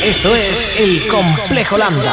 Esto es El Complejo Lambda.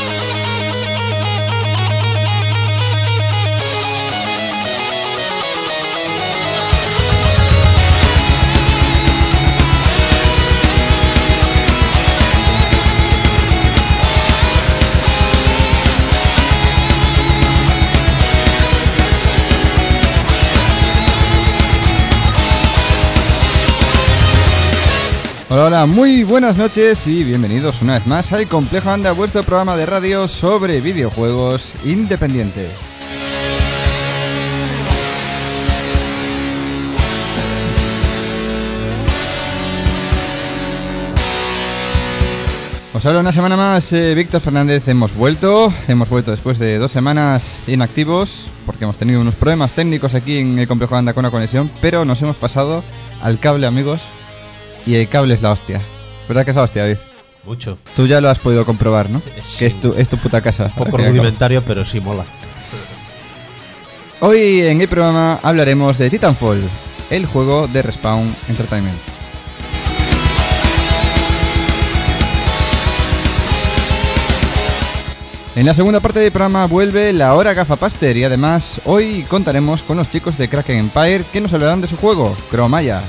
Hola, hola, muy buenas noches y bienvenidos una vez más al Complejo Lambda, vuestro programa de radio sobre videojuegos independiente. Os habla una semana más Víctor Fernández. Hemos vuelto después de 2 semanas inactivos porque hemos tenido unos problemas técnicos aquí en el Complejo Lambda con la conexión, pero nos hemos pasado al cable, amigos. Y el cable es la hostia. ¿Verdad que es la hostia, David? Mucho. Tú ya lo has podido comprobar, ¿no? Sí. Que es tu puta casa. Un poco rudimentario, pero sí mola. Hoy en el programa hablaremos de Titanfall, el juego de Respawn Entertainment. En la segunda parte del programa vuelve la hora Gafapaster y además hoy contaremos con los chicos de Kraken Empire que nos hablarán de su juego, Cromaya.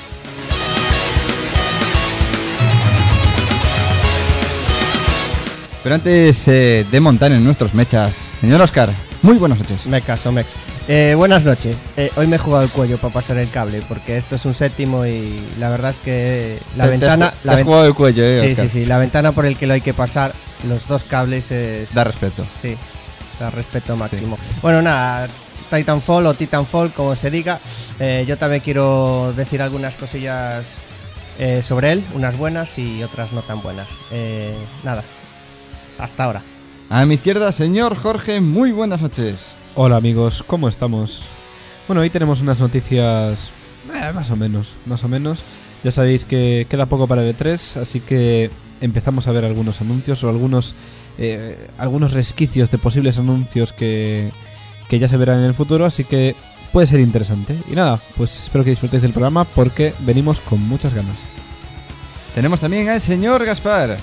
Pero antes de montar en nuestros mechas, señor Oscar, muy buenas noches. Mex. Buenas noches. Hoy me he jugado el cuello para pasar el cable, porque esto es un séptimo y la verdad es que la ventana... Te has jugado el cuello, Oscar. Sí, la ventana por el que lo hay que pasar, los dos cables es... Da respeto. Sí, da respeto máximo. Sí. Bueno, nada, Titanfall, como se diga. Yo también quiero decir algunas cosillas sobre él, unas buenas y otras no tan buenas. Nada. Hasta ahora. A mi izquierda, señor Jorge, muy buenas noches. Hola amigos, ¿cómo estamos? Bueno, hoy tenemos unas noticias más o menos. Ya sabéis que queda poco para el E3, así que empezamos a ver algunos anuncios o algunos resquicios de posibles anuncios que ya se verán en el futuro, así que puede ser interesante. Y nada, pues espero que disfrutéis del programa porque venimos con muchas ganas. Tenemos también al señor Gaspar.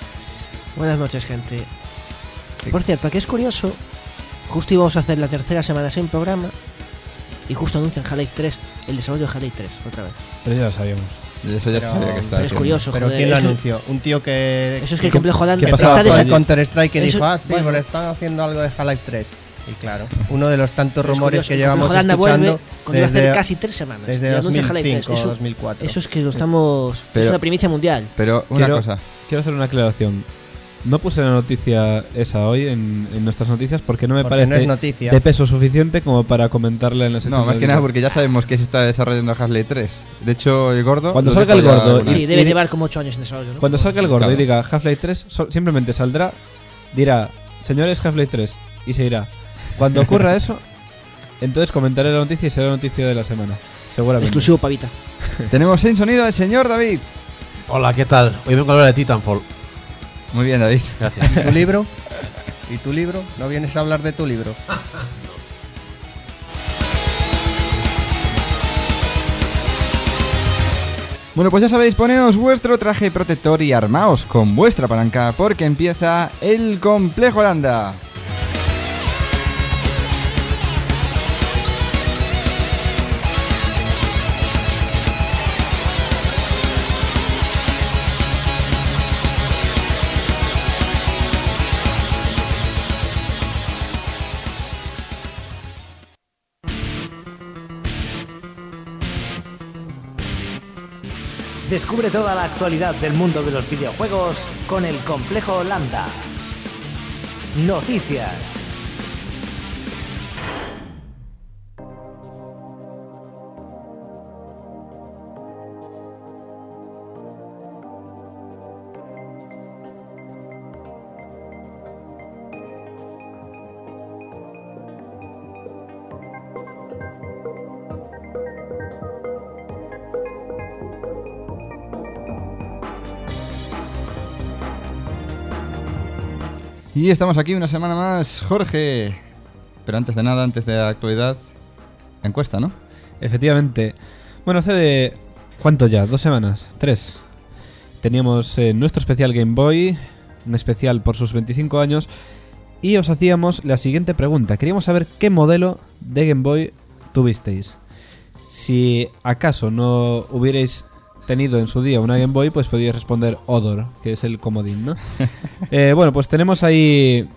Buenas noches, gente. Por cierto, que es curioso, justo íbamos a hacer la tercera semana sin programa y justo anuncian Half-Life 3, el desarrollo de Half-Life 3, otra vez. Pero ya lo sabíamos. Eso ya sabía que está. Pero es curioso, ¿Pero joder. quién lo anunció? Un tío que... Eso es que el Complejo Lambda ¿Qué pasaba está con Counter-Strike que eso- dijo, sí, bueno. pero están haciendo algo de Half-Life 3. Y claro, uno de los tantos Pero es rumores curioso, que el llevamos Complejo Lambda escuchando vuelve cuando iba a hacer casi 3 semanas. desde y anuncia Half-Life 3. 2005 o 2004. Eso es que lo estamos... Pero- es una primicia mundial. Pero una Quiero- cosa. Quiero hacer una aclaración. No puse la noticia esa hoy en nuestras noticias porque no me Porque parece no es noticia. de peso suficiente como para comentarla en la sección. No, más del que nada vídeo. porque ya sabemos que se está desarrollando Half-Life 3. De hecho, el gordo... Cuando lo salga dijo el ya gordo alguna Sí, vez. debe y- llevar como 8 años en desarrollo, ¿no? Cuando salga el gordo Claro. y diga Half-Life 3, simplemente saldrá, dirá, señores Half-Life 3, y se irá. Cuando ocurra eso, entonces comentaré la noticia y será la noticia de la semana. Seguramente. Exclusivo pavita. Tenemos sin sonido al señor David. Hola, ¿qué tal? Hoy vengo a hablar de Titanfall. Muy bien, David. Gracias. ¿Tu libro? ¿Y tu libro? ¿No vienes a hablar de tu libro? Bueno, pues ya sabéis, poneos vuestro traje protector y armaos con vuestra palanca porque empieza el Complejo Lambda. Descubre toda la actualidad del mundo de los videojuegos con El Complejo Lambda. Noticias. Y estamos aquí una semana más, Jorge. Pero antes de nada, antes de la actualidad, encuesta, ¿no? Efectivamente. Bueno, hace de... ¿Cuánto ya? ¿2 semanas? ¿3? teníamos nuestro especial Game Boy, un especial por sus 25 años, y os hacíamos la siguiente pregunta. Queríamos saber qué modelo de Game Boy tuvisteis. Si acaso no hubierais tenido en su día una Game Boy, pues podíais responder Odor, que es el comodín, ¿no? Bueno, pues tenemos ahí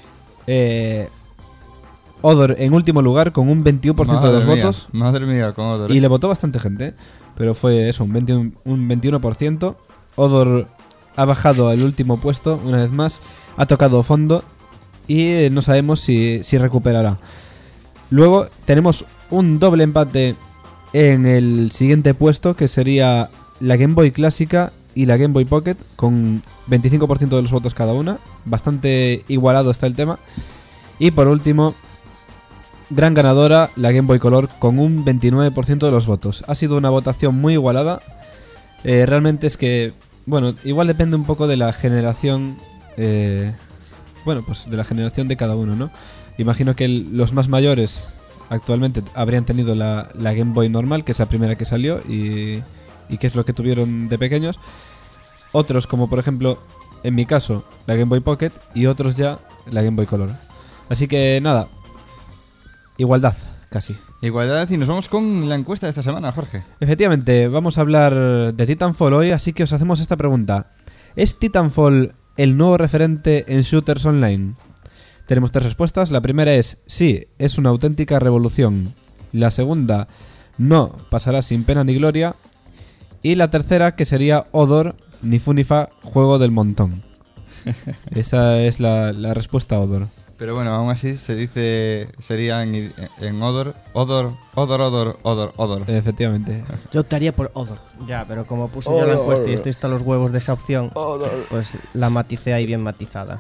Odor en último lugar con un 21% de los votos. Madre mía, con Odor. Y le votó bastante gente, pero fue eso, un 21%. Odor ha bajado al último puesto una vez más, ha tocado fondo y no sabemos si recuperará. Luego tenemos un doble empate en el siguiente puesto, que sería la Game Boy clásica y la Game Boy Pocket, con 25% de los votos cada una. Bastante igualado está el tema. Y por último, gran ganadora, la Game Boy Color, con un 29% de los votos. Ha sido una votación muy igualada. Realmente es que, bueno, igual depende un poco de la generación, bueno, pues de la generación de cada uno, ¿no? Imagino que los más mayores actualmente habrían tenido la Game Boy normal, que es la primera que salió y que es lo que tuvieron de pequeños. Otros, como por ejemplo, en mi caso, la Game Boy Pocket, y otros ya la Game Boy Color. Así que nada, igualdad, casi. Igualdad, y nos vamos con la encuesta de esta semana, Jorge. Efectivamente, vamos a hablar de Titanfall hoy, así que os hacemos esta pregunta. ¿Es Titanfall el nuevo referente en shooters online? Tenemos 3 respuestas. La primera es sí, es una auténtica revolución. La segunda, no, pasará sin pena ni gloria. Y la tercera, que sería Odor, ni fu ni fa, juego del montón. Esa es la respuesta a Odor. Pero bueno, aún así se dice, sería en Odor. Efectivamente. Yo optaría por Odor. Ya, pero como puse yo la encuesta y estoy hasta los huevos de esa opción, pues la maticé ahí bien matizada.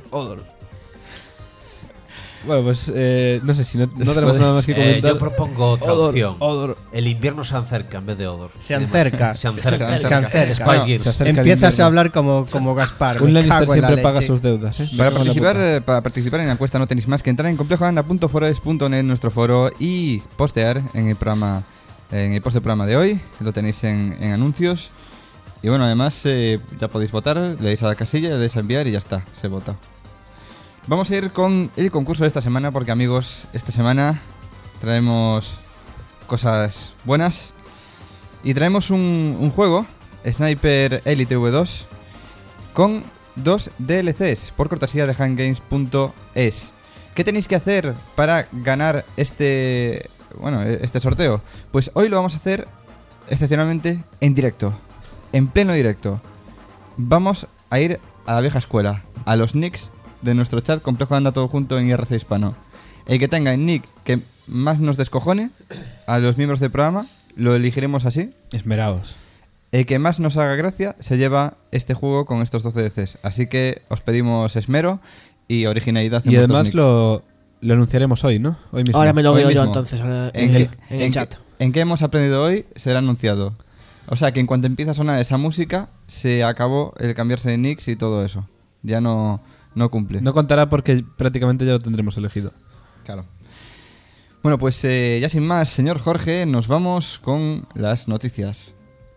Bueno, pues no sé si no tenemos nada más que comentar. Yo propongo otra opción. Odor. El invierno se acerca en vez de Odor. Se acerca. Se acerca. Se acerca. Spice Girls. Se acerca el Empiezas invierno. a hablar como Gaspar. Un me Lannister cago en la siempre paga leche. sus deudas, ¿eh? Para participar en la encuesta no tenéis más que entrar en complejoanda.forest.net, nuestro foro, y postear en el programa, en el post del programa de hoy. Lo tenéis en anuncios. Y bueno, además ya podéis votar, le dais a la casilla, le dais a enviar y ya está, se vota. Vamos a ir con el concurso de esta semana, porque amigos, esta semana traemos cosas buenas. Y traemos un juego, Sniper Elite V2, con 2 DLCs, por cortesía de handgames.es. ¿Qué tenéis que hacer para ganar este sorteo? Pues hoy lo vamos a hacer excepcionalmente en directo, en pleno directo. Vamos a ir a la vieja escuela, a los nicks de nuestro chat Complejo Anda todo junto en IRC Hispano. El que tenga el nick que más nos descojone a los miembros del programa, lo elegiremos así. Esmeraos. El que más nos haga gracia se lleva este juego con estos 12 DCs. Así que os pedimos esmero y originalidad en Y vuestros además nicks. lo anunciaremos hoy, ¿no? Hoy mismo. Ahora me lo Hoy veo yo mismo. entonces en el chat. En qué hemos aprendido hoy será anunciado. O sea que en cuanto empieza a sonar esa música, se acabó el cambiarse de nicks y todo eso. Ya no cumple. No contará porque prácticamente ya lo tendremos elegido. Claro. Bueno, pues ya sin más, señor Jorge, nos vamos con las noticias.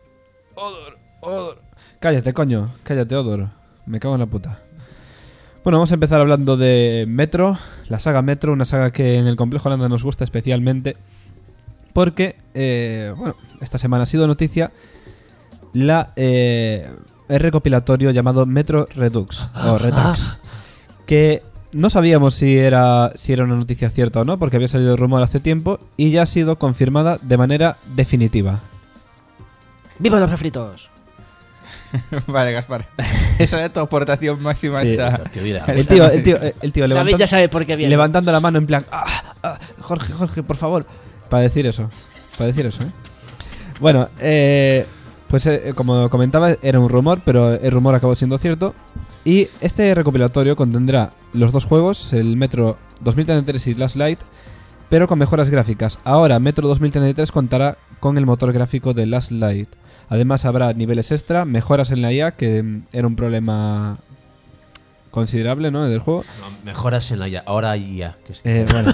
Cállate, coño. Cállate, Odor. Me cago en la puta. Bueno, vamos a empezar hablando de Metro, la saga Metro, una saga que en el Complejo Holanda nos gusta especialmente porque, bueno, esta semana ha sido noticia el recopilatorio llamado Metro Redux, o Redux, que no sabíamos si era una noticia cierta o no, porque había salido el rumor hace tiempo y ya ha sido confirmada de manera definitiva. ¡Viva los refritos! Vale, Gaspar. Esa era tu aportación máxima. Sí. esta. Tío, mira. El tío David levantando, ya sabe por qué viene. levantando la mano en plan, Jorge, por favor, para decir eso, Bueno, pues como comentaba, era un rumor, pero el rumor acabó siendo cierto. Y este recopilatorio contendrá los 2 juegos, el Metro 2033 y Last Light, pero con mejoras gráficas. Ahora Metro 2033 contará con el motor gráfico de Last Light. Además habrá niveles extra, mejoras en la IA, que era un problema considerable, ¿no? Del juego. No, mejoras en la IA. Ahora hay IA. Que es- Bueno.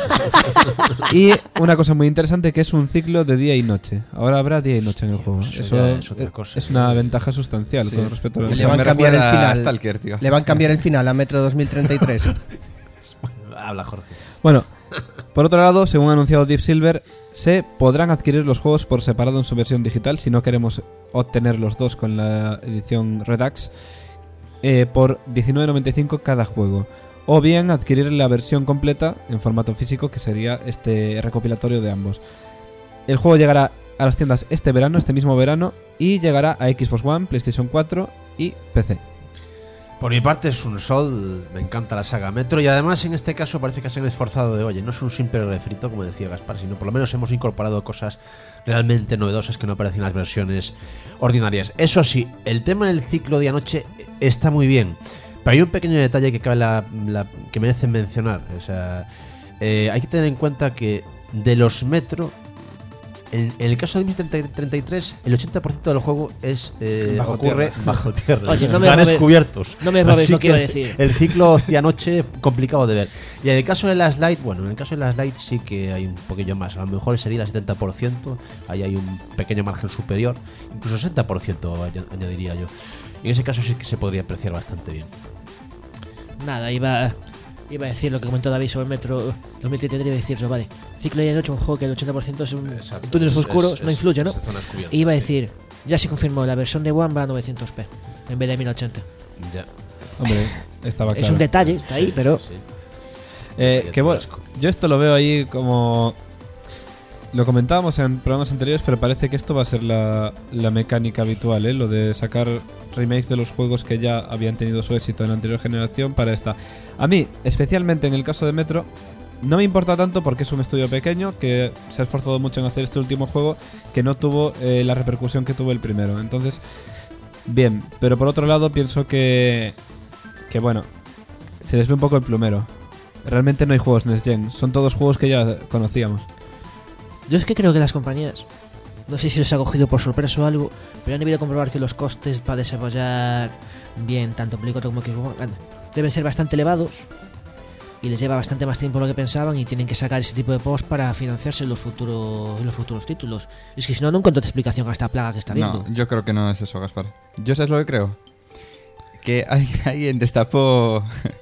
Y una cosa muy interesante que es un ciclo de día y noche. Ahora habrá día y noche en el juego. pues eso Eso ya es otra cosa. es una ventaja sustancial Sí. con respecto a lo Y que le Eso van me a cambiar el recuerda a final. Stalker, tío. Le van a cambiar el final a Metro 2033. Habla, Jorge. Bueno, por otro lado, según ha anunciado Deep Silver, se podrán adquirir los juegos por separado en su versión digital si no queremos obtener los dos con la edición Redux por $19.95 cada juego. O bien adquirir la versión completa en formato físico, que sería este recopilatorio de ambos. El juego llegará a las tiendas este mismo verano, y llegará a Xbox One, PlayStation 4 y PC. Por mi parte es un sol, me encanta la saga Metro y además en este caso parece que se han esforzado de, oye, no es un simple refrito como decía Gaspar, sino por lo menos hemos incorporado cosas realmente novedosas que no aparecen en las versiones ordinarias. Eso sí, el tema del ciclo día-noche está muy bien, pero hay un pequeño detalle que cabe que merece mencionar. O sea, hay que tener en cuenta que de los Metro, en el caso de 2033, el 80% del juego es ocurre bajo tierra. Oye, en no me lugares robes- cubiertos. no me robes Así lo que iba a que decir. El ciclo día-noche complicado de ver. Y en el caso de las Light, bueno, en el caso de las Light sí que hay un poquillo más. A lo mejor sería el 70%, ahí hay un pequeño margen superior, incluso 60% añadiría yo. Y en ese caso sí que se podría apreciar bastante bien. Nada, iba a decir lo que comentó David sobre el Metro 2033, iba a decir eso, vale. Ciclo de noche, un juego que el 80% es un túneles oscuros, no influye, ¿no? Y iba a decir, ya se confirmó, la versión de One va a 900p en vez de 1080. Ya. Hombre, estaba claro. Es un detalle, está ahí, Sí, pero sí. Que bueno, yo esto lo veo ahí como... Lo comentábamos en programas anteriores, pero parece que esto va a ser la mecánica habitual, ¿eh? Lo de sacar remakes de los juegos que ya habían tenido su éxito en la anterior generación para esta. A mí, especialmente en el caso de Metro, no me importa tanto porque es un estudio pequeño que se ha esforzado mucho en hacer este último juego que no tuvo la repercusión que tuvo el primero. Entonces, bien, pero por otro lado pienso que bueno, se les ve un poco el plumero. Realmente no hay juegos Next Gen, son todos juegos que ya conocíamos. yo es que creo que las compañías, no sé si les ha cogido por sorpresa o algo, pero han debido comprobar que los costes para desarrollar bien tanto Play 4 como Xbox One deben ser bastante elevados y les lleva bastante más tiempo de lo que pensaban y tienen que sacar ese tipo de post para financiarse en los futuros títulos. Es que si no, no encuentro otra explicación a esta plaga que está viendo. No, yo creo que no es eso, Gaspar. Yo sé lo que creo. Que alguien destapó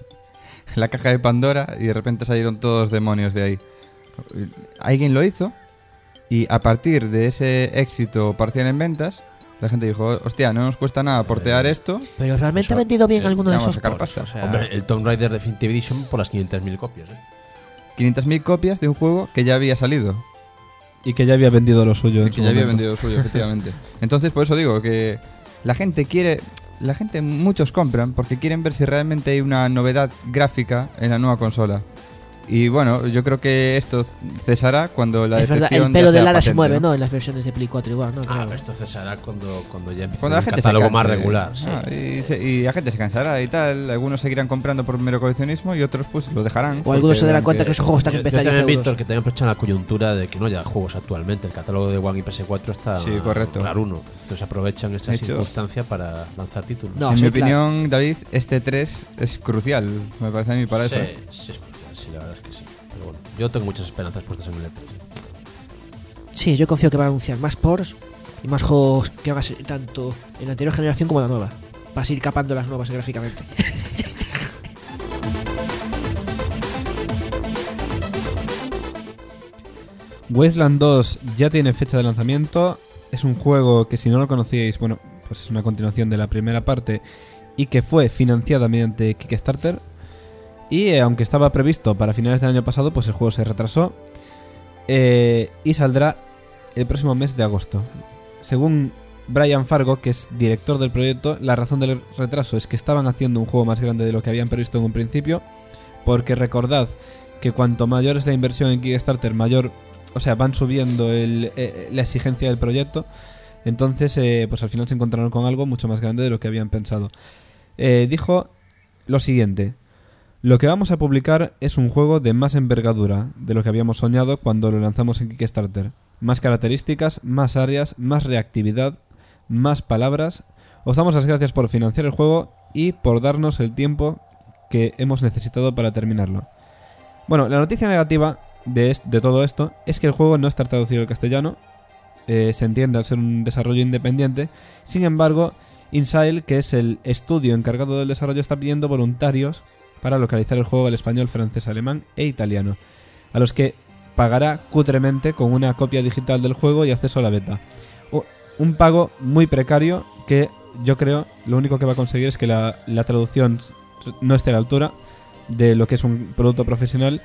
la caja de Pandora y de repente salieron todos demonios de ahí. Alguien lo hizo y a partir de ese éxito parcial en ventas, la gente dijo, hostia, no nos cuesta nada portear esto. Pero realmente Eso, ha vendido bien alguno de vamos a esos sacar ports, pasta. o sea, Hombre, el Tomb Raider Definitive Edition por las 500.000 copias. 500.000 copias de un juego que ya había salido. Y que ya había vendido lo suyo en Que su ya había momento. vendido lo suyo, efectivamente. Entonces, por eso digo que la gente quiere... muchos compran porque quieren ver si realmente hay una novedad gráfica en la nueva consola. Y bueno, yo creo que esto cesará cuando la es verdad, decepción el pelo ya de sea Lara se patente, mueve, ¿no? En las versiones de Play 4 igual, ¿no? Ah, Creo. pero esto cesará cuando ya empiece Cuando la el gente catálogo se más canse. regular. Sí. Y la gente se cansará y tal. Algunos seguirán comprando por mero coleccionismo y otros pues lo dejarán. O algunos se darán porque cuenta que esos juegos están Yo empezando a también, 10 Víctor, euros. que también aprovechan la coyuntura de que no haya juegos actualmente. El catálogo de One y PS4 está Sí, correcto. claro uno. Entonces aprovechan esa De hecho, circunstancia para lanzar títulos. No, en sí, mi claro. opinión, David, este 3 es crucial, me parece a mí para sí, eso. sí, sí, la verdad es que sí. Pero bueno, yo tengo muchas esperanzas puestas en el E3. Sí, yo confío que va a anunciar más ports y más juegos que van a ser tanto en la anterior generación como en la nueva. Para seguir capando las nuevas gráficamente. Wasteland 2 ya tiene fecha de lanzamiento. Es un juego que, si no lo conocíais, bueno, pues es una continuación de la primera parte y que fue financiada mediante Kickstarter. Y aunque estaba previsto para finales del año pasado, pues el juego se retrasó y saldrá el próximo mes de agosto. Según Brian Fargo, que es director del proyecto, la razón del retraso es que estaban haciendo un juego más grande de lo que habían previsto en un principio, porque recordad que cuanto mayor es la inversión en Kickstarter, mayor, o sea, van subiendo la exigencia del proyecto. Entonces, pues al final se encontraron con algo mucho más grande de lo que habían pensado. Dijo lo siguiente: lo que vamos a publicar es un juego de más envergadura de lo que habíamos soñado cuando lo lanzamos en Kickstarter. Más características, más áreas, más reactividad, más palabras. Os damos las gracias por financiar el juego y por darnos el tiempo que hemos necesitado para terminarlo. Bueno, la noticia negativa de todo esto es que el juego no está traducido al castellano. Se entiende al ser un desarrollo independiente. Sin embargo, Insail, que es el estudio encargado del desarrollo, está pidiendo voluntarios para localizar el juego al español, francés, alemán e italiano, a los que pagará cutremente con una copia digital del juego y acceso a la beta. Un pago muy precario que yo creo lo único que va a conseguir es que la traducción no esté a la altura de lo que es un producto profesional.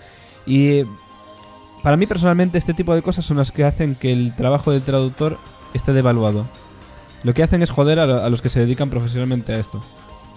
Y para mí personalmente este tipo de cosas son las que hacen que el trabajo del traductor esté devaluado. Lo que hacen es joder a los que se dedican profesionalmente a esto.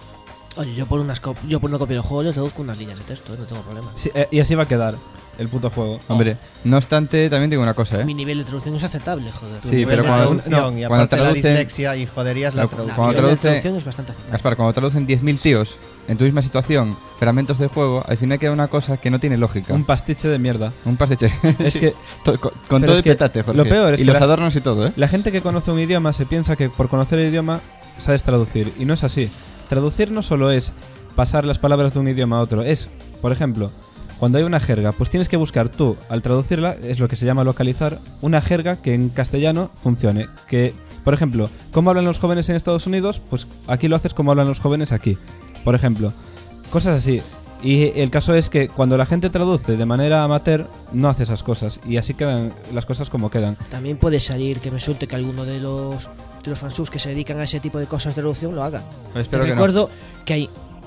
Oye, yo por una copia del juego le traduzco unas líneas de texto, no tengo problema. Sí, y así va a quedar el puto juego. Hombre, no obstante, también digo una cosa, Mi nivel de traducción es aceptable, joder. Sí, Nivel pero de cuando- traducción, y cuando aparte la traducen- dislexia y joderías la No, traducción. cuando Mi nivel de traduce- traducción es bastante aceptable. Gaspar, cuando traducen 10.000 tíos en tu misma situación, fragmentos de juego, al final queda una cosa que no tiene lógica. Un pastiche de mierda. Un pastiche. Es que con pero todo es el que petate, Jorge. lo peor es y que los la- adornos y todo, ¿eh? la gente que conoce un idioma se piensa que por conocer el idioma sabes traducir, y no es así. Traducir no solo es pasar las palabras de un idioma a otro, es, por ejemplo, cuando hay una jerga, pues tienes que buscar tú, al traducirla, es lo que se llama localizar, una jerga que en castellano funcione. Que, por ejemplo, ¿cómo hablan los jóvenes en Estados Unidos? Pues aquí lo haces como hablan los jóvenes aquí. Por ejemplo, cosas así. Y el caso es que cuando la gente traduce de manera amateur, no hace esas cosas. Y así quedan las cosas como quedan. También puede salir que resulte que alguno de los fansubs que se dedican a ese tipo de cosas de traducción lo haga. Espero Te que recuerdo que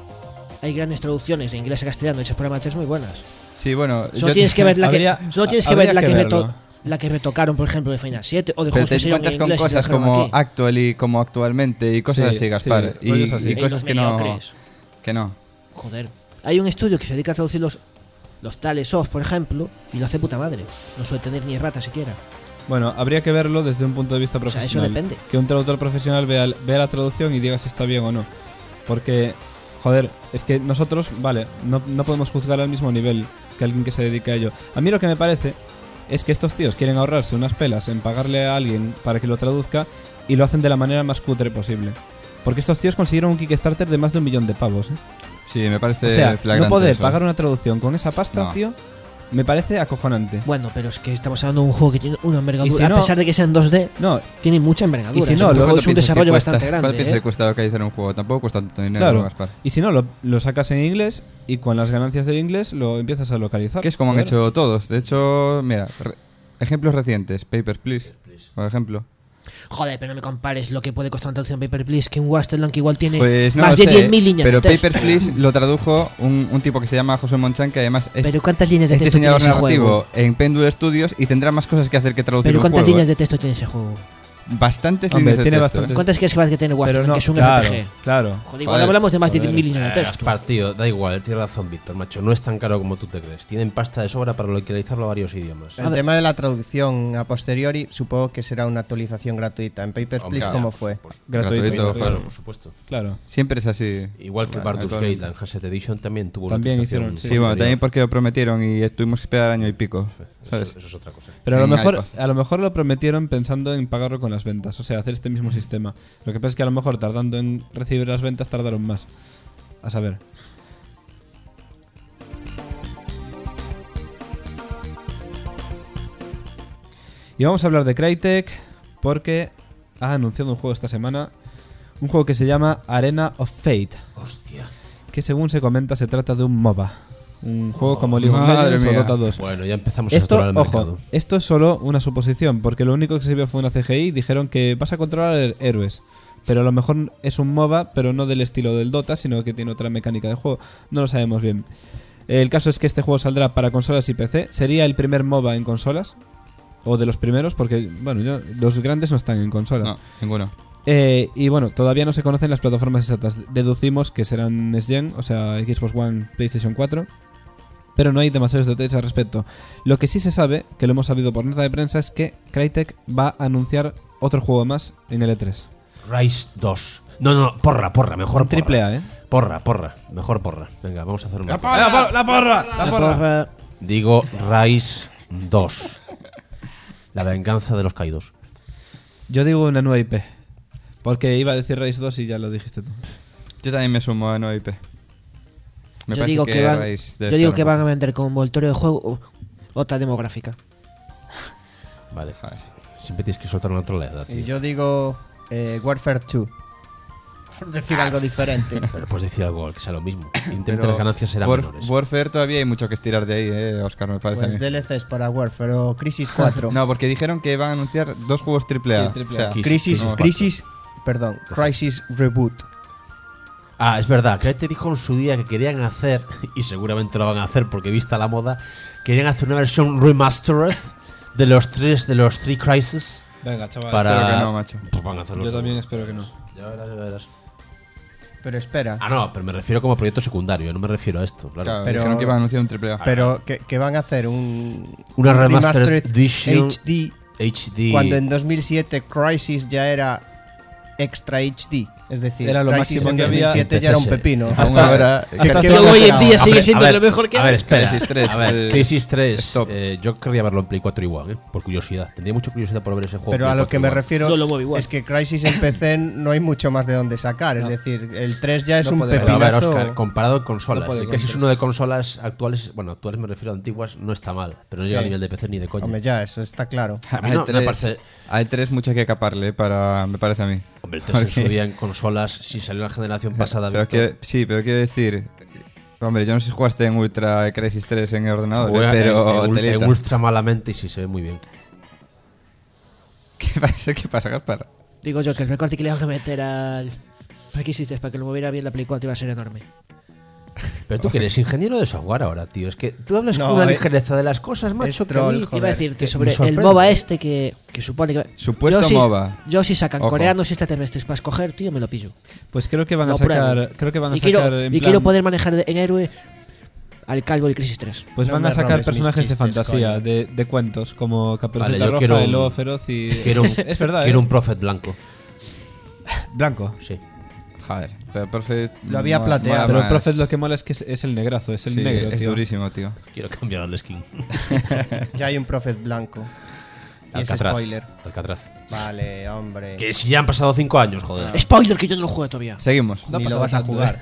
hay grandes traducciones de inglés a castellano hechas por amateurs muy buenas. no. Sí, bueno. Solo tienes que ver la habría- que solo tienes que habría ver la que que, verlo. la que retocaron, por ejemplo, de Final 7 o de Pero juegos te que salieron encuentras en con inglés y cosas tradujeron como aquí. actual y como actualmente y cosas Sí, así, Gaspar. sí, rollos así. y En cosas los que no. mediocres. Que no. Joder. Hay un estudio que se dedica a traducir los tales soft, por ejemplo, y lo hace puta madre. No suele tener ni rata siquiera. Bueno, habría que verlo desde un punto de vista O sea, profesional. eso depende. Que un traductor profesional vea la traducción y diga si está bien o no. Porque, joder, es que nosotros, vale, no podemos juzgar al mismo nivel que alguien que se dedica a ello. A mí lo que me parece es que estos tíos quieren ahorrarse unas pelas en pagarle a alguien para que lo traduzca y lo hacen de la manera más cutre posible. Porque estos tíos consiguieron un Kickstarter de más de 1 millón de pavos, ¿eh? Sí, me parece O sea, flagrante. no poder eso. pagar una traducción con esa pasta, No. tío, me parece acojonante. Bueno, pero es que estamos hablando de un juego que tiene una envergadura. Y si no- a pesar de que sea en 2D, No, tiene mucha envergadura. Y si es no, un, luego juego, es un desarrollo bastante ¿Cuánto grande. piensas ¿eh? que cuesta localizar un juego? Tampoco cuesta tanto dinero, claro. Gaspar. Y si no, lo sacas en inglés y con las ganancias del inglés lo empiezas a localizar. Que es como han Joder. hecho todos. De hecho, mira, ejemplos recientes. Papers, Please, por ejemplo. Joder, pero no me compares lo que puede costar una traducción Paper Please que un Wasteland que igual tiene Pues no más lo de sé, 10.000 líneas pero de texto. Papers, Please lo tradujo un tipo que se llama José Monchan, que además es, Pero ¿cuántas líneas de es texto tiene diseñador ese juego? narrativo en Pendule Studios y tendrá más cosas que hacer que traducir Pero un ¿cuántas juego. líneas de texto tiene ese juego? Bastantes Hombre, líneas de tiene texto, bastantes. ¿Cuántas quieres que tiene Wasteland? Pero no, Que es un claro, RPG. claro. Joder, igual Joder, hablamos de más de joder. 10.000 líneas de texto. Partido, da igual, tienes razón, Víctor, macho. No es tan caro como tú te crees. Tienen pasta de sobra para localizarlo a varios idiomas. El tema de la traducción a posteriori, supongo que será una actualización gratuita. En Papers, Hombre, Please, ¿cómo fue? Gratuito, Claro, por supuesto. Claro. Siempre es así. Igual que Vale, Baldur's actualmente. Gate, Enhanced Edition también tuvo También una hicieron, actualización sí. Sí, bueno, posterior. también porque lo prometieron y tuvimos que esperar año y pico. ¿Sabes? Eso es otra cosa. Pero En a iPad. lo mejor lo prometieron pensando en pagarlo con las ventas, o sea, hacer este mismo sistema. Lo que pasa es que a lo mejor tardando en recibir las ventas tardaron más. A saber. Y vamos a hablar de Crytek porque ha anunciado un juego esta semana, un juego que se llama Arena of Fate, Hostia. que según se comenta se trata de un MOBA, un juego como League of madre Legends o mía. Dota 2. Bueno, ya empezamos a Esto, saturar el mercado. ojo, esto es solo una suposición, porque lo único que se vio fue una CGI y dijeron que vas a controlar héroes. Pero a lo mejor es un MOBA, pero no del estilo del Dota, sino que tiene otra mecánica de juego. No lo sabemos bien. El caso es que este juego saldrá para consolas y PC. Sería el primer MOBA en consolas. O de los primeros, porque, bueno, los grandes no están en consolas. No, ninguno. Y bueno, todavía no se conocen las plataformas exactas. Deducimos que serán Next Gen, o sea, Xbox One, PlayStation 4. Pero no hay demasiados detalles al respecto. Lo que sí se sabe, que lo hemos sabido por nota de prensa, es que Crytek va a anunciar otro juego más en el E3. Rise 2. No, porra, mejor porra. Triple A, ¿eh? Porra, mejor porra. Venga, vamos a hacer una. ¡La porra! La porra. Digo Rise 2. La venganza de los caídos. Yo digo una nueva IP. Porque iba a decir Rise 2 y ya lo dijiste tú. Yo también me sumo a no IP. Me Yo parece digo que van, Rise debe yo digo estar que van a mejor. vender como envoltorio de juego otra demográfica. Vale. Joder. Siempre tienes que soltar una troleada, tío. Y yo digo Warfare 2. Por decir algo diferente. Pero puedes decir algo que sea lo mismo. Intenta Pero las ganancias serán menores. Warfare todavía hay mucho que estirar de ahí, Oscar, me parece. Pues a mí. DLCs para Warfare o Crisis 4. No, porque dijeron que van a anunciar 2 juegos AAA. Sí, triple O sea, A. Crisis Reboot. Ah, es verdad, que te dijo en su día que querían hacer, y seguramente lo van a hacer porque vista la moda, querían hacer una versión remastered de los 3 Crisis Venga, chaval. para... espero que no, macho. Pues van a hacerlo. Yo también espero que no. Ya verás, ya verás. Pero espera. Ah, no, pero me refiero como proyecto secundario, no me refiero a esto, claro. Claro, Pero- dijeron que iban a anunciar un AAA. Pero que van a hacer una Una remastered edition HD HD. cuando en 2007 Crisis ya era Extra HD. Es decir, Era lo Crisis máximo en que había. 2007 ya era un pepino. Aún ahora, ¿Qué Hasta van a luego hoy hacer en día ahora? sigue siendo A ver, lo mejor que A ver, hay. espera. Crisis 3, a ver, el- Crisis 3. Stop. Yo querría verlo en Play 4 igual, por curiosidad. Tendría mucha curiosidad por ver ese juego. Pero Play a lo 4 que me igual. refiero No lo muevo igual. es que Crisis en PC no hay mucho más de dónde sacar. Es decir, el 3 ya es No un puede- Pero a ver, pepinazo. Oscar, comparado con consolas, No puede el Crisis con 1 de consolas actuales, bueno, actuales me refiero a antiguas, no está mal, pero no llega a Sí. nivel de PC ni de coña. Hombre, ya, eso está claro. A mí no me parece. Hay 3 mucho que caparle, me parece a mí. Hombre, el 3 en su Porque- día en consolas, si salió la generación pasada, Pero Víctor, pero quiero decir. Hombre, yo no sé si jugaste en Ultra Crisis 3 en el ordenador, juega pero. en telita. ultra malamente y sí se ve muy bien. ¿Qué pasa, Gaspar? Digo yo que el recorte que le van a meter al Crisis 3 para que lo moviera bien la Play 4 iba a ser enorme. Pero tú que eres ingeniero de software ahora, tío. Es que tú hablas No, con una es- ligereza de las cosas, macho, es que a mí- troll, Iba a Joder, decirte que sobre me el sorprende. MOBA este que supone que... Supuesto yo, MOBA. Yo si sacan Ojo. coreanos y extraterrestres para escoger, tío, me lo pillo. Pues creo que van a Lo sacar. pruebo. Creo que van a Y sacar. quiero, en y plan- quiero poder manejar en héroe al calvo del Crisis 3. Pues No van me a sacar robes mis personajes de chistes, fantasía, coño. de cuentos, como Caperucita Vale, yo Roja, quiero el un- Lobo Feroz y. Quiero un, es verdad, quiero ¿eh? un Prophet blanco. Blanco. Sí. Joder, pero Perfect. Lo había plateado. Pero el más. Prophet lo que mola es que es el negrazo, es el Sí, negro, es tío. durísimo, tío. Quiero cambiar al skin. Ya hay un Prophet blanco. Y es Alcatraz. spoiler. Alcatraz. Vale, hombre. Que si ya han pasado 5 años, joder. Spoiler, que yo no lo juego todavía. Seguimos. No Ni pasa lo vas a tanto, jugar.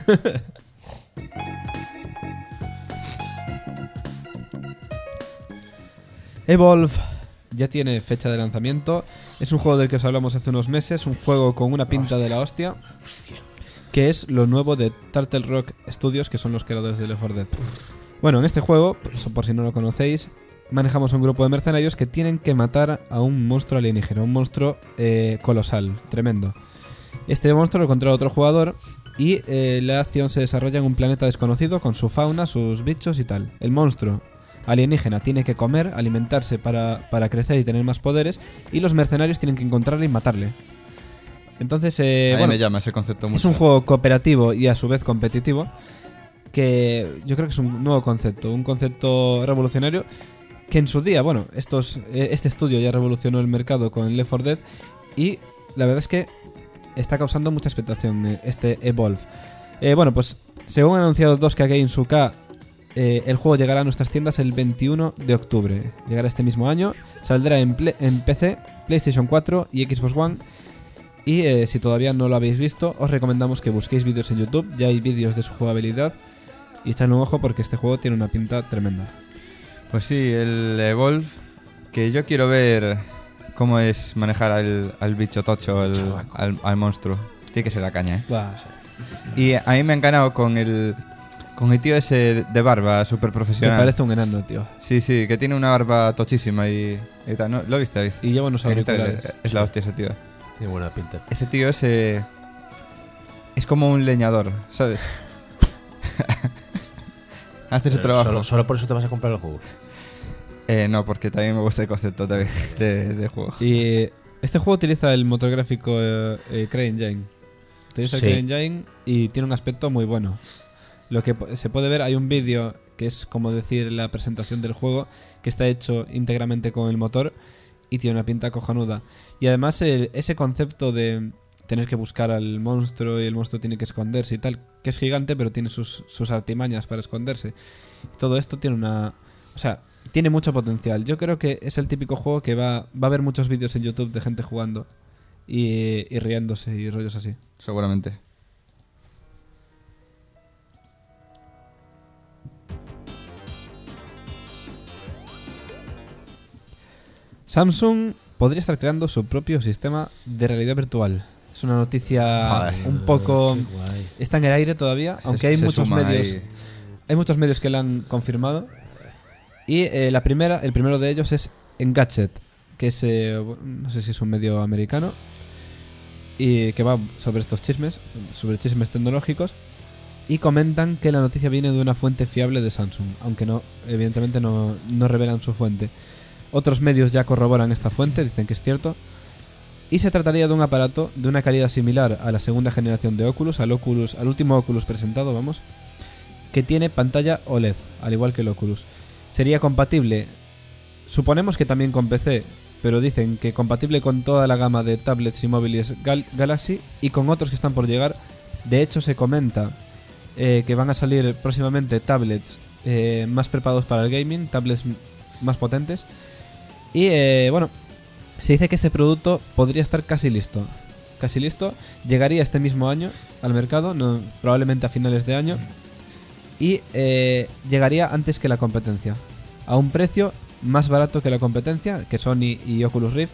Evolve ya tiene fecha de lanzamiento. Es un juego del que os hablamos hace unos meses. Un juego con una pinta de la hostia. Que es lo nuevo de Turtle Rock Studios, que son los creadores de Left 4 Dead. Bueno, en este juego, por si no lo conocéis, manejamos un grupo de mercenarios que tienen que matar a un monstruo alienígena. Un monstruo colosal, tremendo. Este monstruo lo controla otro jugador. Y la acción se desarrolla en un planeta desconocido con su fauna, sus bichos y tal. El monstruo alienígena tiene que comer, alimentarse para crecer y tener más poderes, y los mercenarios tienen que encontrarle y matarle. Entonces, A mí bueno, me llama ese concepto mucho. es un juego cooperativo y a su vez competitivo, que yo creo que es un nuevo concepto, un concepto revolucionario, que en su día, bueno, este estudio ya revolucionó el mercado con Left 4 Dead, y la verdad es que está causando mucha expectación este Evolve. Bueno, pues según ha anunciado 2K Games UK, el juego llegará a nuestras tiendas el 21 de octubre. Llegará este mismo año. Saldrá en PC, PlayStation 4 y Xbox One. Y si todavía no lo habéis visto, os recomendamos que busquéis vídeos en YouTube. Ya hay vídeos de su jugabilidad. Y echadle un ojo porque este juego tiene una pinta tremenda. Pues sí, el Evolve. Que yo quiero ver cómo es manejar al bicho tocho, al monstruo. Tiene que ser la caña, Y a mí me han ganado con el tío ese de barba, súper Me profesional. parece un enano, tío. Sí, que tiene una barba tochísima y tal. ¿No? ¿Lo viste, David? Y lleva unos En el trailer. auriculares. Es la hostia ese tío. Tiene buena pinta. Ese tío es como un leñador, ¿sabes? Hace su trabajo. Solo por eso te vas a comprar el juego. No, porque también me gusta el concepto de juego. Y este juego utiliza el motor gráfico CryEngine. Utiliza Sí. el CryEngine y tiene un aspecto muy bueno. Lo que se puede ver, hay un vídeo que es como decir la presentación del juego, que está hecho íntegramente con el motor y tiene una pinta cojonuda. Y además ese concepto de tener que buscar al monstruo y el monstruo tiene que esconderse y tal, que es gigante pero tiene sus artimañas para esconderse. Todo esto tiene tiene mucho potencial. Yo creo que es el típico juego que va a haber muchos vídeos en YouTube de gente jugando y riéndose y rollos así. Seguramente. Samsung podría estar creando su propio sistema de realidad virtual. Es una noticia Joder. un poco... Qué guay. Está en el aire todavía, aunque hay muchos medios. Hay muchos medios que la han confirmado. Y el primero de ellos es Engadget, que es, no sé si es un medio americano, y que va sobre estos chismes, sobre chismes tecnológicos, y comentan que la noticia viene de una fuente fiable de Samsung, aunque no, evidentemente no revelan su fuente. Otros medios ya corroboran esta fuente, dicen que es cierto, y se trataría de un aparato de una calidad similar a la segunda generación de Oculus, al último Oculus presentado, vamos, que tiene pantalla OLED, al igual que el Oculus. Sería compatible, suponemos que también con PC, pero dicen que compatible con toda la gama de tablets y móviles Galaxy y con otros que están por llegar. De hecho, se comenta que van a salir próximamente tablets más preparados para el gaming, tablets más potentes. Y bueno, se dice que este producto podría estar casi listo. Casi listo, llegaría este mismo año al mercado, probablemente a finales de año. Y llegaría antes que la competencia, a un precio más barato que la competencia, que Sony y Oculus Rift,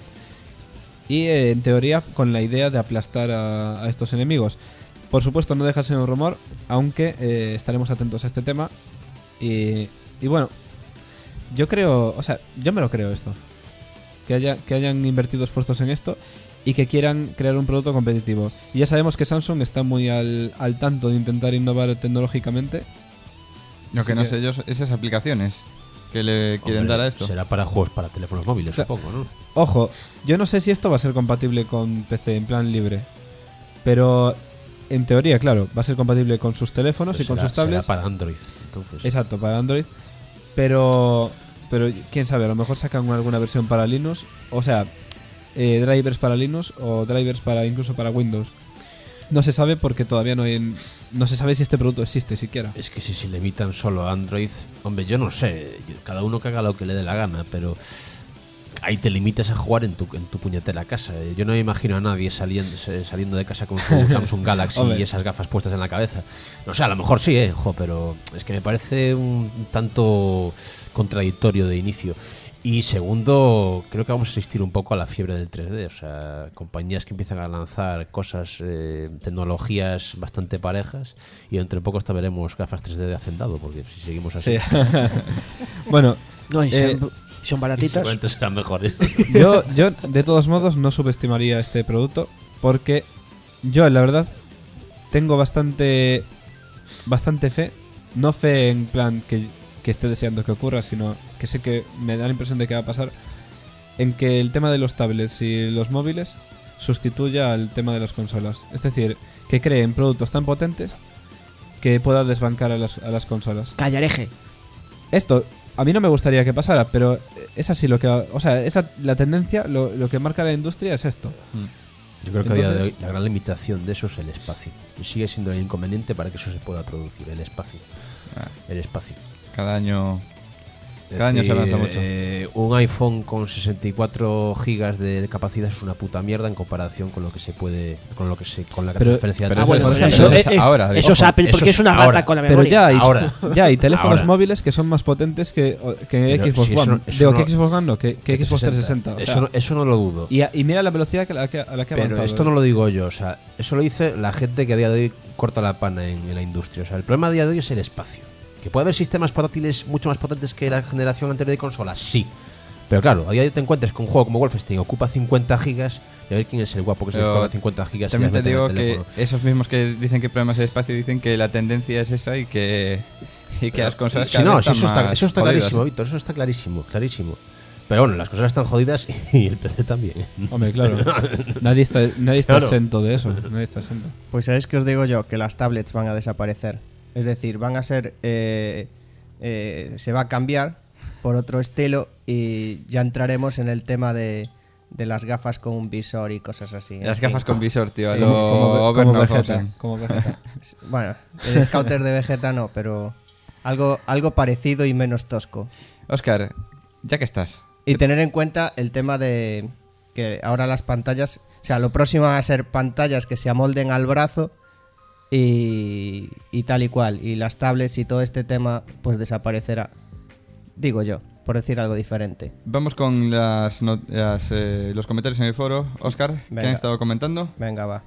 y en teoría con la idea de aplastar a estos enemigos. Por supuesto, no deja de ser un rumor, aunque estaremos atentos a este tema. Y bueno, yo creo, o sea, yo me lo creo esto, que hayan invertido esfuerzos en esto y que quieran crear un producto competitivo. Y ya sabemos que Samsung está muy al tanto de intentar innovar tecnológicamente. Lo que Así no que- sé yo, esas aplicaciones que le quieren Hombre, dar a esto. Será para juegos para teléfonos móviles, Claro. supongo, ¿no? Ojo, yo no sé si esto va a ser compatible con PC en plan libre, pero en teoría, claro, va a ser compatible con sus teléfonos Pues y con será- sus tablets. será para Android, entonces. Exacto, para Android. Pero quién sabe, a lo mejor sacan alguna versión para Linux, o sea, drivers para Linux o drivers para incluso para Windows. No se sabe porque todavía no se sabe si este producto existe siquiera. Es que si se limitan solo a Android, hombre, yo no sé, cada uno que haga lo que le dé la gana, pero ahí te limitas a jugar en tu puñetera casa. Yo no me imagino a nadie saliendo de casa con su Samsung Galaxy Hombre. y esas gafas puestas en la cabeza. No sé, a lo mejor sí, pero es que me parece un tanto contradictorio de inicio. Y segundo, creo que vamos a asistir un poco a la fiebre del 3D. O sea, compañías que empiezan a lanzar cosas, tecnologías bastante parejas. Y entre poco hasta veremos gafas 3D de hacendado, porque si seguimos así, Sí. Bueno, No, y Eh, son baratitas. seguramente serán mejores. yo de todos modos no subestimaría este producto porque yo la verdad tengo bastante fe, no fe en plan que esté deseando que ocurra, sino que sé que me da la impresión de que va a pasar, en que el tema de los tablets y los móviles sustituya al tema de las consolas. Es decir, que creen productos tan potentes que pueda desbancar a las consolas. Callareje. Esto a mí no me gustaría que pasara, pero es así lo que... O sea, la tendencia, lo que marca la industria es esto. Yo creo que a día de Entonces- hoy la gran limitación de eso es el espacio. Y sigue siendo el inconveniente para que eso se pueda producir, el espacio. El espacio. Cada año Es Cada año se decir, avanza mucho. Un iPhone con 64 gigas de capacidad es una puta mierda en comparación con lo que se puede, con la Pero- transferencia de pero datos. eso bueno, es- eso, eso es ahora, eso es ojo, Apple eso porque es es una ahora. rata con la Pero memoria. ya hay teléfonos Ahora. móviles que son más potentes que Pero Xbox si eso One. no- eso Digo, no- que Xbox One no, que Xbox 360. O sea, Eso no lo dudo. y mira la velocidad a la que ha Pero avanzado. esto no lo digo yo, o sea, eso lo dice la gente que a día de hoy corta la pana en la industria. O sea, el problema a día de hoy es el espacio. ¿Que puede haber sistemas portátiles mucho más potentes que la generación anterior de consolas? Sí. Pero claro, a día de hoy te encuentras con un juego como Wolfenstein, ocupa 50 gigas, y a ver quién es el guapo que se Pero descarga 50 gigas. y También las te mete en digo el que teléfono. esos mismos que dicen que el problema es el espacio dicen que la tendencia es esa y que las consolas Sí, cada no, vez sí, están más eso está jodidas, clarísimo, ¿eh? Víctor, eso está clarísimo, clarísimo. Pero bueno, las consolas están jodidas y el PC también. Hombre, claro. nadie está Claro. exento de eso. Nadie está exento. Pues sabéis que os digo yo, que las tablets van a desaparecer. Es decir, van a ser... se va a cambiar por otro estilo y ya entraremos en el tema de las gafas con un visor y cosas así. En Las fin. gafas con visor, tío. Sí, lo como Overknock Vegeta. Hausen. Como Vegeta. Bueno, el Scouter de Vegeta no, pero algo parecido y menos tosco. Óscar, ya que estás. Y tener en cuenta el tema de que ahora las pantallas, o sea, lo próximo va a ser pantallas que se amolden al brazo y tal y cual. Y las tablets y todo este tema pues desaparecerá. Digo yo, por decir algo diferente. Vamos con los comentarios en el foro. Óscar, ¿qué Venga. han estado comentando? Venga, va.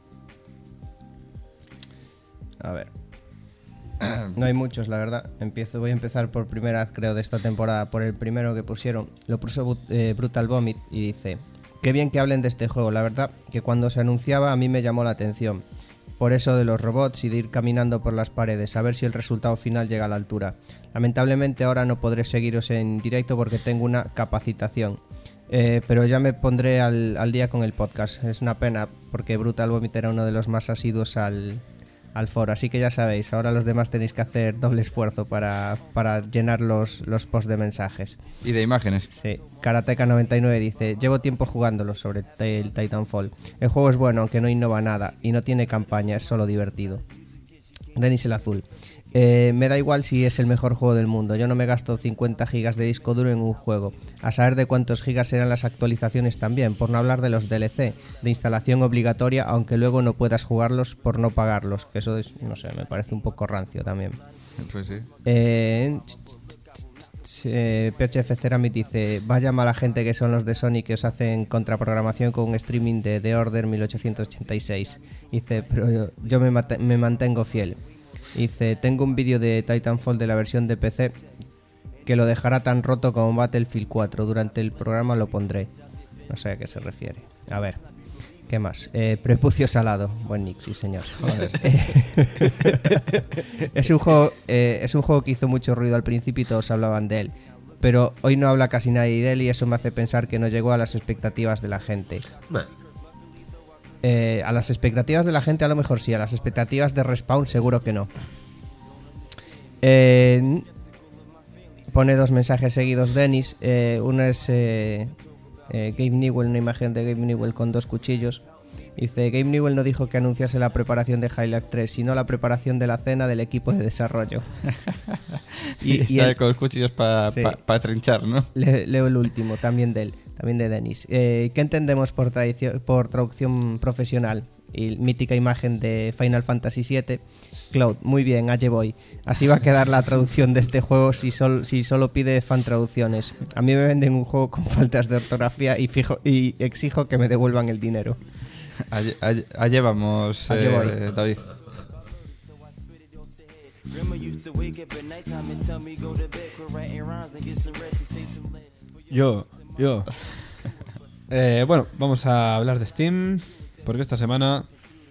A ver. No hay muchos, la verdad. Voy a empezar por primera vez, creo, de esta temporada, por el primero que pusieron. Lo puso Brutal Vomit y dice: qué bien que hablen de este juego, la verdad que cuando se anunciaba a mí me llamó la atención. Por eso de los robots y de ir caminando por las paredes, a ver si el resultado final llega a la altura. Lamentablemente ahora no podré seguiros en directo porque tengo una capacitación. Pero ya me pondré al día con el podcast. Es una pena porque Brutal Vomit era uno de los más asiduos al foro, así que ya sabéis, ahora los demás tenéis que hacer doble esfuerzo para llenar los posts de mensajes. Y de imágenes. Sí, Karateka99 dice: llevo tiempo jugándolo sobre el Titanfall. El juego es bueno, aunque no innova nada y no tiene campaña, es solo divertido. Denis el Azul: me da igual si es el mejor juego del mundo, yo no me gasto 50 gigas de disco duro en un juego, a saber de cuántos gigas serán las actualizaciones también, por no hablar de los DLC, de instalación obligatoria, aunque luego no puedas jugarlos por no pagarlos, que eso es, no sé, me parece un poco rancio también. Pues sí. PHF Ceramit dice: vaya mala gente que son los de Sony que os hacen contraprogramación con un streaming de The Order 1886. Dice: pero yo me mantengo fiel. Dice: tengo un vídeo de Titanfall de la versión de PC que lo dejará tan roto como Battlefield 4. Durante el programa lo pondré. No sé a qué se refiere. A ver, ¿qué más? Prepucio Salado. Buen nick, sí señor. Es un juego que hizo mucho ruido al principio y todos hablaban de él. Pero hoy no habla casi nadie de él y eso me hace pensar que no llegó a las expectativas de la gente. A las expectativas de la gente a lo mejor sí, a las expectativas de Respawn seguro que no. Pone dos mensajes seguidos Dennis. Uno es Gabe Newell, una imagen de Gabe Newell con dos cuchillos. Dice: Gabe Newell no dijo que anunciase la preparación de Half-Life 3, sino la preparación de la cena del equipo de desarrollo. y está con los cuchillos para Sí. trinchar, ¿no? Leo el último, también de Dennis. ¿Qué entendemos por traducción profesional? Y mítica imagen de Final Fantasy VII. Cloud: muy bien, allí voy. Así va a quedar la traducción de este juego si solo pide fan traducciones. A mí me venden un juego con faltas de ortografía y exijo que me devuelvan el dinero. Allí vamos, Allí voy. David. Yo. Bueno, vamos a hablar de Steam, porque esta semana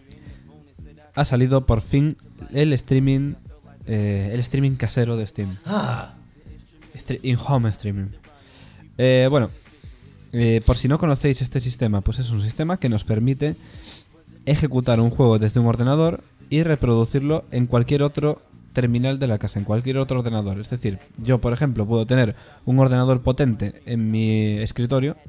ha salido por fin el streaming casero de Steam. In-home streaming. Bueno, por si no conocéis este sistema, pues es un sistema que nos permite ejecutar un juego desde un ordenador y reproducirlo en cualquier otro terminal de la casa, en cualquier otro ordenador. Es decir, yo, por ejemplo, puedo tener un ordenador potente en mi escritorio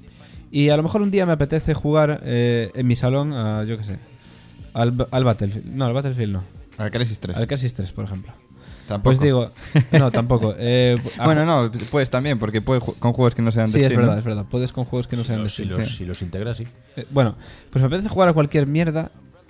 y a lo mejor un día me apetece jugar en mi salón a, yo qué sé, al Battlefield. No, al Battlefield no. Al Crisis 3. Al Crisis 3, por ejemplo. Tampoco. Pues digo, no, tampoco. Bueno, no, puedes también, porque puedes con juegos que no sean de Sí, Steam. es ¿no? verdad. Puedes con juegos que no sean de Steam. Si los integras, sí. Bueno, pues me apetece jugar a cualquier mierda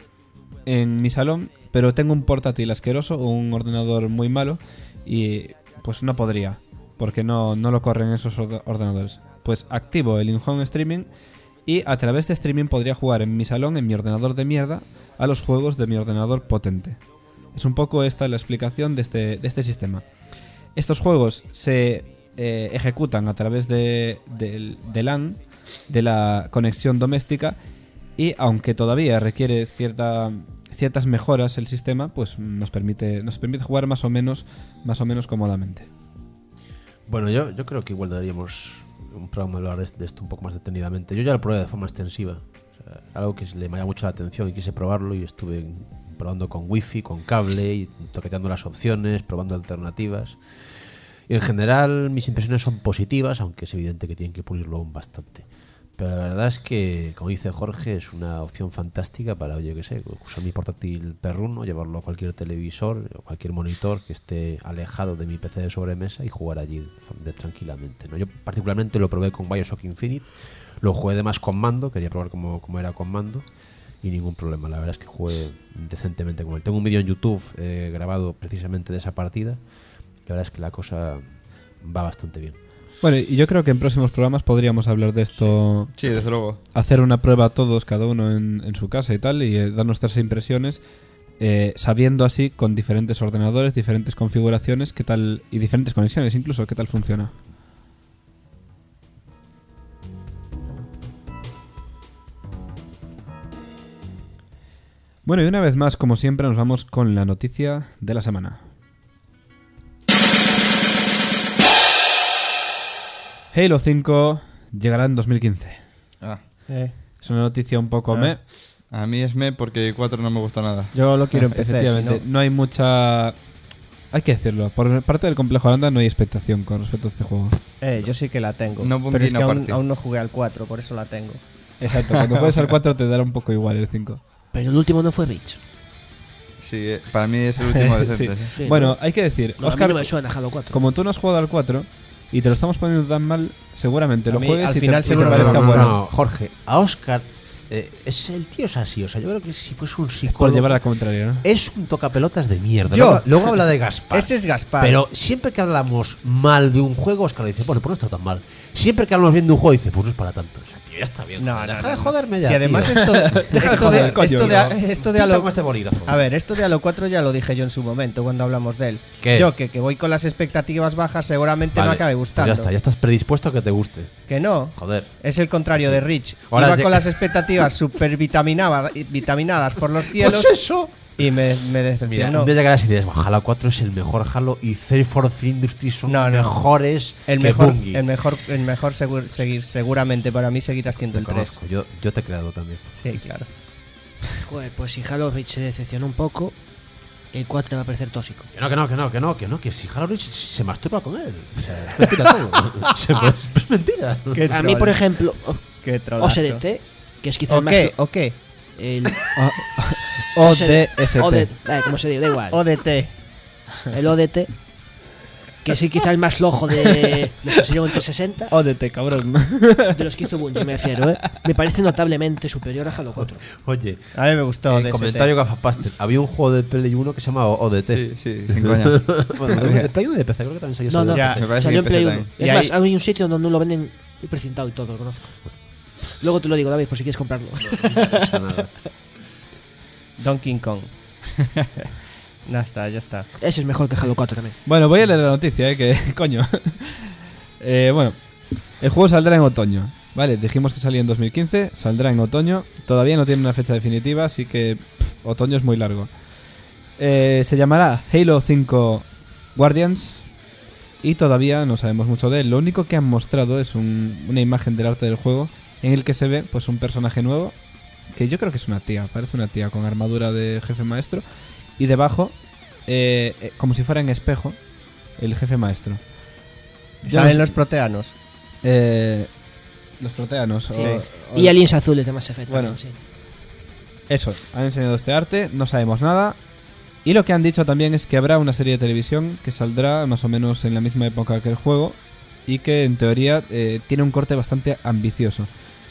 en mi salón, pero tengo un portátil asqueroso o un ordenador muy malo y pues no podría, porque no lo corren esos ordenadores. Pues activo el in-home streaming y a través de streaming podría jugar en mi salón, en mi ordenador de mierda, a los juegos de mi ordenador potente. Es un poco esta la explicación de este sistema. Estos juegos se ejecutan a través de LAN, de la conexión doméstica, y aunque todavía requiere ciertas mejoras el sistema, pues nos permite jugar más o menos cómodamente. Bueno, yo creo que igual daríamos un programa de hablar de esto un poco más detenidamente. Yo ya lo probé de forma extensiva. O sea, algo que le llama mucho la atención y quise probarlo y estuve probando con wifi, con cable y toqueteando las opciones, probando alternativas. Y en general mis impresiones son positivas, aunque es evidente que tienen que pulirlo aún bastante. Pero la verdad es que, como dice Jorge, es una opción fantástica para, yo qué sé, usar mi portátil perruno, llevarlo a cualquier televisor o cualquier monitor que esté alejado de mi PC de sobremesa y jugar allí tranquilamente, ¿no? Yo particularmente lo probé con BioShock Infinite, lo jugué además con mando, quería probar cómo era con mando y ningún problema. La verdad es que jugué decentemente con él. Tengo un vídeo en YouTube grabado precisamente de esa partida. La verdad es que la cosa va bastante bien. Bueno, y yo creo que en próximos programas podríamos hablar de esto. Sí, desde luego. Hacer una prueba todos, cada uno en su casa y tal, y dar nuestras impresiones, sabiendo así con diferentes ordenadores, diferentes configuraciones, qué tal, y diferentes conexiones incluso, qué tal funciona. Bueno, y una vez más, como siempre, nos vamos con la noticia de la semana. Halo 5 llegará en 2015. Ah, Es una noticia un poco Ah. a mí es porque 4 no me gusta nada. Yo lo quiero empezar. Efectivamente, no hay mucha... Hay que decirlo, por parte del complejo Aranda no hay expectación con respecto a este juego. Yo sí que la tengo. No, pero es que aparte. aún no jugué al 4, por eso la tengo. Exacto, cuando juegues al 4 te dará un poco igual el 5. Pero el último no fue Reach. Sí, para mí es el último decente. Sí. Sí. Sí, Bueno, ¿no? hay que decir, No, a mí Oscar, no me suena Halo 4. como tú no has jugado al 4 y te lo estamos poniendo tan mal, seguramente A lo mí, juegues al y final te seguro me parezca va a bueno. gustar. No, Jorge, a Oscar, el tío es así. O sea, yo creo que si fuese un Por psicólogo, llevar la contraria, ¿no? es un tocapelotas de mierda. Yo. Luego habla de Gaspar. Ese es Gaspar. Pero siempre que hablamos mal de un juego, Oscar dice, bueno, pues no está tan mal. Siempre que hablamos bien de un juego, dice, pues no es para tanto. O sea, tío, ya está bien. No, joder, no, deja no, de joderme ya. Si además tío. esto de joder, coño, esto de Pinta Halo... con este bolígrafo. A ver, esto de Halo 4 ya lo dije yo en su momento cuando hablamos de él. ¿Qué? Yo, que voy con las expectativas bajas, seguramente Vale, me acabe pues gustando. ya está, ya estás predispuesto a que te guste. Que no. Joder. Es el contrario de Rich. Ahora Iba ya- con las expectativas super vitaminadas por los cielos Pues eso. y me Mira, decepcionó. un día llegarás y dices, Halo 4 es el mejor Halo y 343 Industries son No, no. mejores El que mejor, Bungie. el mejor seguramente para mí seguirá siendo Te el 3. conozco, yo te he creado también. Sí, claro. Joder, pues si Halo Reach se decepcionó un poco, el 4 te va a parecer tóxico. Que si Halo Reach se masturba con él. O sea, es mentira todo. Es mentira. Qué A mí, troll, por ejemplo, qué trolazo. OSDT, que es quizá ¿O el más... qué? ¿O qué? El ODST. ODT, como se diga, da igual. ODT. El ODT, que es quizá el más flojo de los que salieron entre 60, ODT, cabrón. de los que hizo Bungie, me refiero, ¿eh? Me parece notablemente superior a Halo 4. Oye, A mí me gustó ODST. comentario Gafapaster. Había un juego de Play 1 que se llama ODT. Sí, sin coña. Bueno, de Play 1 y de PC, creo que también salió No, ese no, de Ya, PC. me parece salió en que Play empecé 1. también. Es Y más, ahí- hay un sitio donde lo venden precintado y todo, lo conozco. Luego te lo digo, David, por si quieres comprarlo. No pasa nada. Donkey Kong. Ya está. Ese es mejor que Halo 4 también. Bueno, voy a leer la noticia, que coño. Bueno, el juego saldrá en otoño. Vale, dijimos que salía en 2015, saldrá en otoño. Todavía no tiene una fecha definitiva, así que otoño es muy largo. Se llamará Halo 5 Guardians y todavía no sabemos mucho de él. Lo único que han mostrado es una imagen del arte del juego en el que se ve pues un personaje nuevo, que yo creo que es una tía, parece una tía con armadura de jefe maestro, y debajo, como si fuera en espejo, el jefe maestro. Yo ¿Salen no los sé- proteanos? los proteanos. Sí. o- Y aliens azules de Mass Effect. Bueno. también, sí. Eso, han enseñado este arte, no sabemos nada. Y lo que han dicho también es que habrá una serie de televisión que saldrá más o menos en la misma época que el juego y que en teoría tiene un corte bastante ambicioso.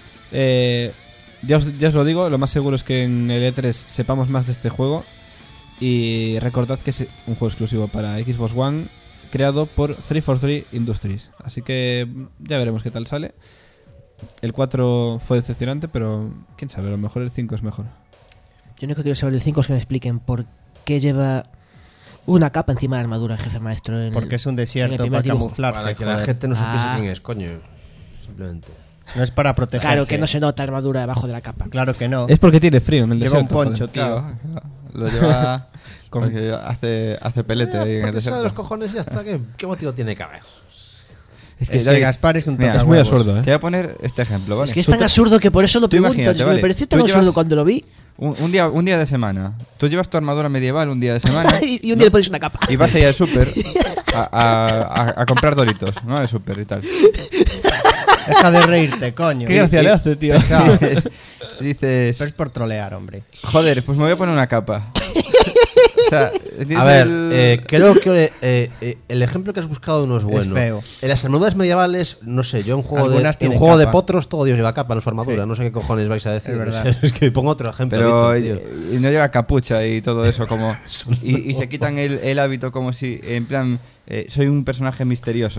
Ya os lo digo, lo más seguro es que en el E3 sepamos más de este juego. Y recordad que es un juego exclusivo para Xbox One, creado por 343 Industries. Así que ya veremos qué tal sale. El 4 fue decepcionante, pero quién sabe, a lo mejor el 5 es mejor. Yo lo único que quiero saber del 5 es que me expliquen por qué lleva una capa encima de la armadura el jefe maestro. Porque es un en el desierto primer para dibujo. camuflarse. Para que la joder. gente no supiese Ah. quién es, coño. Simplemente. No es para protegerse. Claro que no se nota armadura debajo de la capa. Claro que no. Es porque tiene frío en el Lleva un desierto. poncho, tío. Claro, lo lleva Con- porque hace pelete ahí en el Porque sale de los desierto. cojones y ya está. ¿Qué motivo tiene que haber? Es Es que David, Gaspar es un mira, Es tocahuevos. muy absurdo, Te voy a poner este ejemplo, ¿vale? Es que es tan absurdo que por eso lo tú pregunto. imagínate, Me vale. pareció Tú tan absurdo llevas- cuando lo vi Un día de semana. Tú llevas tu armadura medieval un día de semana y un día le pones una capa. y vas a ir al súper a comprar doritos, ¿no? Al súper y tal. Deja de reírte, coño. ¿Qué gracia le hace, tío? Pesado. Dices, Pero es por trolear, hombre. joder, pues me voy a poner una capa. O sea, ¿entiendes A ver, el- creo que el ejemplo que has buscado no es bueno. feo. En las armaduras medievales, no sé, yo en juego, Algunas en tienen juego de capa. potros todo Dios lleva capa en su armadura. Sí. No sé qué cojones vais a decir. Es verdad. Es que pongo otro ejemplo. Pero Víctor, tío. y no lleva capucha y todo eso como y se quitan el hábito como si en plan soy un personaje misterioso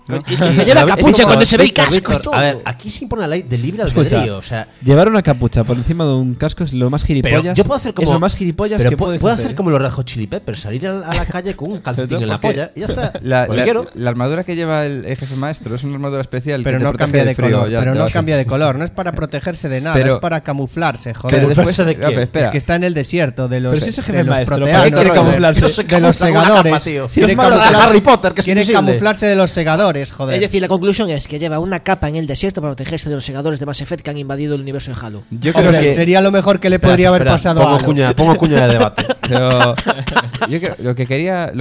¿no? Es que se lleva capucha cuando se ve el casco y Víctor, todo. a ver, aquí se impone la ley de libre Escucha, albedrío. O sea, Llevar una capucha por encima de un casco es lo más gilipollas. yo puedo hacer como. Es lo más gilipollas pero que puedes puedo hacer. hacer como los Red Hot Chili Peppers, salir a la calle con un calcetín en la Porque polla y ya está. La, Porque la- quiero. la armadura que lleva el jefe maestro es una armadura especial Pero que te no protege cambia del de frío. color. ya Pero te no vas. cambia de color. No es para protegerse de nada, Pero- es para camuflarse, Pero joder. después ¿de qué? espera. Es que está en el desierto de los, Pero si es el jefe de los maestro, ¿para qué proteanos, quiere joder, camuflarse? No se de los camufla con una segadores. capa, tío. Quiere Es malo de camuflarse- Harry Potter, que es quiere invisible. camuflarse de los segadores, joder. Es decir, la conclusión es que lleva una capa en el desierto para protegerse de los segadores de Mass Effect que han invadido el universo de Halo. Yo creo Hombre, que sería lo mejor que le podría haber pasado a Halo. Pongo cuña de debate. pero yo creo, lo que quería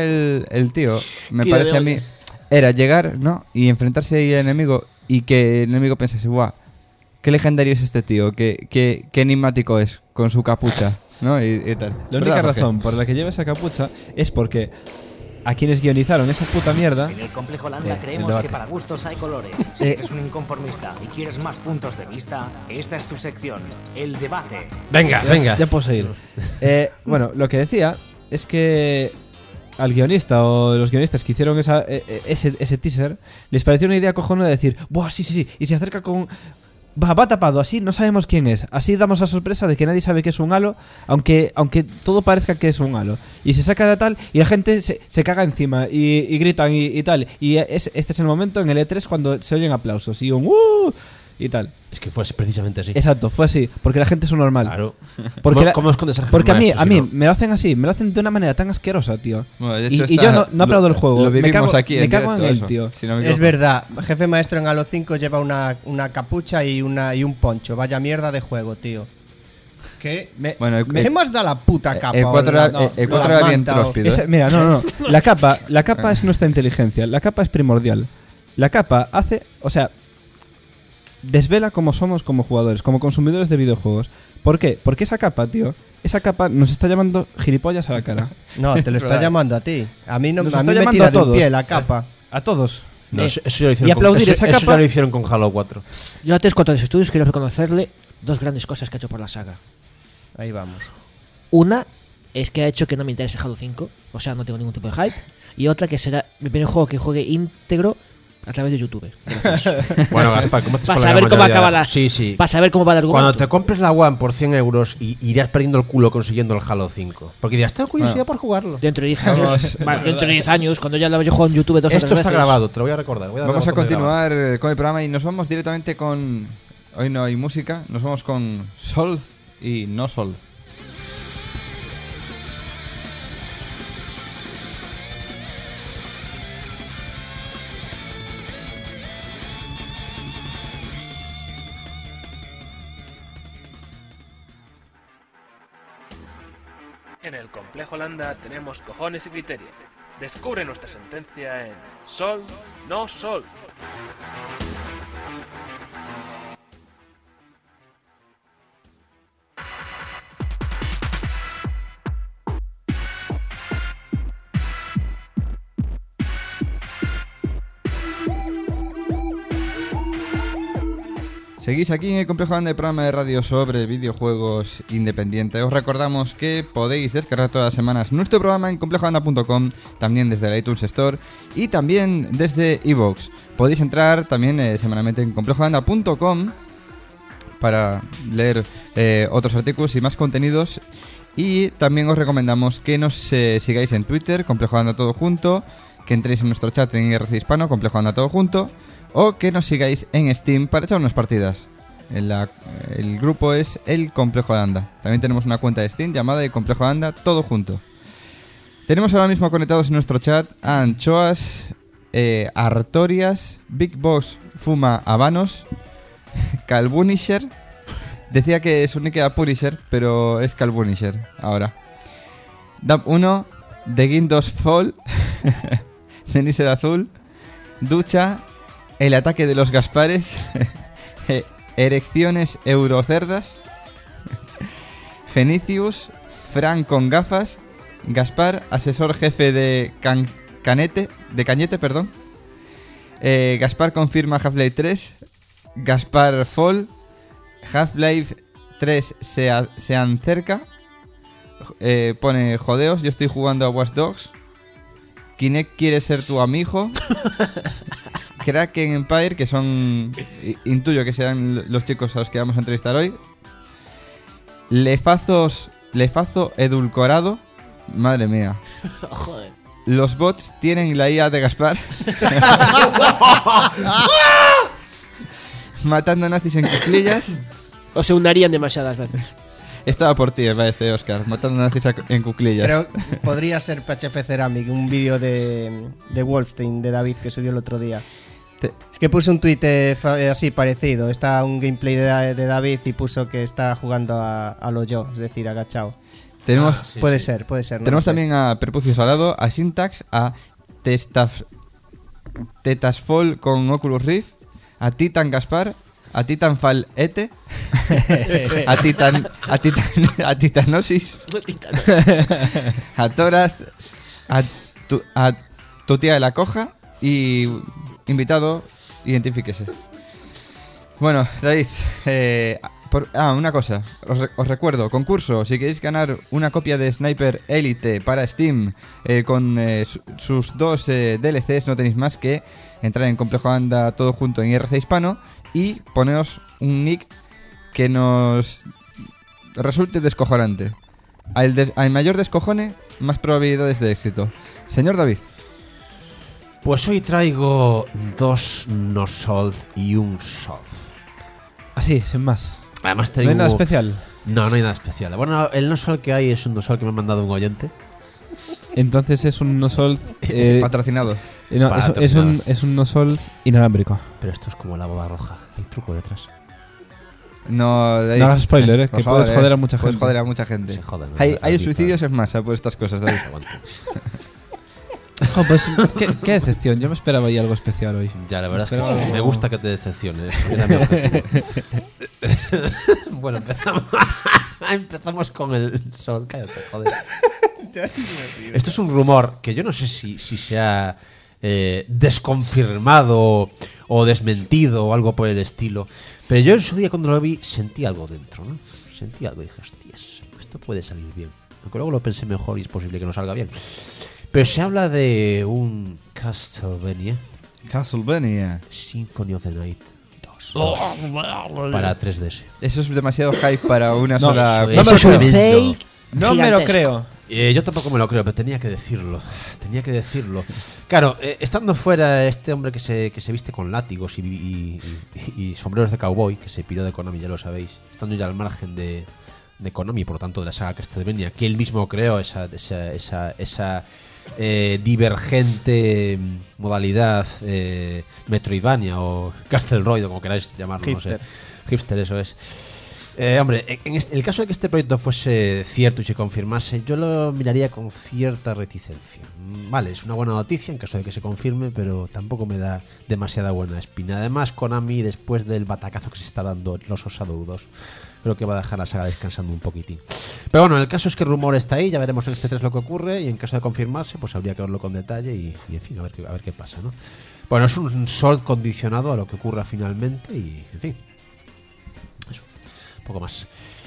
el tío, me Tira de parece a mí, olla. era llegar, ¿no? Y enfrentarse ahí al enemigo y que el enemigo pensase, guau, qué legendario es este tío, qué enigmático es con su capucha, ¿no? Y tal. La única ¿Verdad, Jorge? razón por la que lleva esa capucha es porque a quienes guionizaron esa puta mierda. En el Complejo Landa el creemos debate. que para gustos hay colores. Si eres un inconformista y quieres más puntos de vista, esta es tu sección, el debate. Venga, venga. Ya puedo seguir. Bueno, lo que decía es que al guionista o los guionistas que hicieron ese teaser les pareció una idea cojonuda de decir, ¡buah, sí! Y se acerca con. Va tapado, así no sabemos quién es. Así damos la sorpresa de que nadie sabe que es un halo, aunque todo parezca que es un halo. Y se saca la tal y la gente se caga encima y gritan y tal. Y este es el momento en el E3 cuando se oyen aplausos y un y tal. Es que fue precisamente así. Exacto, fue así, porque la gente es un normal. Claro. Porque ¿Cómo escondes al jefe porque a maestro, mí si no? me lo hacen así, me lo hacen de una manera tan asquerosa, tío. Bueno, de Y hecho yo no aplaudo el juego, Lo me vivimos cago- aquí me cago en directo, él, eso, tío. si no me Es equivoco. verdad, jefe maestro en Halo 5 lleva una capucha y un poncho. Vaya mierda de juego, tío. ¿Qué? Bueno, ¿Qué más da la puta capa? el 4 o la- era, el o cuatro la era bien manta o- tróspido. Mira, no. La capa es nuestra inteligencia. La capa es primordial. La capa hace, o sea, desvela cómo somos como jugadores, como consumidores de videojuegos. ¿Por qué? Porque esa capa, tío, esa capa nos está llamando gilipollas a la cara. No, te lo está Verdad. llamando a ti. A mí no Nos a está mí me llamando tira a de un todos. pie la capa. A todos. No, eso ya lo hicieron y aplaudir con, esa eso capa- ya lo hicieron con Halo 4. Yo a 3-4 de estudios quiero reconocerle dos grandes cosas que ha hecho por la saga. Ahí vamos. Una es que ha hecho que no me interese Halo 5, o sea, no tengo ningún tipo de hype. Y otra que será mi primer juego que juegue íntegro a través de YouTube. Gracias. Bueno, Gaspar, ¿cómo haces Para con la saber gran cómo mayoría? acaba la. Sí, sí. Para saber cómo va el argumento. Cuando te compres la One por 100 euros irás perdiendo el culo consiguiendo el Halo 5. Porque dirás, tengo curiosidad por jugarlo. Dentro de 10 años. Dentro de 10 años, cuando ya lo haya jugado en YouTube 2 o 3 Esto está veces. grabado, te lo voy a recordar. Voy a dar Vamos al a botón de grabar. continuar con el programa y nos vamos directamente con... Hoy no hay música, nos vamos con Solve y No Solve. En el Complejo Landa tenemos cojones y criterio. Descubre nuestra sentencia en Sol, no Sol. Seguís aquí en el Complejo Landa, el programa de radio sobre videojuegos independiente. Os recordamos que podéis descargar todas las semanas nuestro programa en complejolanda.com, también desde el iTunes Store y también desde iVoox. Podéis entrar también semanalmente en complejolanda.com para leer otros artículos y más contenidos. Y también os recomendamos que nos sigáis en Twitter, Complejo Landa todo junto, que entréis en nuestro chat en IRC Hispano, Complejo Landa todo junto, o que nos sigáis en Steam para echar unas partidas. El grupo es El Complejo Landa. También tenemos una cuenta de Steam llamada El Complejo Landa todo junto. Tenemos ahora mismo conectados en nuestro chat a Anchoas, Artorias, Big Boss Fuma Habanos, Calbunisher. Decía que su nick era Punisher, pero es Calbunisher ahora. Dab1, The Guindos Fall, Cenicer Azul, Ducha, El Ataque de los Gaspares, Erecciones Eurocerdas, Fenicius, Fran con gafas, Gaspar, asesor jefe de Cañete, perdón. Gaspar confirma Half-Life 3, Gaspar Fall, Half-Life 3 se acerca, pone jodeos, yo estoy jugando a Watch Dogs Kinect quiere ser tu amigo. Kraken Empire, que son... Intuyo que serán los chicos a los que vamos a entrevistar hoy. Lefazo edulcorado. Madre mía. Joder. Los bots tienen la IA de Gaspar. Matando nazis en cuclillas. O se unarían demasiadas veces. Estaba por ti, me parece, Oscar. Matando nazis en cuclillas. Pero podría ser PHP Ceramic, un vídeo de Wolfstein, de David, que subió el otro día. Es que puso un tuit así parecido. Está un gameplay de David y puso que está jugando a lo yo, es decir, agachado. Tenemos, puede ser. No tenemos lo sé. también a Perpucio Salado, a Syntax, a Tetasfall con Oculus Rift, a Titan Gaspar, a Titanfall Ete, a Titanosis, a Toraz, a tu tía de la coja y invitado, identifíquese. Bueno, David, una cosa, os recuerdo, concurso, si queréis ganar una copia de Sniper Elite para Steam con sus 2 DLCs, no tenéis más que entrar en Complejo Anda todo junto en IRC Hispano y poneos un nick que nos resulte descojonante. Al mayor descojone, más probabilidades de éxito. Señor David. Pues hoy traigo 2 no solve y un solve. Así, sin más. Además ¿No tengo... hay nada especial? No hay nada especial. Bueno, el no solve que hay es un no solve que me ha mandado un oyente. Entonces es un no solve... Patrocinado. no, es un no solve inalámbrico. Pero esto es como la boda roja. Hay truco detrás. No, David, No hagas spoiler, por que favor, puedes joder a mucha puedes gente. joder a mucha gente. Se joden, ¿no? Hay Aquí suicidios es más por estas cosas, David. Aguanta. Jo, pues, qué decepción. Yo me esperaba ahí algo especial hoy. Ya, la verdad es que Pero- sí, me gusta que te decepciones. Era mi objetivo. Bueno, empezamos con el sol. Cállate, joder. Esto es un rumor que yo no sé si se ha desconfirmado o desmentido o algo por el estilo. Pero yo en su día cuando lo vi sentí algo dentro, ¿no? Sentí algo y dije, hostias, esto puede salir bien. Aunque luego lo pensé mejor y es posible que no salga bien. Pero se habla de un Castlevania Symphony of the Night 2 para 3DS. Eso es demasiado hype para una No, sola... eso es un fake. No me lo gigantesco. creo. Yo tampoco me lo creo, pero tenía que decirlo. Claro, estando fuera este hombre que se viste con látigos y sombreros de cowboy, que se piró de Konami, ya lo sabéis, estando ya al margen de Konami, por lo tanto de la saga Castlevania, que él mismo creó esa divergente modalidad Metroidvania o Castlevania, o como queráis llamarlo, Hipster. no sé. Hipster, eso es. Hombre, en el caso de que este proyecto fuese cierto y se confirmase, yo lo miraría con cierta reticencia. Vale, es una buena noticia en caso de que se confirme, pero tampoco me da demasiada buena espina. Además, Konami, después del batacazo que se está dando los Shadow 2, creo que va a dejar la saga descansando un poquitín. Pero bueno, el caso es que el rumor está ahí, ya veremos en este 3 lo que ocurre, y en caso de confirmarse, pues habría que verlo con detalle y en fin, a ver qué pasa, ¿no? Bueno, es un sol condicionado a lo que ocurra finalmente y, en fin, eso, poco más.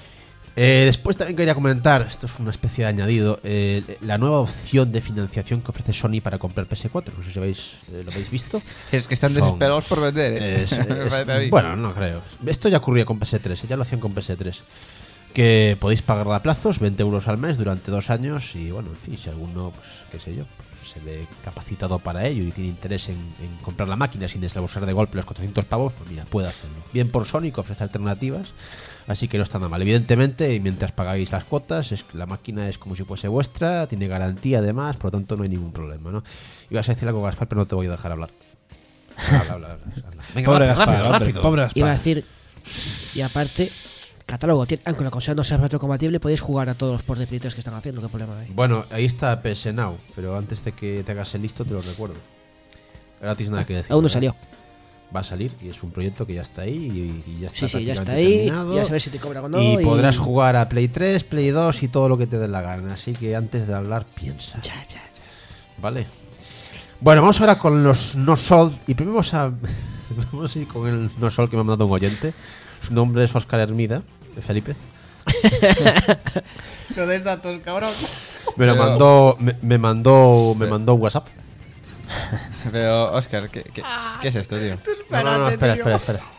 Después también quería comentar, esto es una especie de añadido, la nueva opción de financiación que ofrece Sony para comprar PS4. No sé si lo habéis visto. Es que están Son- desesperados por vender, ¿eh? Me parece a mí. bueno, no creo. Esto ya ocurría con PS3, ya lo hacían con PS3. Que podéis pagarla a plazos, 20 euros al mes durante 2 años. Y bueno, en fin, si alguno, pues qué sé yo, pues, se ve capacitado para ello y tiene interés en comprar la máquina sin desembolsar de golpe los 400 pavos, pues mira, puede hacerlo. Bien por Sony, que ofrece alternativas. Así que no está nada mal. Evidentemente, y mientras pagáis las cuotas, la máquina es como si fuese vuestra, tiene garantía además, por lo tanto no hay ningún problema, ¿no? Ibas a decir algo, Gaspar, pero no te voy a dejar hablar. Habla. Venga, Pobre rápido, Gaspar, hombre, rápido. pobre Gaspar. Iba a decir, y aparte, catálogo, aunque la consola no sea retrocompatible, podéis jugar a todos los ports de Play 3 que están haciendo, ¿qué problema hay? Bueno, ahí está PS Now, pero antes de que te hagas el listo te lo recuerdo. Ahora no tienes nada que decir. Aún no ¿verdad? salió. Va a salir y es un proyecto que ya está ahí y ya está. Sí, ya está prácticamente ahí, terminado. ya sabes si te cobra o no. Y podrás jugar a Play 3, Play 2 y todo lo que te dé la gana. Así que antes de hablar, piensa. Ya. ¿Vale? Bueno, vamos ahora con los no sold. Y primero vamos a ir con el no sold que me ha mandado un oyente. Su nombre es Óscar Hermida, Felipe. No des datos, cabrón. Me lo mandó, me mandó un WhatsApp. Pero, Óscar, ¿qué es esto, tío? No, espera.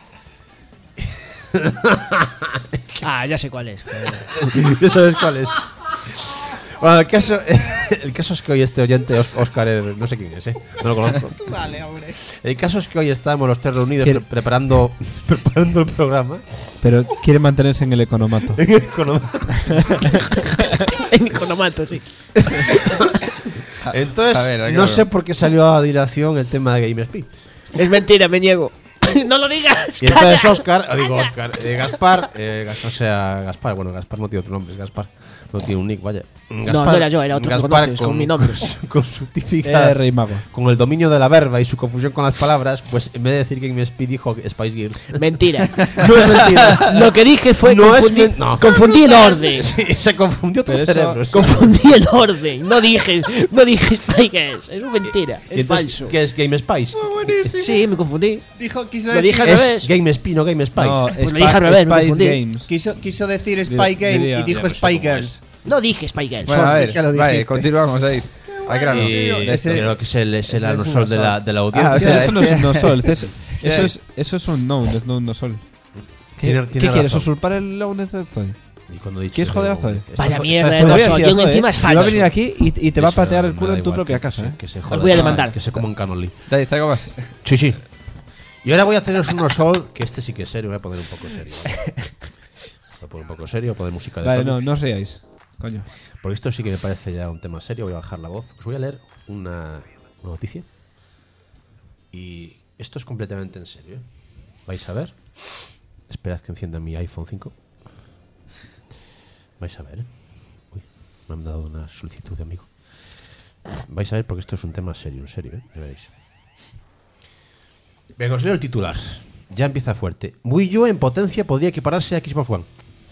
Ah, ya sé cuál es. ¿Ya sabes cuál es? Bueno, el caso es que hoy este oyente, Óscar, no sé quién es, no lo conozco. Dale, hombre. El caso es que hoy estamos los tres reunidos ¿Quiere- preparando el programa. Pero quiere mantenerse en el economato. En el economato. En Economato, sí. Entonces, A ver, no claro. sé por qué salió a dilación el tema de GameSpeak. Es mentira, me niego. ¡No lo digas! Y entonces Gaspar, Gaspar, bueno, Gaspar no tiene otro nombre, es Gaspar. No tiene un nick, vaya. No era yo, era otro que conoces, con mi nombre. Con su típica... Rey Mago. Con el dominio de la verba y su confusión con las palabras, pues en vez de decir GameSpeak dijo Spice Girls. Mentira. No es mentira. Lo que dije fue No es confundí, no. confundí el orden. Sí, se confundió tus Pero eso- cerebros. Confundí el orden. No dije Spy Girls. Es mentira. Y Es entonces, falso. ¿qué es Game Spice? Sí, me confundí. Quiso Lo decir, dije al Es revés. Game Spy, no Game Spice. No, Pues lo dije al revés, me Spice confundí. Games. quiso decir Spy Game diría- y dijo ya no sé Spy cómo Girls. No dije Spy Girls. Bueno, a Jorge, ver, ya lo vale, dijiste. continuamos, David. Al grano. Y ese- creo que es el ese es anosol un de la Ah, audiencia. o sea, Eso no es un no sol. Sí. Eso es un no, es no un no sol. Tiene ¿Qué quieres? razón. ¿Usurpar el Lowness de Zoe? Y cuando he dicho ¿Quieres joder a de- Zoe? esto Vaya fue- mierda, esto no fue- soy. Decía Yo Zoe, encima es y va a falso. venir aquí y te va a Eso patear el me culo da en tu igual, propia que casa, se- ¿eh? Que se Os joda. voy a demandar. Que se como un Canon Lee. David, ¿algo más? Sí, sí. Y ahora voy a teneros un sol que este sí que es serio. Voy a poner un poco serio. ¿vale? Voy a poner un poco serio, voy a poner música de Vale, fondo. no os riáis. Coño. Porque esto sí que me parece ya un tema serio. Voy a bajar la voz. Os voy a leer una noticia. Y esto es completamente en serio. Vais a ver. Esperad que encienda mi iPhone 5. Vais a ver. Uy, me han dado una solicitud de amigo. Vais a ver porque esto es un tema serio, en serio, ya veréis. Venga, os leo el titular. Ya empieza fuerte. Wii U en potencia podría equipararse a Xbox One.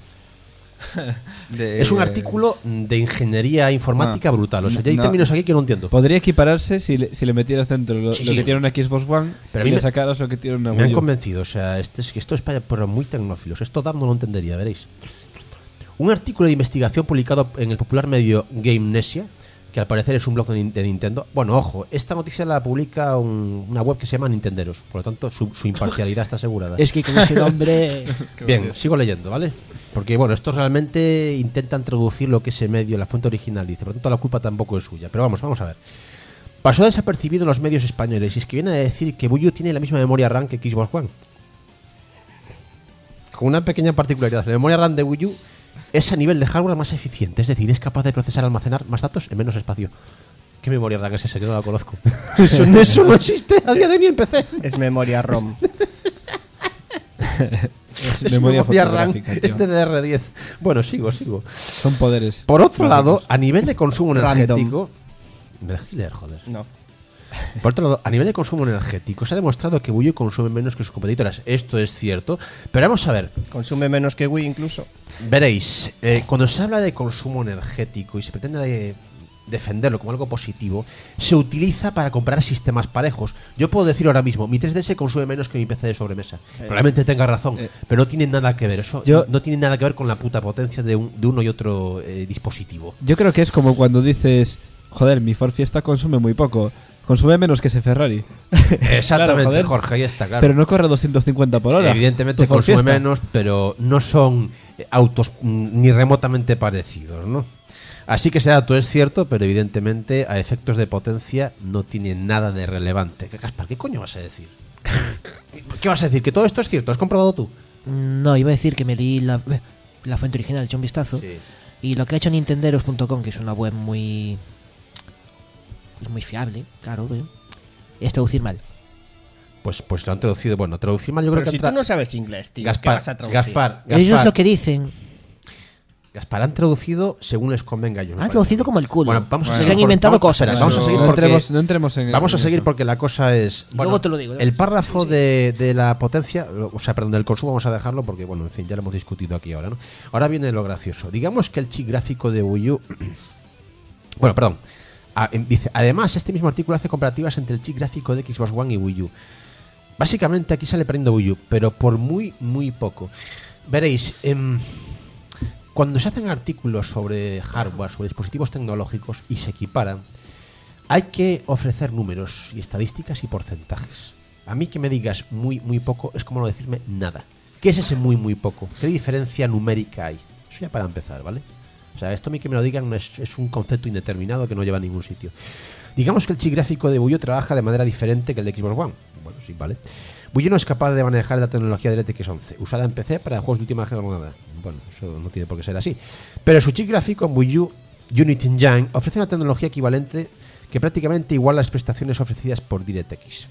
Es un artículo de ingeniería informática brutal. O sea, ya hay no. términos aquí que no entiendo. Podría equipararse si le metieras dentro lo Sí, que sí. tiene una Xbox One Pero a y mí le me- sacaras lo que tiene una Me han Wii U. convencido. O sea, esto es para muy tecnófilos. Esto DAM no lo entendería, veréis. Un artículo de investigación publicado en el popular medio GameNesia, que al parecer es un blog de Nintendo. Bueno, ojo, esta noticia la publica una web que se llama Nintenderos. Por lo tanto, su imparcialidad está asegurada. Es que con ese nombre. Bien, sigo leyendo, ¿vale? Porque, bueno, estos realmente intentan traducir lo que ese medio, la fuente original dice. Por lo tanto, la culpa tampoco es suya. Pero vamos a ver. Pasó desapercibido en los medios españoles y es que viene a decir que Wii U tiene la misma memoria RAM que Xbox One. Con una pequeña particularidad. La memoria RAM de Wii U es a nivel de hardware más eficiente. Es decir, es capaz de procesar y almacenar más datos en menos espacio. ¿Qué memoria RAM es esa? Que no la conozco. eso no existe a día de hoy ni en PC. Es memoria ROM. Es Es memoria RAM, fotográfica, tío. es DDR10. Bueno, sigo. Son poderes. Por otro básicos. lado, a nivel de consumo Random. energético. ¿Me dejáis leer, joder? No. Por otro lado, a nivel de consumo energético, se ha demostrado que Wii U consume menos que sus competidoras. Esto es cierto. Pero vamos a ver. Consume menos que Wii incluso. Veréis, cuando se habla de consumo energético y se pretende defenderlo como algo positivo, se utiliza para comprar sistemas parejos. Yo puedo decir ahora mismo, mi 3DS consume menos que mi PC de sobremesa. Probablemente tenga razón, pero no tiene nada que ver. Eso Yo- no tiene nada que ver con la puta potencia de uno y otro dispositivo. Yo creo que es como cuando dices, joder, mi Ford Fiesta consume muy poco. Consume menos que ese Ferrari. Exactamente, Claro, joder. Jorge, ahí está, claro. Pero no corre 250 por hora. Evidentemente Tu Ford consume Fiesta. menos, pero no son autos ni remotamente parecidos, ¿no? Así que ese dato es cierto, pero evidentemente a efectos de potencia no tiene nada de relevante. Gaspar, ¿qué coño vas a decir? ¿Qué vas a decir? ¿Que todo esto es cierto? ¿Has comprobado tú? No, iba a decir que me leí la fuente original, eché un vistazo. Sí. Y lo que ha hecho Nintenderos.com, que es una web muy fiable, claro, es traducir mal. Pues lo han traducido. Bueno, traducir mal yo Pero creo si que tú no sabes inglés, tío, ¿qué Gaspar, vas a traducir? Gaspar, Ellos lo que dicen, Gaspar, han traducido según les convenga a ellos. me han parece. traducido como el culo. Bueno, vamos a Se seguir han por- inventado vamos- cosas. espera, vamos a seguir no, porque no entremos en vamos a en seguir eso. porque la cosa es. Luego te lo digo. El párrafo de la potencia, o sea, perdón, del consumo vamos a dejarlo porque, bueno, en fin, ya lo hemos discutido aquí ahora, ¿no? Ahora viene lo gracioso. Digamos que el chip gráfico de Wii U. Bueno, perdón. Dice, además, este mismo artículo hace comparativas entre el chip gráfico de Xbox One y Wii U. Básicamente aquí sale perdiendo Wii U, pero por muy, muy poco. Veréis, cuando se hacen artículos sobre hardware, sobre dispositivos tecnológicos y se equiparan, hay que ofrecer números y estadísticas y porcentajes. A mí que me digas muy poco es como no decirme nada. ¿Qué es ese muy poco? ¿Qué diferencia numérica hay? Eso ya para empezar, ¿vale? O sea, esto a mí que me lo digan es un concepto indeterminado que no lleva a ningún sitio. Digamos que el chip gráfico de Wii U trabaja de manera diferente que el de Xbox One. Bueno, sí, vale. Wii U no es capaz de manejar la tecnología de DirectX 11, usada en PC para juegos de última generación. Bueno, eso no tiene por qué ser así. Pero su chip gráfico en Wii U, Unity Engine, ofrece una tecnología equivalente que prácticamente iguala las prestaciones ofrecidas por DirectX.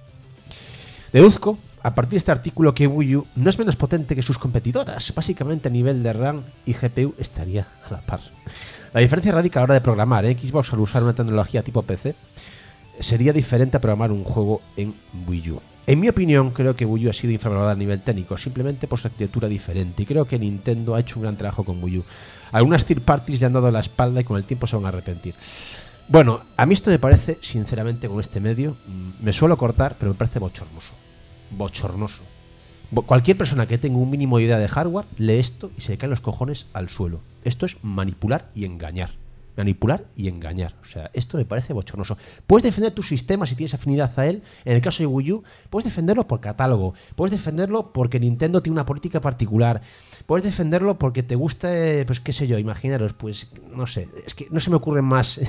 Deduzco, a partir de este artículo, que Wii U no es menos potente que sus competidoras. Básicamente a nivel de RAM y GPU estaría a la par. La diferencia radica a la hora de programar. En Xbox, al usar una tecnología tipo PC, sería diferente a programar un juego en Wii U. En mi opinión, creo que Wii U ha sido infravalorada a nivel técnico, simplemente por su arquitectura diferente, y creo que Nintendo ha hecho un gran trabajo con Wii U. Algunas third parties le han dado la espalda y con el tiempo se van a arrepentir. Bueno, a mí esto me parece, sinceramente, con este medio, me suelo cortar, pero me parece bochornoso. Bochornoso. Cualquier persona que tenga un mínimo de idea de hardware lee esto y se le caen los cojones al suelo. Esto es manipular y engañar. Manipular y engañar. O sea, esto me parece bochornoso. Puedes defender tu sistema si tienes afinidad a él. En el caso de Wii U, puedes defenderlo por catálogo. Puedes defenderlo porque Nintendo tiene una política particular. Puedes defenderlo porque te gusta, pues qué sé yo, imaginaros, pues no sé. Es que no se me ocurre más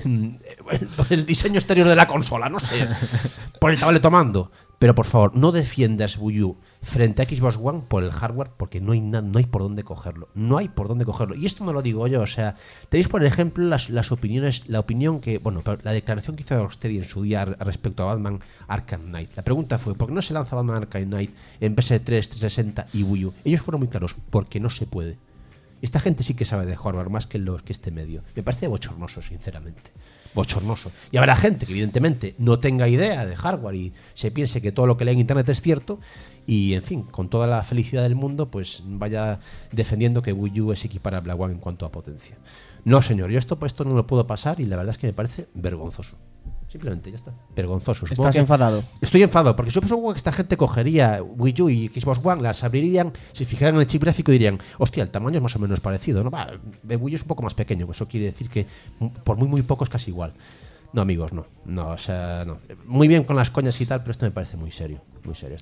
el diseño exterior de la consola, no sé. Por el tableto mando. Pero por favor, no defiendas Wii U frente a Xbox One por el hardware, porque no hay por dónde cogerlo. No hay por dónde cogerlo. Y esto no lo digo yo, o sea, tenéis por ejemplo las opiniones, la opinión que, bueno, la declaración que hizo Rocksteady en su día respecto a Batman Arkham Knight. La pregunta fue, ¿por qué no se lanza Batman Arkham Knight en PS3, 360 y Wii U? Ellos fueron muy claros, porque no se puede. Esta gente sí que sabe de hardware más que este medio. Me parece bochornoso, sinceramente. Bochornoso. Y habrá gente que evidentemente no tenga idea de hardware y se piense que todo lo que lee en internet es cierto y, en fin, con toda la felicidad del mundo, pues vaya defendiendo que Wii U es equiparable a One en cuanto a potencia. No, señor, yo esto no lo puedo pasar y la verdad es que me parece vergonzoso. Simplemente, ya está. Vergonzoso. ¿Estás enfadado? Estoy enfadado, porque supongo que esta gente cogería Wii U y Xbox One, las abrirían, se fijaran en el chip gráfico y dirían, hostia, el tamaño es más o menos parecido, ¿no? Wii U es un poco más pequeño, eso quiere decir que por muy poco es casi igual. No, amigos, no. No, o sea, no. Muy bien con las coñas y tal, pero esto me parece muy serio. Muy serio.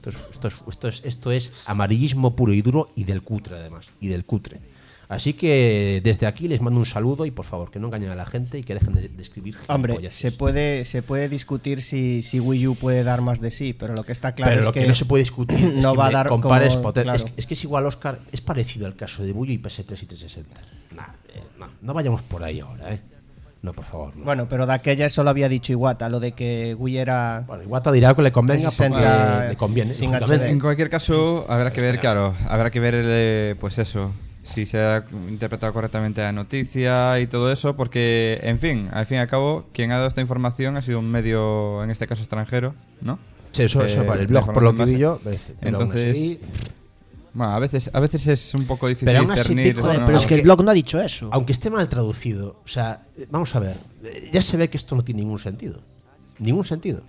Esto es amarillismo puro y duro y del cutre, además. Y del cutre. Así que desde aquí les mando un saludo y por favor que no engañen a la gente y que dejen de escribir gilipollas. Hombre, se puede discutir si Wii U puede dar más de sí, pero lo que está claro pero es lo que no se puede discutir es no que va a dar compares como, claro. claro. Es que es igual, Oscar, es parecido al caso de Wii U y PS3 y 360. No vayamos por ahí ahora, No, por favor. No. Bueno, pero de aquella eso lo había dicho Iwata, lo de que Wii era... Bueno, Iwata dirá que le convenga porque le conviene. Sin HD. En cualquier caso, habrá que ver, claro, habrá que ver, pues eso, si se ha interpretado correctamente la noticia y todo eso, porque, en fin, al fin y al cabo, quien ha dado esta información ha sido un medio, en este caso extranjero, ¿no? Sí, eso vale. El blog, por lo que vi yo, entonces... Bueno, a veces es un poco difícil pero discernir. Pero es que el blog no ha dicho eso. Aunque esté mal traducido, o sea, vamos a ver, ya se ve que esto no tiene ningún sentido. Ningún sentido.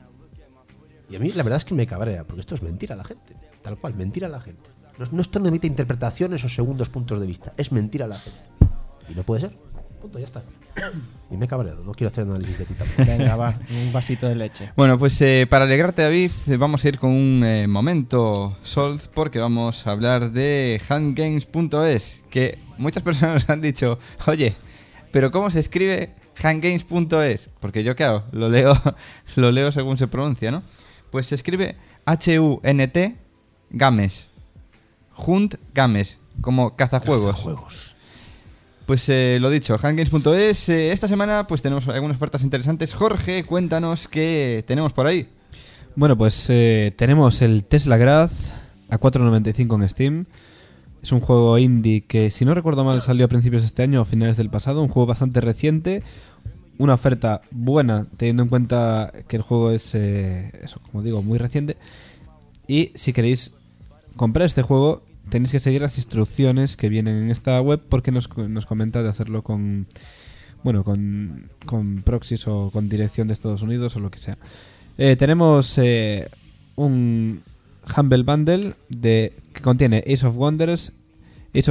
Y a mí la verdad es que me cabrea, porque esto es mentira a la gente. Tal cual, mentira a la gente. No esto no emite interpretaciones o segundos puntos de vista. Es mentira a la gente. Y no puede ser. Punto, ya está. Y me he cabreado, no quiero hacer análisis de ti tampoco. Venga, va, un vasito de leche. Bueno, pues para alegrarte, David, vamos a ir con un momento Sold, porque vamos a hablar de handgames.es, que muchas personas han dicho, oye, pero ¿cómo se escribe handgames.es? Porque yo, claro, lo leo según se pronuncia, ¿no? Pues se escribe H-U-N-T Games, Hunt Games, como cazajuegos. Pues lo dicho, handgames.es, esta semana pues tenemos algunas ofertas interesantes. Jorge, cuéntanos qué tenemos por ahí. Bueno, pues tenemos el Tesla Grad a 4,95 en Steam. Es un juego indie que, si no recuerdo mal, salió a principios de este año o finales del pasado. Un juego bastante reciente. Una oferta buena, teniendo en cuenta que el juego es, eso, como digo, muy reciente. Y si queréis comprar este juego, tenéis que seguir las instrucciones que vienen en esta web, porque nos comenta de hacerlo con proxies o con dirección de Estados Unidos o lo que sea. Tenemos un Humble Bundle que contiene Ace of Wonders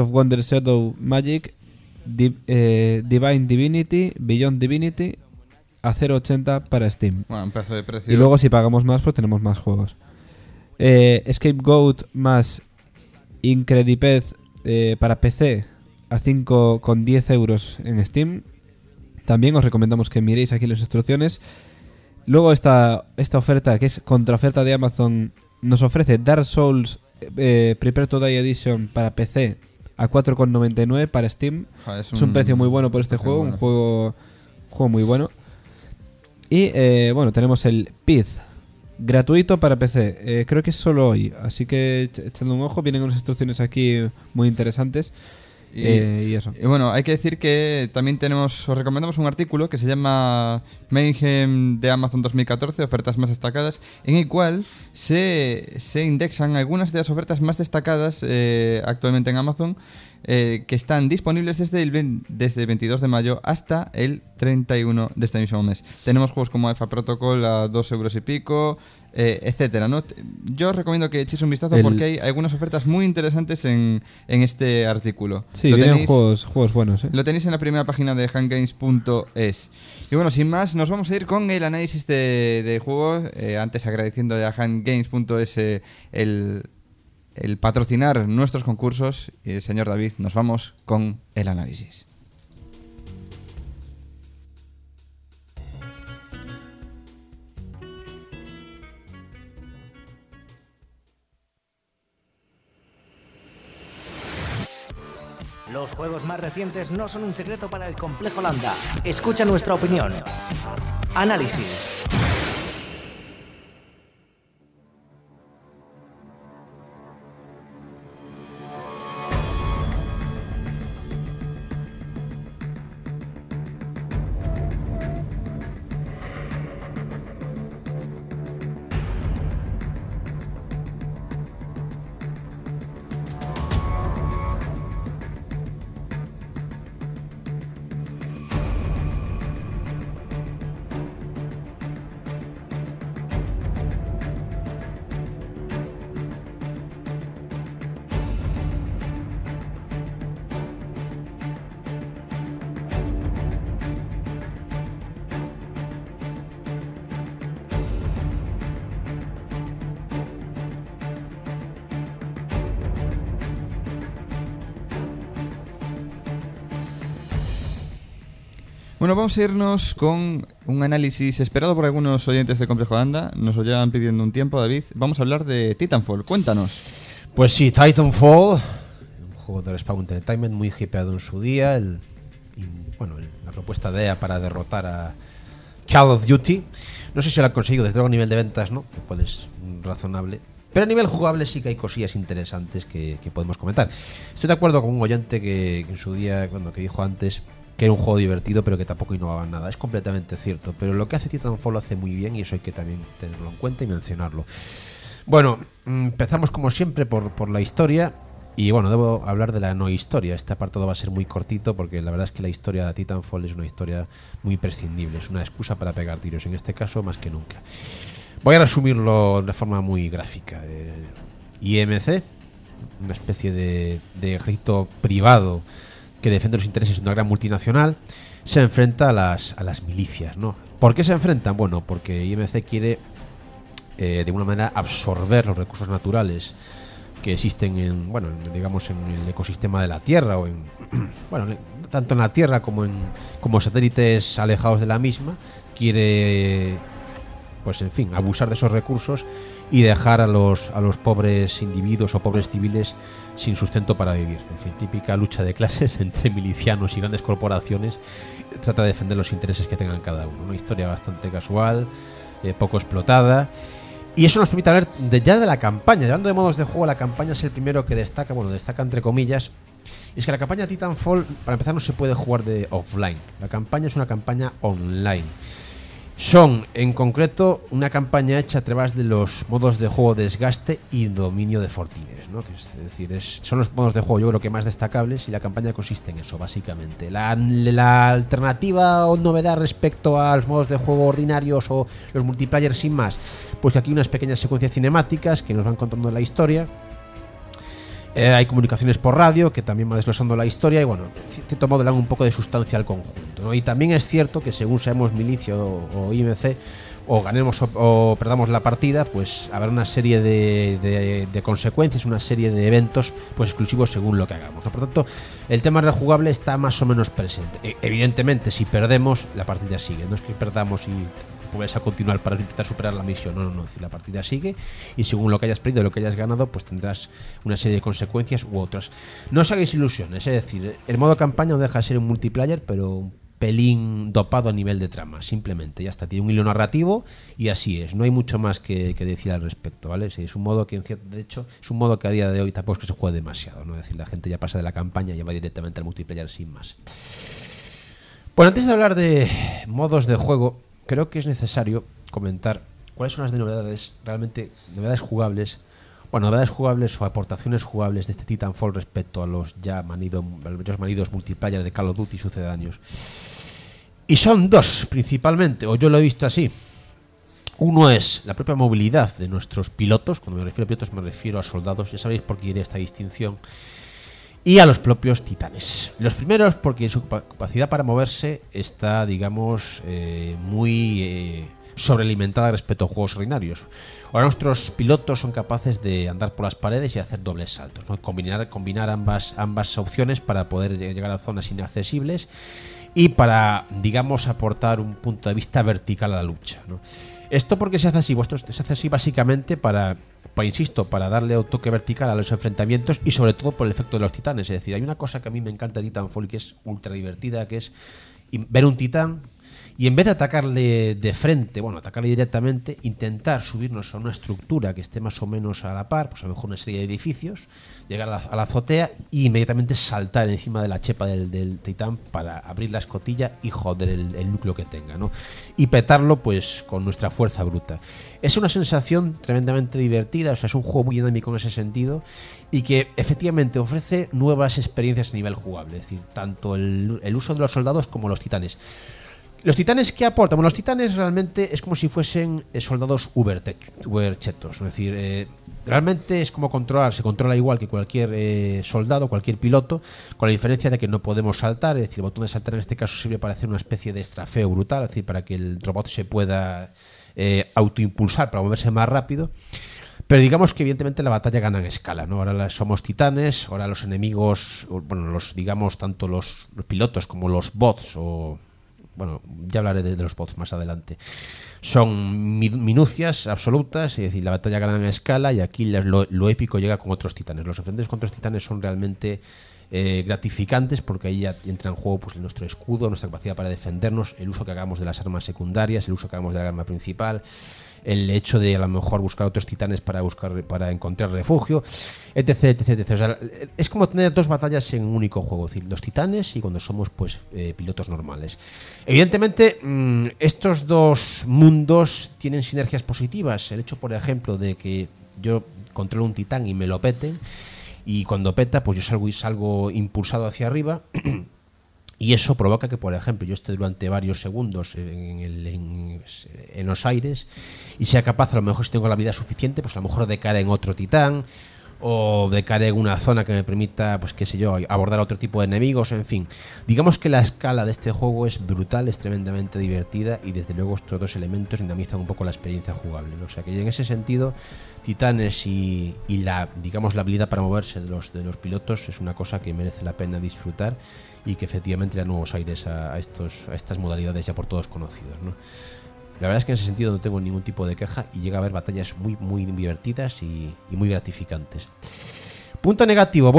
Shadow Magic, Divine Divinity, Beyond Divinity a 0,80 para Steam. Bueno, un pedazo de precio. Y luego si pagamos más, pues tenemos más juegos. Scapegoat más Incrediped para PC a 5,10 euros en Steam. También os recomendamos que miréis aquí las instrucciones. Luego esta oferta, que es contraoferta de Amazon, nos ofrece Dark Souls Prepare to Die Edition para PC a 4,99 para Steam. Es un precio muy bueno por este juego, un juego muy bueno. Y bueno, tenemos el PID gratuito para PC. Creo que es solo hoy, así que echando un ojo, vienen unas instrucciones aquí muy interesantes. Y eso. Y bueno, hay que decir que también os recomendamos un artículo que se llama Mayhem de Amazon 2014, ofertas más destacadas, en el cual se indexan algunas de las ofertas más destacadas actualmente en Amazon, que están disponibles desde el 22 de mayo hasta el 31 de este mismo mes. Tenemos juegos como Alpha Protocol a 2 euros y pico, etcétera, ¿no? Yo os recomiendo que echéis un vistazo porque hay algunas ofertas muy interesantes en este artículo. Sí, vienen juegos buenos, ¿eh? Lo tenéis en la primera página de handgames.es. Y bueno, sin más, nos vamos a ir con el análisis de juegos. Antes agradeciendo a handgames.es el patrocinar nuestros concursos. Y señor David, nos vamos con el análisis. Los juegos más recientes no son un secreto para el Complejo Landa. Escucha nuestra opinión. Análisis. Bueno, vamos a irnos con un análisis esperado por algunos oyentes de Complejo Landa. Nos lo llevan pidiendo un tiempo, David. Vamos a hablar de Titanfall. Cuéntanos. Pues sí, Titanfall, un juego de Respawn Entertainment muy hipeado en su día. La propuesta de EA para derrotar a Call of Duty. No sé si lo han conseguido, desde luego a nivel de ventas, ¿no? Lo cual es razonable. Pero a nivel jugable sí que hay cosillas interesantes que podemos comentar. Estoy de acuerdo con un oyente que en su día, que dijo antes que era un juego divertido pero que tampoco innovaba nada. Es completamente cierto, pero lo que hace Titanfall lo hace muy bien y eso hay que también tenerlo en cuenta y mencionarlo. Bueno, empezamos como siempre por la historia. Y bueno, debo hablar de la no historia. Este apartado va a ser muy cortito porque la verdad es que la historia de Titanfall es una historia muy prescindible. Es una excusa para pegar tiros, en este caso más que nunca. Voy a resumirlo de forma muy gráfica. IMC, una especie de ejército privado que defiende los intereses de una gran multinacional, se enfrenta a las milicias, ¿no? ¿Por qué se enfrentan? Bueno, porque IMC quiere de alguna manera absorber los recursos naturales que existen en el ecosistema de la Tierra o tanto en la Tierra como satélites alejados de la misma. Quiere abusar de esos recursos y dejar a los pobres individuos o pobres civiles sin sustento para vivir. En fin, típica lucha de clases entre milicianos y grandes corporaciones. Trata de defender los intereses que tengan cada uno. Una historia bastante casual, poco explotada. Y eso nos permite hablar de la campaña. Hablando de modos de juego, la campaña es el primero que destaca, destaca entre comillas. Y es que la campaña Titanfall, para empezar, no se puede jugar de offline. La campaña es una campaña online. Son, en concreto, una campaña hecha a través de los modos de juego desgaste y dominio de fortines, ¿no? Es decir, son los modos de juego, yo creo que más destacables, y la campaña consiste en eso, básicamente. La alternativa o novedad respecto a los modos de juego ordinarios o los multiplayer sin más, pues que aquí hay unas pequeñas secuencias cinemáticas que nos van contando la historia. Hay comunicaciones por radio que también va desglosando la historia y bueno, en cierto modo le dan un poco de sustancia al conjunto, ¿no? Y también es cierto que según seamos Milicia o IMC, o ganemos o perdamos la partida, pues habrá una serie de consecuencias, una serie de eventos pues exclusivos según lo que hagamos, ¿no? Por tanto, el tema rejugable está más o menos presente. Evidentemente, si perdemos, la partida sigue. No es que perdamos y puedes a continuar para intentar superar la misión. No. Es decir, la partida sigue y según lo que hayas perdido, lo que hayas ganado, pues tendrás una serie de consecuencias u otras. No os hagáis ilusiones, es decir, el modo campaña no deja de ser un multiplayer, pero un pelín dopado a nivel de trama, simplemente, ya está, tiene un hilo narrativo y así es, no hay mucho más que decir al respecto, ¿vale? Sí, es un modo que, de hecho, es un modo que a día de hoy tampoco es que se juegue demasiado, ¿no? Es decir, la gente ya pasa de la campaña y ya va directamente al multiplayer sin más. Bueno, antes de hablar de modos de juego, creo que es necesario comentar cuáles son las novedades, realmente, novedades jugables o aportaciones jugables de este Titanfall respecto a los ya manidos multiplayer de Call of Duty sucedáneos. Y son dos, principalmente, o yo lo he visto así. Uno es la propia movilidad de nuestros pilotos. Cuando me refiero a pilotos me refiero a soldados, ya sabéis por qué iré esta distinción. Y a los propios titanes. Los primeros porque su capacidad para moverse está, digamos, muy sobrealimentada respecto a juegos ordinarios. Ahora nuestros pilotos son capaces de andar por las paredes y hacer dobles saltos, ¿no? Combinar ambas opciones para poder llegar a zonas inaccesibles y para, digamos, aportar un punto de vista vertical a la lucha, ¿no? Esto porque se hace así, se hace así básicamente para darle un toque vertical a los enfrentamientos y sobre todo por el efecto de los titanes. Es decir, hay una cosa que a mí me encanta de Titanfall y que es ultra divertida, que es ver un titán y en vez de atacarle de frente, atacarle directamente, intentar subirnos a una estructura que esté más o menos a la par, pues a lo mejor una serie de edificios, llegar a la azotea y inmediatamente saltar encima de la chepa del titán para abrir la escotilla y joder el núcleo que tenga, ¿no? Y petarlo pues con nuestra fuerza bruta. Es una sensación tremendamente divertida, o sea, es un juego muy dinámico en ese sentido y que efectivamente ofrece nuevas experiencias a nivel jugable, es decir, tanto el uso de los soldados como los titanes. ¿Los titanes qué aportan? Bueno, los titanes realmente es como si fuesen soldados uber chetos. Es decir, realmente es como se controla igual que cualquier soldado, cualquier piloto, con la diferencia de que no podemos saltar. Es decir, el botón de saltar en este caso sirve para hacer una especie de estrafeo brutal, es decir, para que el robot se pueda autoimpulsar para moverse más rápido. Pero digamos que evidentemente la batalla gana en escala, ¿no? Ahora somos titanes, ahora los enemigos, tanto los pilotos como los bots ya hablaré de los bots más adelante. Son minucias absolutas, es decir, la batalla gana en escala y aquí lo épico llega con otros titanes. Los enfrentamientos con otros titanes son realmente gratificantes porque ahí ya entra en juego pues nuestro escudo, nuestra capacidad para defendernos, el uso que hagamos de las armas secundarias, el uso que hagamos de la arma principal, el hecho de a lo mejor buscar otros titanes para encontrar refugio, etc. O sea, es como tener dos batallas en un único juego, es decir, los titanes y cuando somos pues pilotos normales. Evidentemente estos dos mundos tienen sinergias positivas. El hecho, por ejemplo, de que yo controlo un titán y me lo peten, y cuando peta pues yo salgo impulsado hacia arriba. Y eso provoca que, por ejemplo, yo esté durante varios segundos en los aires y sea capaz, a lo mejor si tengo la vida suficiente, pues a lo mejor de caer en otro titán o de caer en una zona que me permita, pues qué sé yo, abordar a otro tipo de enemigos, en fin. Digamos que la escala de este juego es brutal, es tremendamente divertida y desde luego estos dos elementos dinamizan un poco la experiencia jugable, ¿no? O sea que en ese sentido, titanes y la habilidad para moverse de los pilotos es una cosa que merece la pena disfrutar y que efectivamente da nuevos aires a estas modalidades ya por todos conocidos, ¿no? La verdad es que en ese sentido no tengo ningún tipo de queja y llega a haber batallas muy, muy divertidas y muy gratificantes. Punto negativo,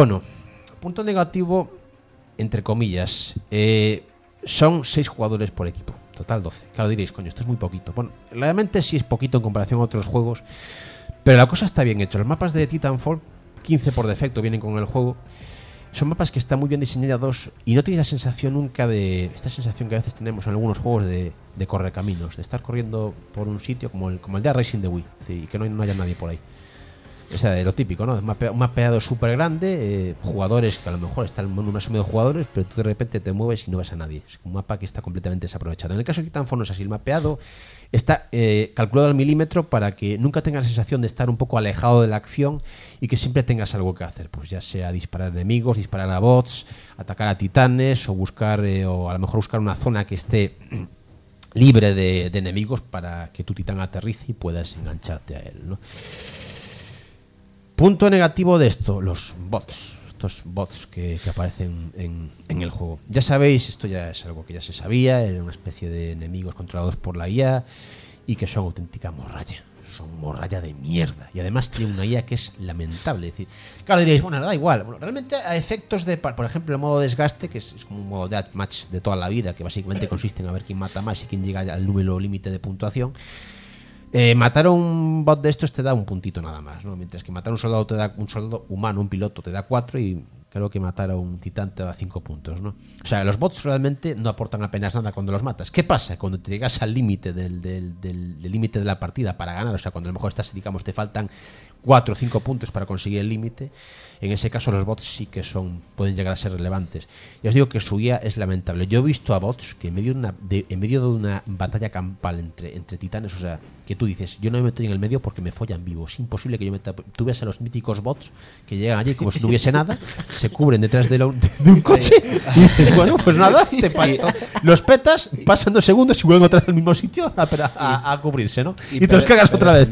entre comillas, son 6 jugadores por equipo, total 12. Claro, diréis, coño, esto es muy poquito. Bueno, realmente sí es poquito en comparación a otros juegos, pero la cosa está bien hecha. Los mapas de Titanfall, 15 por defecto vienen con el juego. Son mapas que están muy bien diseñados y no tienes la sensación nunca de esta sensación que a veces tenemos en algunos juegos de correcaminos, de estar corriendo por un sitio como el de Racing the Wii, y que no haya nadie por ahí. O sea, de lo típico, ¿no? Un mapeado súper grande, jugadores que a lo mejor están en una suma de jugadores, pero tú de repente te mueves y no ves a nadie. Es un mapa que está completamente desaprovechado. En el caso de Titanfall no es así. El mapeado está calculado al milímetro para que nunca tengas la sensación de estar un poco alejado de la acción y que siempre tengas algo que hacer. Pues ya sea disparar enemigos, disparar a bots, atacar a titanes o buscar, o a lo mejor buscar una zona que esté libre de enemigos para que tu titán aterrice y puedas engancharte a él, ¿no? Punto negativo de esto, los bots. Estos bots que aparecen en el juego. Ya sabéis, esto ya es algo que ya se sabía, era una especie de enemigos controlados por la IA y que son auténtica morralla. Son morralla de mierda. Y además tiene una IA que es lamentable. Es decir, claro, diréis, bueno, da igual. Bueno, realmente a efectos de, por ejemplo, el modo desgaste, que es como un modo deathmatch de toda la vida, que básicamente consiste en a ver quién mata más y quién llega al número límite de puntuación. Matar a un bot de estos te da un puntito nada más, ¿no? Mientras que matar a un soldado humano, un piloto, te da 4 y creo que matar a un titán te da 5 puntos, ¿no? O sea, los bots realmente no aportan apenas nada cuando los matas. ¿Qué pasa? Cuando te llegas al límite del límite de la partida para ganar, o sea, cuando a lo mejor estás, digamos, te faltan 4 o 5 puntos para conseguir el límite, en ese caso los bots sí que pueden llegar a ser relevantes. Ya os digo que su IA es lamentable. Yo he visto a bots que en medio de una batalla campal entre titanes, o sea, que tú dices, yo no me meto en el medio porque me follan vivo. Es imposible que yo meta. Tú ves a los míticos bots que llegan allí como si no hubiese nada, se cubren detrás de un coche y bueno, pues nada, los petas, pasan 2 segundos y vuelven otra vez al mismo sitio a cubrirse, ¿no? Y te los cagas otra vez.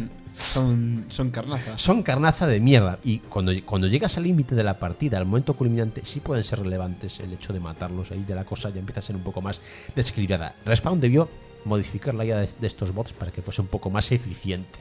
Son carnaza. Son carnaza de mierda. Y cuando llegas al límite de la partida, al momento culminante, sí pueden ser relevantes el hecho de matarlos. Ahí de la cosa ya empieza a ser un poco más desequilibrada. Respawn debió modificar la IA de estos bots para que fuese un poco más eficiente.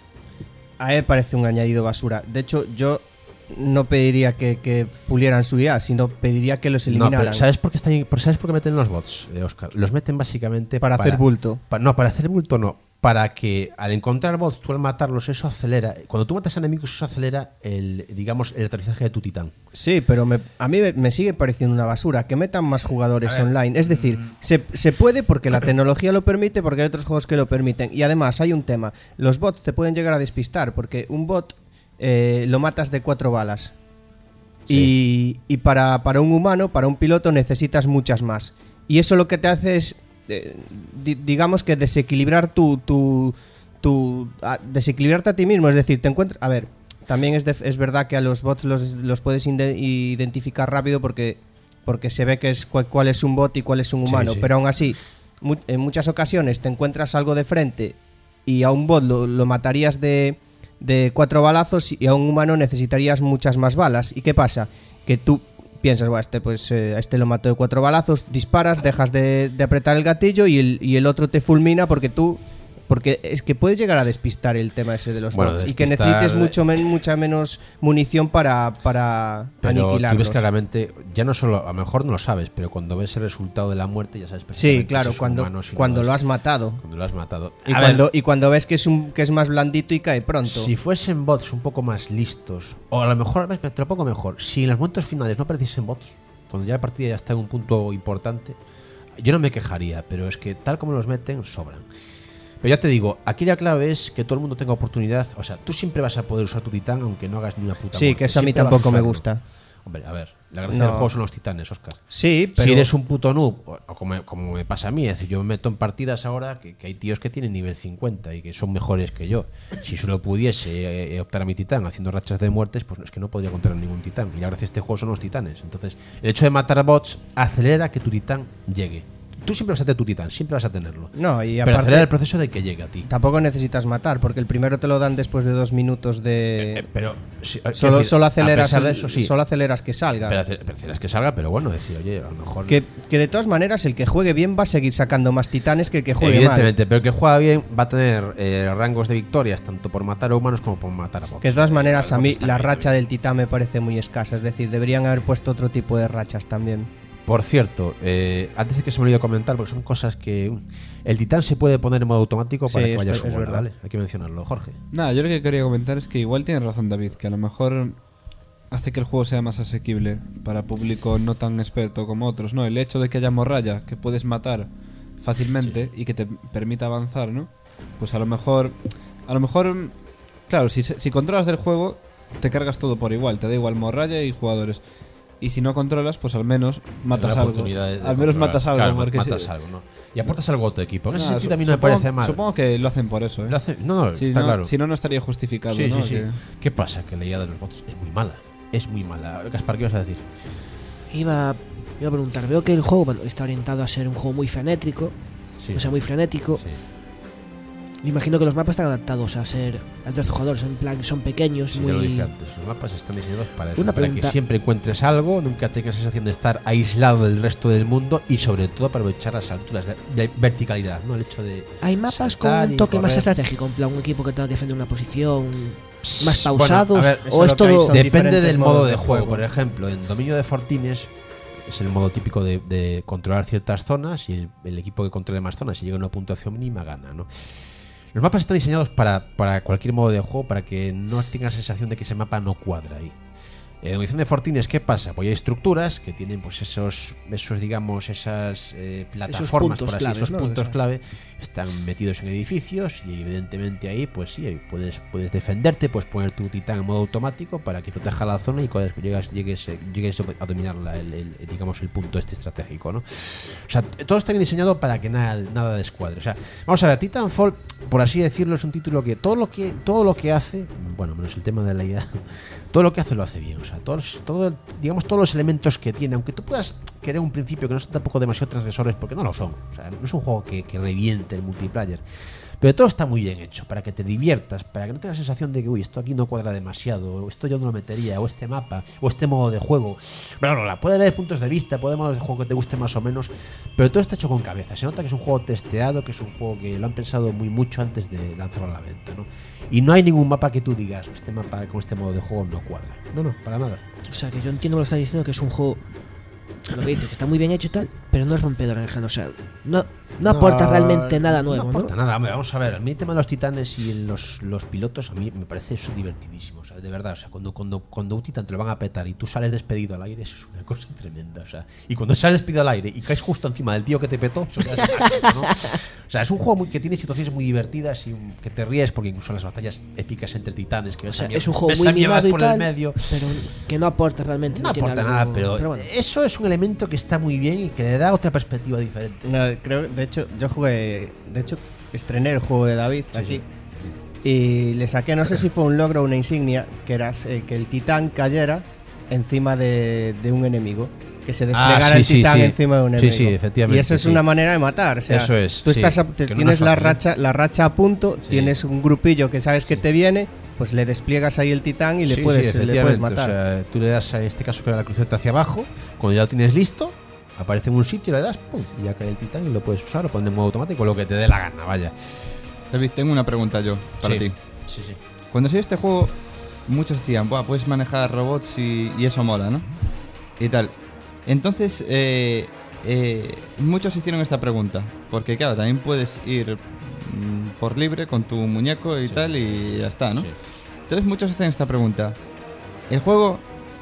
A él parece un añadido basura. De hecho, yo no pediría que pulieran su IA, sino pediría que los eliminaran. No, pero ¿sabes por qué meten los bots, Óscar? Los meten básicamente para hacer bulto. Para hacer bulto no. Para que al encontrar bots, tú al matarlos, eso acelera. Cuando tú matas a enemigos, eso acelera el aterrizaje de tu titán. Sí, pero a mí me sigue pareciendo una basura que metan más jugadores online. Es decir, se puede porque la tecnología lo permite, porque hay otros juegos que lo permiten. Y además hay un tema. Los bots te pueden llegar a despistar, porque un bot lo matas de 4 balas. Sí. Y para un humano, para un piloto, necesitas muchas más. Y eso lo que te hace es... digamos que desequilibrar desequilibrarte a ti mismo, es decir, te encuentras, a ver, también es verdad que a los bots los puedes identificar rápido porque se ve que es cuál es un bot y cuál es un humano, sí. Pero aún así en muchas ocasiones te encuentras algo de frente y a un bot lo matarías de 4 balazos y a un humano necesitarías muchas más balas. ¿Y qué pasa? Que tú piensas, bueno, a este lo mato de 4 balazos, disparas, dejas de apretar el gatillo y el otro te fulmina porque es que puede llegar a despistar el tema ese de los bots y que necesites mucha menos munición para aniquilarlos. Tú ves claramente, ya no solo, a lo mejor no lo sabes, pero cuando ves el resultado de la muerte ya sabes perfectamente. Sí, claro, cuando lo has matado. Cuando lo has matado. Y cuando ves que es más blandito y cae pronto. Si fuesen bots un poco más listos, o a lo mejor, te lo pongo mejor, si en los momentos finales no apareciesen bots, cuando ya la partida ya está en un punto importante, yo no me quejaría, pero es que tal como los meten, sobran. Pero ya te digo, aquí la clave es que todo el mundo tenga oportunidad. O sea, tú siempre vas a poder usar tu titán aunque no hagas ni una puta muerte. Sí, que eso a mí tampoco me gusta. Hombre, a ver, la gracia del juego son los titanes, Óscar. Sí, pero... Si eres un puto noob, o como me pasa a mí, es decir, yo me meto en partidas ahora que hay tíos que tienen nivel 50 y que son mejores que yo. Si solo pudiese optar a mi titán haciendo rachas de muertes, pues es que no podría controlar ningún titán. Y la gracia de este juego son los titanes. Entonces, el hecho de matar a bots acelera que tu titán llegue. Tú siempre vas a tener tu titán, siempre vas a tenerlo. No, y pero acelera el proceso de que llegue a ti. Tampoco necesitas matar, porque el primero te lo dan después de 2 minutos de... pero solo aceleras que salga. Pero aceleras que salga, pero bueno, decir, oye, a lo mejor... Que de todas maneras, el que juegue bien va a seguir sacando más titanes que el que juegue Evidentemente, mal. Pero el que juega bien va a tener rangos de victorias, tanto por matar a humanos como por matar a bots. Que de todas maneras, a mí la racha del titán me parece muy escasa. Es decir, deberían haber puesto otro tipo de rachas también. Por cierto, antes de que se me olvide comentar, porque son cosas que el titán se puede poner en modo automático para que vaya subiendo, ¿vale? Hay que mencionarlo, Jorge. Nada, yo lo que quería comentar es que igual tiene razón David, que a lo mejor hace que el juego sea más asequible para público no tan experto como otros, ¿no? El hecho de que haya morralla, que puedes matar fácilmente y que te permita avanzar, ¿no? Pues a lo mejor Claro, si controlas del juego, te cargas todo por igual. Te da igual morralla y jugadores. Y si no controlas, pues al menos matas La algo. oportunidad de Al menos controlar. matas algo. Claro, porque matas algo, ¿no? Y aportas algo a tu equipo. En ese sentido a mí no me supongo- parece mal. Supongo que lo hacen por eso, ¿eh? Lo hace- no, Si está no, claro. si no, no estaría justificado, Sí, ¿no? sí, sí. ¿Qué pasa? Que la IA de los bots es muy mala. Es muy mala. Gaspar, ¿qué vas a decir? Iba a preguntar, veo que el juego bueno, está orientado a ser un juego muy frenético, Sí. o sea, muy frenético. Sí. Me imagino que los mapas están adaptados a ser a 13 jugadores, en plan son pequeños, Sí, ya lo dije muy... antes, los mapas están diseñados para eso, Una para pregunta. que siempre encuentres algo, nunca tengas la sensación de estar aislado del resto del mundo y sobre todo para aprovechar las alturas de verticalidad, ¿no? El hecho de Hay mapas con saltar un y toque más correr. estratégico, en plan un equipo que tenga que defender una posición más Bueno, pausados, a ver, eso o es es lo que hay todo... son depende diferentes del modo modos de de juego. juego. Por ejemplo, en Dominio de Fortines es el modo típico de controlar ciertas zonas y el equipo que controle más zonas y llega a una puntuación mínima gana, ¿no? Los mapas están diseñados para cualquier modo de juego, para que no tengas la sensación de que ese mapa no cuadra ahí. En Dominación de Fortines, ¿qué pasa? Pues hay estructuras que tienen pues esos digamos, esas plataformas, puntos por así, claves, esos ¿no? puntos O sea. clave, están metidos en edificios y evidentemente ahí, pues sí, ahí puedes defenderte, puedes poner tu titán en modo automático para que proteja la zona y cuando llegues a dominar digamos, el punto estratégico, ¿no? O sea, todo está bien diseñado para que nada descuadre. O sea, vamos a ver, Titanfall, por así decirlo, es un título que todo lo que hace, bueno, menos el tema de la IA, todo lo que hace lo hace bien. O sea, todos los elementos que tiene, aunque tú puedas querer un principio que no son tampoco demasiado transgresores, porque no lo son. O sea, no es un juego que reviente el multiplayer. Pero todo está muy bien hecho, para que te diviertas, para que no tengas la sensación de que, uy, esto aquí no cuadra demasiado, o esto yo no lo metería, o este mapa, o este modo de juego. Bla, bla, bla. Puede haber puntos de vista, puede haber modos de juego que te guste más o menos, pero todo está hecho con cabeza. Se nota que es un juego testeado, que es un juego que lo han pensado muy mucho antes de lanzarlo a la venta, ¿no? Y no hay ningún mapa que tú digas, este mapa con este modo de juego no cuadra. No, para nada. O sea, que yo entiendo lo que está diciendo, que es un juego, lo que dices, que está muy bien hecho y tal, pero no es rompedor en el género. O sea, no aporta realmente nada nuevo, ¿no? No aporta nada. Hombre, vamos a ver, a mí el tema de los titanes y los pilotos, a mí me parece eso divertidísimo. O sea, de verdad, o sea, cuando un titán te lo van a petar y tú sales despedido al aire, eso es una cosa tremenda. O sea, y cuando sales despedido al aire y caes justo encima del tío que te petó, eso ya es mágico, ¿no? O sea, es un juego que tiene situaciones muy divertidas y que te ríes porque incluso las batallas épicas entre titanes, que O ves sea, a es un juego ves muy a mierdas mimado y por el tal, medio. pero que no aporta realmente. No tiene aporta algo- nada, pero bueno. eso es un elemento que está muy bien y que le da otra perspectiva diferente. No, creo, de hecho, estrené el juego de David aquí. Y le saqué, no sé si fue un logro o una insignia, que era que el titán cayera encima de un enemigo. Que se desplegara sí, el sí, titán sí. encima de un Sí, enemigo. sí, efectivamente, Y esa es sí. una manera de matar. O sea, Eso es, Tú sí, estás que no tienes es fácil, la racha a punto, Sí. tienes un grupillo que sabes que te viene, pues le despliegas ahí el titán y le puedes efectivamente. matar. O sea, tú le das, en este caso, que era la cruceta hacia abajo. Cuando ya lo tienes listo, aparece en un sitio, le das, pum, y ya cae el titán y lo puedes usar o poner en modo automático, lo que te dé la gana, vaya. David, tengo una pregunta yo para Sí. ti. Sí. Cuando salió este juego, muchos decían, buah, puedes manejar robots y eso mola, ¿no? Y tal. Entonces, muchos hicieron esta pregunta. Porque, claro, también puedes ir por libre con tu muñeco y tal, y ya está, ¿no? Sí. Entonces, muchos hacen esta pregunta. ¿El juego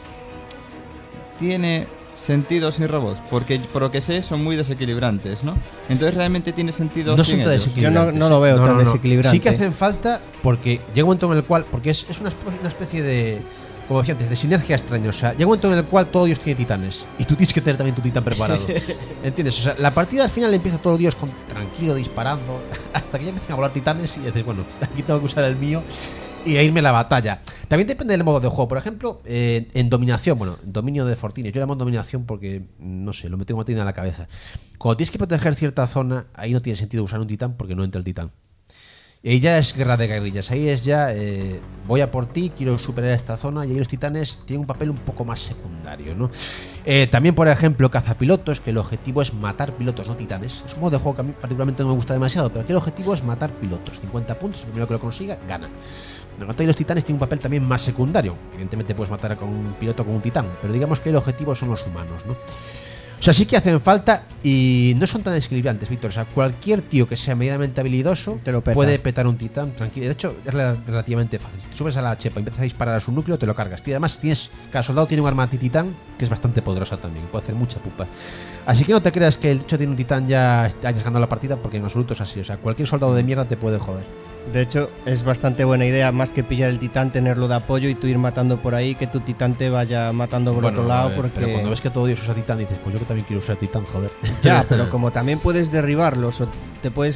tiene sentido sin robots? Porque, por lo que sé, son muy desequilibrantes, ¿no? Entonces, ¿realmente tiene sentido No sin son tan ellos? desequilibrantes. Yo no lo veo tan desequilibrante. Sí que hacen falta porque llega un momento en el cual, porque es una especie de, como decía antes, de sinergia extraña. O sea, llega un momento en el cual todo Dios tiene titanes y tú tienes que tener también tu titán preparado. ¿Entiendes? O sea, la partida al final empieza todo Dios tranquilo, disparando, hasta que ya empiezan a volar titanes y dices, bueno, aquí tengo que usar el mío y a irme a la batalla. También depende del modo de juego. Por ejemplo, en dominación, bueno, en dominio de Fortines, yo llamo dominación porque, no sé, lo me tengo metido en la cabeza. Cuando tienes que proteger cierta zona, ahí no tiene sentido usar un titán porque no entra el titán. Y ahí ya es guerra de guerrillas, ahí es ya voy a por ti, quiero superar esta zona, y ahí los titanes tienen un papel un poco más secundario, ¿no? También, por ejemplo, cazapilotos, que el objetivo es matar pilotos, no titanes. Es un modo de juego que a mí particularmente no me gusta demasiado, pero aquí el objetivo es matar pilotos. 50 puntos, el primero que lo consiga, gana. En cuanto a los titanes tienen un papel también más secundario. Evidentemente puedes matar con un piloto con un titán, pero digamos que el objetivo son los humanos, ¿no? O sea, sí que hacen falta y no son tan desequilibrantes, Víctor. O sea, cualquier tío que sea medianamente habilidoso Te lo peta. puede petar un titán tranquilo. De hecho, es relativamente fácil. Si te subes a la chepa y empiezas a disparar a su núcleo, te lo cargas. Y además, cada soldado tiene un arma anti-titán que es bastante poderosa también, puede hacer mucha pupa. Así que no te creas que el hecho de un titán ya hayas ganado la partida, porque en absoluto es así. O sea, cualquier soldado de mierda te puede joder. De hecho, es bastante buena idea, más que pillar el titán, tenerlo de apoyo y tú ir matando por ahí, que tu titán te vaya matando por otro lado. Porque... Pero cuando ves que todo Dios usa titán, dices, pues yo que también quiero usar titán, joder. Ya, pero como también puedes derribarlos o te puedes...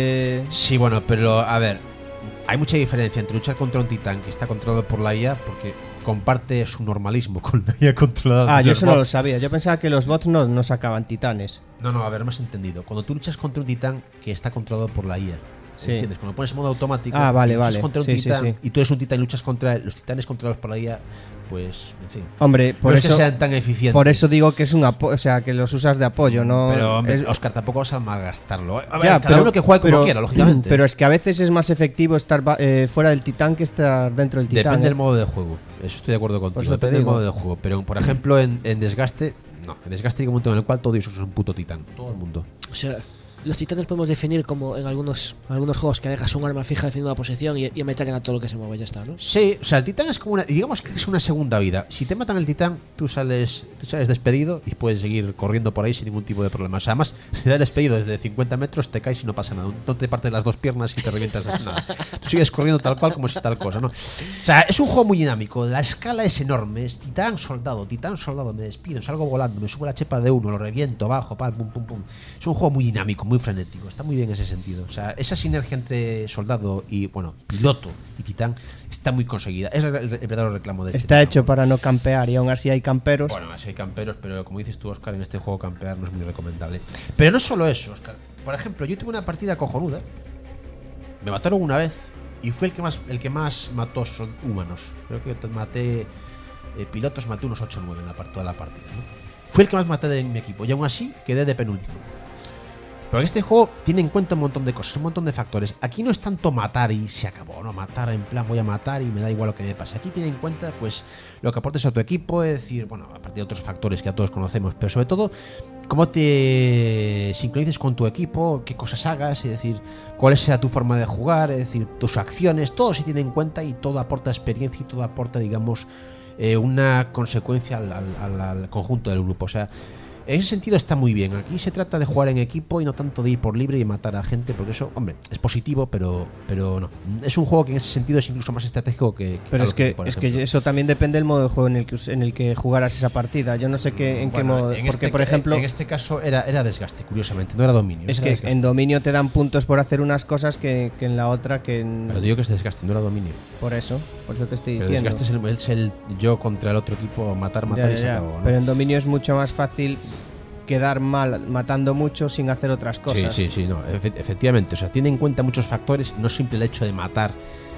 Sí, bueno, pero a ver, hay mucha diferencia entre luchar contra un titán que está controlado por la IA, porque comparte su normalismo con la IA controlada. Ah, yo eso no lo sabía. Yo pensaba que los bots no sacaban titanes. No, a ver, no me has entendido. Cuando tú luchas contra un titán que está controlado por la IA, Sí. ¿entiendes? Cuando pones en modo automático vale, y luchas vale. contra un Sí, titán, sí. y tú eres un titán y luchas contra los titanes controlados por la IA, pues, en fin. Hombre, por no eso, es que sean tan eficientes. por eso digo que es un apoyo, o sea, que los usas de apoyo, ¿no? Pero, hombre, Es- Oscar, tampoco vas a malgastarlo. A ver, Ya, cada uno que juegue como quiera, lógicamente. Pero es que a veces es más efectivo estar fuera del titán que estar dentro del titán. Depende ¿eh? del modo de juego. Eso estoy de acuerdo contigo. eso te Depende del digo. modo de juego. Pero, por ejemplo, en Desgaste, no. En Desgaste hay un momento en el cual todo eso es un puto titán. Todo el mundo. O sea, los titanes podemos definir como en algunos juegos que dejas un arma fija definiendo una posición y ametrallan a todo lo que se mueve, ya está, ¿no? Sí, o sea, el titán es como una. Digamos que es una segunda vida. Si te matan el titán, tú sales despedido y puedes seguir corriendo por ahí sin ningún tipo de problema. O sea, además, si te das despedido desde 50 metros, te caes y no pasa nada. No te partes las dos piernas y te revientas nada. Tú sigues corriendo tal cual como si tal cosa, ¿no? O sea, es un juego muy dinámico. La escala es enorme. Es titán, soldado, me despido, salgo volando, me subo la chepa de uno, lo reviento, bajo, pum, pum, pum. Es un juego muy dinámico, muy frenético. Está muy bien en ese sentido. O sea, esa sinergia entre soldado y, bueno, piloto y titán está muy conseguida. Es el verdadero reclamo de este Está hecho juego. para no campear y aún así hay camperos. Bueno, así hay camperos, pero como dices tú, Oscar, en este juego campear no es muy recomendable. Pero no solo eso, Oscar. Por ejemplo, yo tuve una partida cojonuda. Me mataron una vez y fue el que más mató humanos. Creo que maté pilotos, maté unos 8 o 9 en toda la partida, ¿no? Fue el que más maté de mi equipo y aún así quedé de penúltimo. Pero este juego tiene en cuenta un montón de cosas, un montón de factores. Aquí no es tanto matar y se acabó, no matar en plan voy a matar y me da igual lo que me pase. Aquí tiene en cuenta pues lo que aportes a tu equipo, es decir, bueno, aparte de otros factores que ya todos conocemos, pero sobre todo cómo te sincronices con tu equipo, qué cosas hagas, es decir, cuál sea tu forma de jugar, es decir, tus acciones, todo se tiene en cuenta y todo aporta experiencia y todo aporta, digamos, una consecuencia al conjunto del grupo. O sea, en ese sentido está muy bien. Aquí se trata de jugar en equipo y no tanto de ir por libre y matar a gente, porque eso, hombre, es positivo, pero no. Es un juego que en ese sentido es incluso más estratégico que Pero Call es of Duty, que, por es ejemplo. que eso también depende del modo de juego en el que jugaras esa partida. Yo no sé en qué Bueno, modo. en Porque, este- por ejemplo, en este caso era desgaste, curiosamente, no era dominio. es era que desgaste. en dominio te dan puntos por hacer unas cosas que en la otra que en... Pero digo que es desgaste, no era dominio. Por eso te estoy Pero diciendo. desgaste es el yo contra el otro equipo, matar Ya, y se ya, acabó, ¿no? Pero en dominio es mucho más fácil quedar mal matando mucho sin hacer otras cosas. Sí, no, efectivamente. O sea, tiene en cuenta muchos factores, no simple el hecho de matar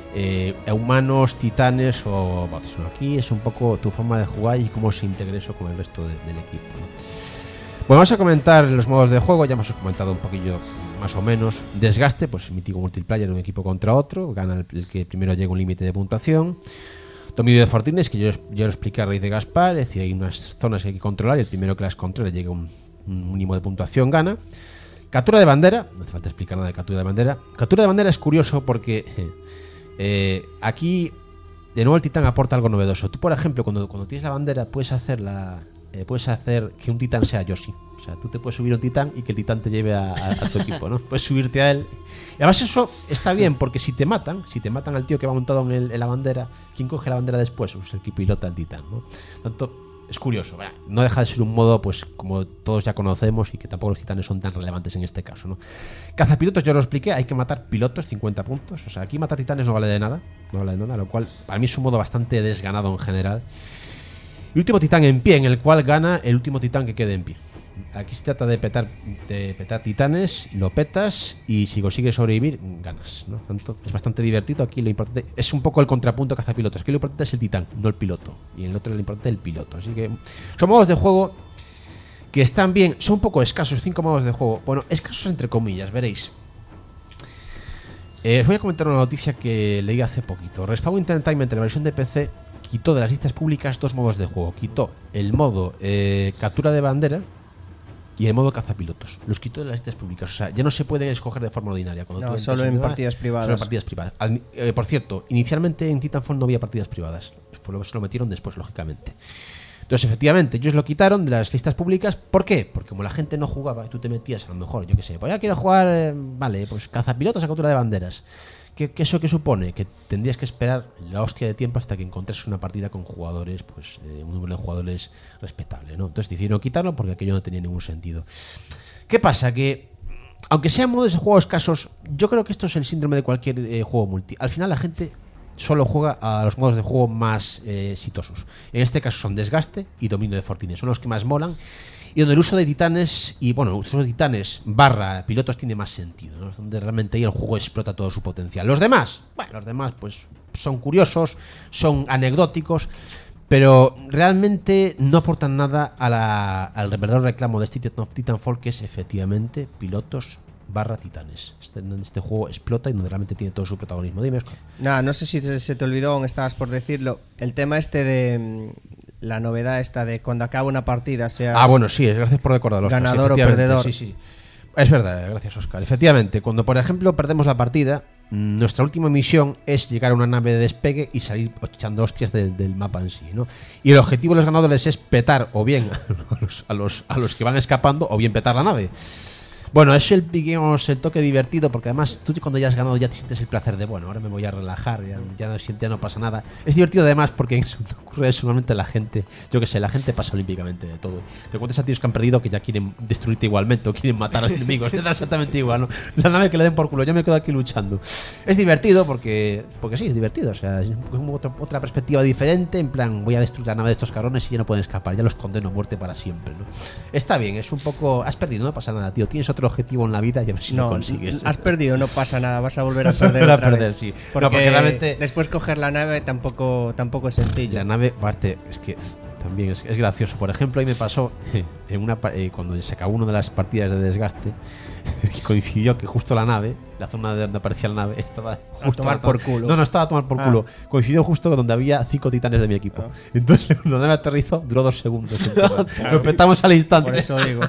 a humanos, titanes o bots, ¿no? Aquí es un poco tu forma de jugar y cómo se integra eso con el resto del equipo, ¿no? Bueno, vamos a comentar los modos de juego. Ya hemos comentado un poquillo más o menos. Desgaste, pues mítico multiplayer, un equipo contra otro. Gana el que primero llega a un límite de puntuación. Dominio de fortines, que yo lo expliqué a raíz de Gaspar, es decir, hay unas zonas que hay que controlar y el primero que las controle llega a un mínimo de puntuación, gana. Captura de bandera, no hace falta explicar nada de captura de bandera. Captura de bandera es curioso porque aquí de nuevo el titán aporta algo novedoso. Tú, por ejemplo, cuando tienes la bandera puedes hacer que un titán sea Yoshi. O sea, tú te puedes subir a un titán y que el titán te lleve a tu equipo, ¿no? Puedes subirte a él. Y además eso está bien porque si te matan al tío que va montado en la bandera, ¿quién coge la bandera después? Pues el que pilota el titán, ¿no? Tanto es curioso. Bueno, no deja de ser un modo, pues, como todos ya conocemos y que tampoco los titanes son tan relevantes en este caso, ¿no? Cazapilotos, yo lo expliqué, hay que matar pilotos, 50 puntos. O sea, aquí matar titanes no vale de nada, lo cual para mí es un modo bastante desganado en general. Y último titán en pie, en el cual gana el último titán que quede en pie. Aquí se trata de petar titanes, lo petas y si consigues sobrevivir, ganas, ¿no? Tanto, es bastante divertido. Aquí lo importante es un poco el contrapunto cazapilotos. Aquí lo importante es el titán, no el piloto. Y en el otro lo importante es el piloto. Así que son modos de juego que están bien. Son un poco escasos, 5 modos de juego. Bueno, escasos entre comillas, veréis. Os voy a comentar una noticia que leí hace poquito. Respawn Entertainment, la versión de PC, quitó de las listas públicas 2 modos de juego. Quitó el modo captura de bandera y el modo cazapilotos. Los quitó de las listas públicas. O sea, ya no se pueden escoger de forma ordinaria. Cuando No, tú entras solo en el tema, partidas privadas. Solo en partidas privadas. Por cierto, inicialmente en Titanfall no había partidas privadas. Eso lo metieron después, lógicamente. Entonces, efectivamente, ellos lo quitaron de las listas públicas. ¿Por qué? Porque como la gente no jugaba y tú te metías, a lo mejor, yo qué sé, pues ya quiero jugar, vale, pues cazapilotos a captura de banderas. ¿Eso qué supone? Que tendrías que esperar la hostia de tiempo hasta que encontrases una partida con jugadores, pues un número de jugadores respetable, ¿no? Entonces decidieron quitarlo porque aquello no tenía ningún sentido. ¿Qué pasa? Que aunque sean modos de juego escasos, yo creo que esto es el síndrome de cualquier juego multi. Al final la gente solo juega a los modos de juego más exitosos. En este caso son Desgaste y Dominio de Fortines. Son los que más molan y donde el uso de titanes y, bueno, el uso de titanes / pilotos tiene más sentido, ¿no? Es donde realmente ahí el juego explota todo su potencial. Los demás, bueno, los demás pues son curiosos, son anecdóticos, pero realmente no aportan nada al verdadero reclamo de Titanfall, que es efectivamente pilotos / titanes. Este juego explota y donde realmente tiene todo su protagonismo. Dime, Oscar. Nada, no sé si se te olvidó, aún estabas por decirlo, el tema este de la novedad esta de cuando acaba una partida seas bueno, sí, gracias por recordarlo, Oscar. ganador Sí, o perdedor. Sí. Es verdad, gracias, Oscar. Efectivamente, cuando por ejemplo perdemos la partida, nuestra última misión es llegar a una nave de despegue y salir echando hostias del mapa en sí, ¿no? Y el objetivo de los ganadores es petar o bien a los que van escapando o bien petar la nave. Bueno, es el toque divertido, porque además tú cuando ya has ganado ya te sientes el placer de, bueno, ahora me voy a relajar, ya no pasa nada. Es divertido además porque ocurre eso, normalmente la gente, yo que sé, la gente pasa olímpicamente de todo. Te encuentras a tíos que han perdido que ya quieren destruirte igualmente o quieren matar a los enemigos, te da exactamente igual, ¿no? La nave que le den por culo, yo me quedo aquí luchando. Es divertido porque sí, es divertido, o sea, es otra perspectiva diferente, en plan, voy a destruir la nave de estos cabrones y ya no pueden escapar, ya los condeno a muerte para siempre, ¿no? Está bien, es un poco, has perdido, no pasa nada, tío, tienes otro objetivo en la vida y a ver si lo consigues. Has perdido, no pasa nada, vas a volver a perder otra vez. Sí. Porque realmente después coger la nave tampoco es sencillo. La nave, aparte, es que también es gracioso. Por ejemplo, ahí me pasó cuando se acabó una de las partidas de Desgaste, que coincidió que justo la nave, la zona de donde aparecía la nave, estaba justo a tomar por culo. No, estaba a tomar por culo. Coincidió justo donde había 5 titanes de mi equipo. Entonces, cuando la nave aterrizó, duró 2 segundos. Lo petamos al instante. Por eso digo.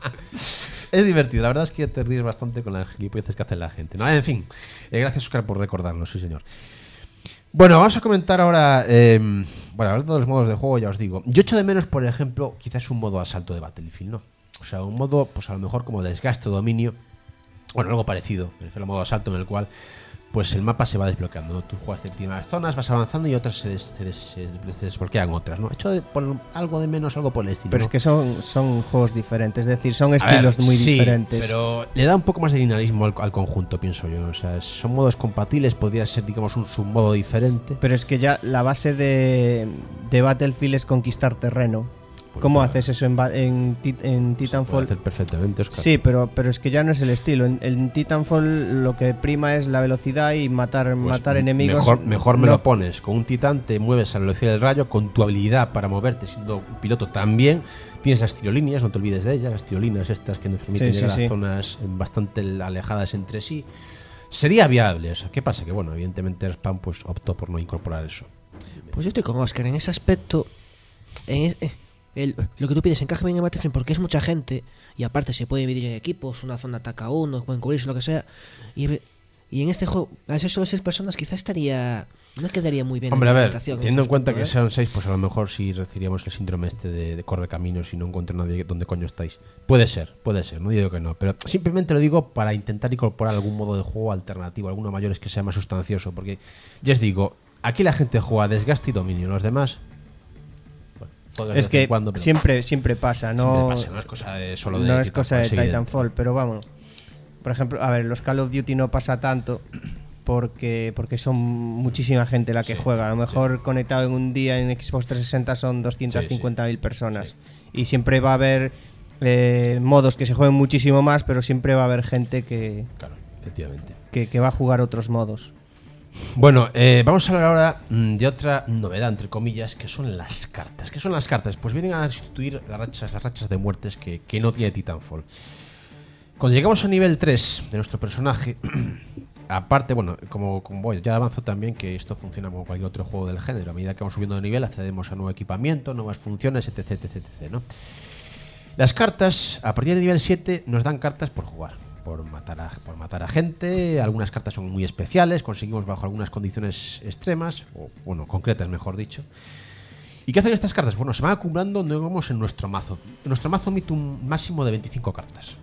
Es divertido, la verdad es que te ríes bastante con las gilipolleces que hace la gente, ¿no? En fin, gracias, Oscar, por recordarlo, sí, señor. Bueno, vamos a comentar ahora, hablando de los modos de juego, ya os digo. Yo echo de menos, por ejemplo, quizás un modo asalto de Battlefield, ¿no? O sea, un modo, pues a lo mejor como Desgaste o Dominio, bueno, algo parecido, me refiero al modo asalto en el cual pues el mapa se va desbloqueando, ¿no? Tú juegas determinadas zonas, vas avanzando y otras se desbloquean otras, ¿no? Hecho por algo de menos, algo por el estilo. Pero ¿no? es que son juegos diferentes, es decir, son estilos muy diferentes. Pero le da un poco más de dinamismo al conjunto, pienso yo. O sea, son modos compatibles, podría ser, digamos, un submodo diferente. Pero es que ya la base de Battlefield es conquistar terreno. ¿Cómo haces eso en Titanfall? Se puede hacer perfectamente, Oscar. Sí, pero es que ya no es el estilo. En Titanfall lo que prima es la velocidad y matar enemigos. Mejor me lo pones. Con un titán te mueves a la velocidad del rayo, con tu habilidad para moverte siendo un piloto también. Tienes las tirolíneas, no te olvides de ellas, las tirolinas estas que nos permiten llegar a zonas bastante alejadas entre sí. Sería viable, o sea, ¿qué pasa? Que bueno, evidentemente Respawn pues optó por no incorporar eso. Pues yo estoy con Oscar en ese aspecto. Lo que tú pides encaja bien en Battlefield porque es mucha gente y aparte se puede dividir en equipos, una zona ataca a uno, pueden cubrirse, lo que sea. Y en este juego, al ser solo 6 personas, quizás no quedaría muy bien. Hombre, a ver, teniendo en cuenta que sean 6, pues a lo mejor sí recibiríamos el síndrome este de correr caminos y no encuentro nadie donde coño estáis. Puede ser, no digo que no, pero simplemente lo digo para intentar incorporar algún modo de juego alternativo, alguno mayor que sea más sustancioso, porque ya os digo, aquí la gente juega Desgaste y Dominio, los demás... Es que siempre pasa, no es cosa de solo de no es cosa de Titanfall, pero vamos. Por ejemplo, a ver, los Call of Duty no pasa tanto porque son muchísima gente la que juega. A lo mejor conectado en un día en Xbox 360 son 250.000 personas. Y siempre va a haber modos que se jueguen muchísimo más, pero siempre va a haber gente que va a jugar otros modos. Bueno, vamos a hablar ahora de otra novedad, entre comillas, que son las cartas. ¿Qué son las cartas? Pues vienen a sustituir las rachas de muertes que no tiene Titanfall. Cuando llegamos a nivel 3 de nuestro personaje, aparte, bueno, como ya avanzo también que esto funciona como cualquier otro juego del género. A medida que vamos subiendo de nivel, accedemos a nuevo equipamiento, nuevas funciones, etc, ¿no? Las cartas, a partir del nivel 7, nos dan cartas por jugar. Por matar a gente, algunas cartas son muy especiales, conseguimos bajo algunas condiciones extremas, o bueno, concretas mejor dicho. ¿Y qué hacen estas cartas? Bueno, se van acumulando, digamos, en nuestro mazo. Nuestro mazo emite un máximo de 25 cartas.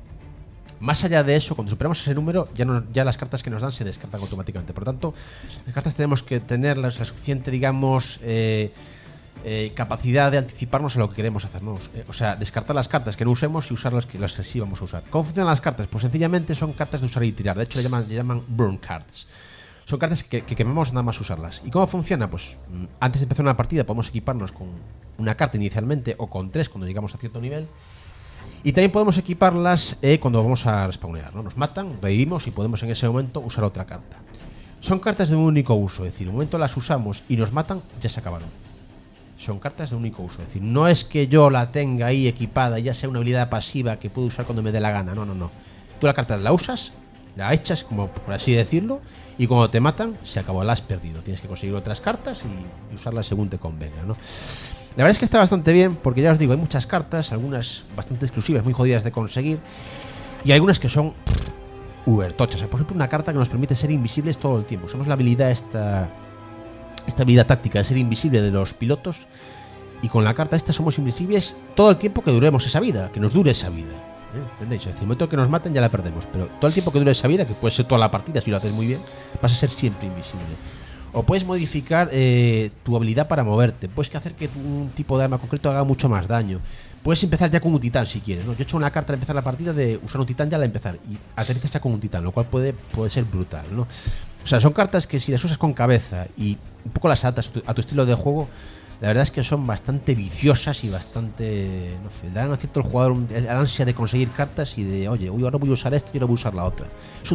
Más allá de eso, cuando superamos ese número, ya las cartas que nos dan se descartan automáticamente. Por lo tanto, las cartas tenemos que tener la suficiente, digamos, capacidad de anticiparnos a lo que queremos hacer, ¿no? O sea, descartar las cartas que no usemos y usar las que sí vamos a usar. ¿Cómo funcionan las cartas? Pues sencillamente son cartas de usar y tirar. De hecho, le llaman burn cards. Son cartas que quemamos nada más usarlas. ¿Y cómo funciona? Pues antes de empezar una partida podemos equiparnos con una carta inicialmente o con 3 cuando llegamos a cierto nivel. Y también podemos equiparlas cuando vamos a respawnear, ¿no? Nos matan, revivimos y podemos en ese momento usar otra carta. Son cartas de un único uso, es decir, en un momento las usamos y nos matan, ya se acabaron. Son cartas de único uso, es decir, no es que yo la tenga ahí equipada, ya sea una habilidad pasiva que puedo usar cuando me dé la gana, no. Tú la carta la usas, la echas, como por así decirlo, y cuando te matan, se acabó, la has perdido. Tienes que conseguir otras cartas y usarlas según te convenga, ¿no? La verdad es que está bastante bien, porque ya os digo, hay muchas cartas, algunas bastante exclusivas, muy jodidas de conseguir, y hay algunas que son ubertochas. Por ejemplo, una carta que nos permite ser invisibles todo el tiempo. Usamos la habilidad esta habilidad táctica de ser invisible de los pilotos, y con la carta esta somos invisibles todo el tiempo que duremos esa vida, que nos dure esa vida. ¿Entendéis? Es decir, el momento que nos maten ya la perdemos, pero todo el tiempo que dure esa vida, que puede ser toda la partida si lo haces muy bien, vas a ser siempre invisible. O puedes modificar tu habilidad para moverte. Puedes hacer que un tipo de arma concreto haga mucho más daño. Puedes empezar ya con un titán si quieres, ¿no? Yo he hecho una carta al empezar la partida de usar un titán ya al empezar y aterrizas ya con un titán, lo cual puede ser brutal, ¿no? O sea, son cartas que si las usas con cabeza y un poco las adaptas a tu estilo de juego, la verdad es que son bastante viciosas y bastante, no sé, dan a cierto el jugador el ansia de conseguir cartas y de, oye, ahora voy a usar esto y ahora voy a usar la otra. Es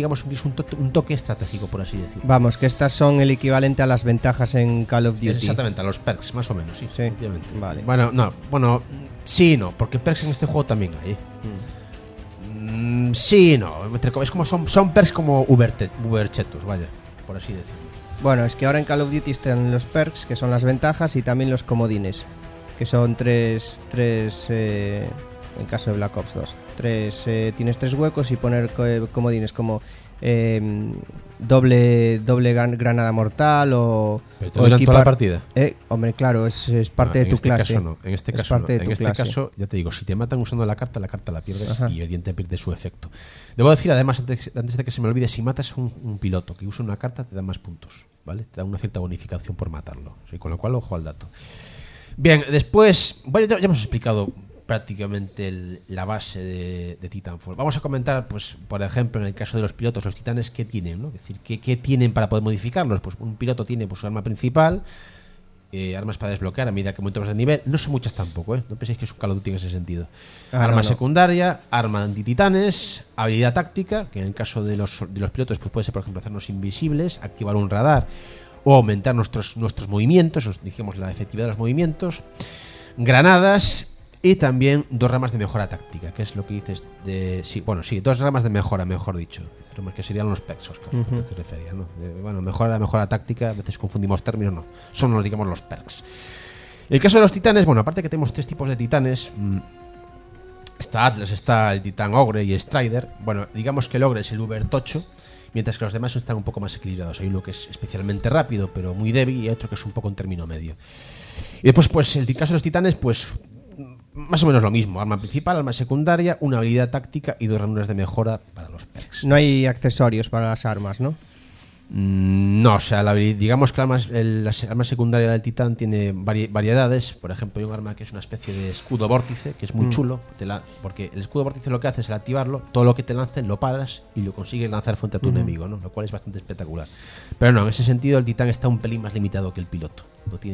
un toque estratégico, por así decirlo. Vamos, que estas son el equivalente a las ventajas en Call of Duty. Exactamente, a los perks, más o menos, sí. Sí, obviamente. vale. Bueno, sí y no, porque perks en este juego también hay. Sí y no, es como son perks como uberchetos, vaya, por así decirlo. Bueno, es que ahora en Call of Duty están los perks, que son las ventajas, y también los comodines, que son tres en caso de Black Ops 2. Tienes 3 huecos y poner comodines como doble granada mortal o... ¿Pero te duran toda la partida? Hombre, claro, es parte de tu clase. En este caso no. En este caso, ya te digo, si te matan usando la carta la pierdes. Ajá. Y evidentemente pierde su efecto. Debo decir, además, antes de que se me olvide, si matas un piloto que usa una carta, te da más puntos, ¿vale? Te da una cierta bonificación por matarlo. ¿Sí? Con lo cual, ojo al dato. Bien, después, bueno, ya hemos explicado prácticamente la base de Titanfall. Vamos a comentar, pues, por ejemplo, en el caso de los pilotos, los titanes, ¿qué tienen? ¿No? Es decir, ¿qué tienen para poder modificarlos? Pues un piloto tiene pues, su arma principal, armas para desbloquear a medida que aumentamos de nivel. No son muchas tampoco, ¿eh? No penséis que es un Call of Duty en ese sentido. Arma secundaria, arma antititanes, habilidad táctica, que en el caso de los pilotos pues puede ser, por ejemplo, hacernos invisibles, activar un radar o aumentar nuestros movimientos, dijimos la efectividad de los movimientos, granadas. Y también 2 ramas de mejora táctica, que es lo que dices de... Sí, 2 ramas de mejora, mejor dicho. Que serían los perks, Oscar, a que te referías, ¿no? Mejora táctica, a veces confundimos términos, no. Son, digamos, los perks. En el caso de los titanes, bueno, aparte que tenemos 3 tipos de titanes, está Atlas, está el titán Ogre y Strider. Bueno, digamos que el Ogre es el ubertocho, mientras que los demás están un poco más equilibrados. Hay uno que es especialmente rápido, pero muy débil, y otro que es un poco en término medio. Y después, pues, el caso de los titanes, pues... más o menos lo mismo, arma principal, arma secundaria, una habilidad táctica y 2 ranuras de mejora para los perks. No hay accesorios para las armas, ¿no? No, o sea, digamos que la arma secundaria del titán tiene variedades. Por ejemplo, hay un arma que es una especie de escudo vórtice, que es muy chulo, porque el escudo vórtice lo que hace es al activarlo, todo lo que te lancen lo paras y lo consigues lanzar frente a tu enemigo, ¿no? Lo cual es bastante espectacular. Pero no, en ese sentido el titán está un pelín más limitado que el piloto.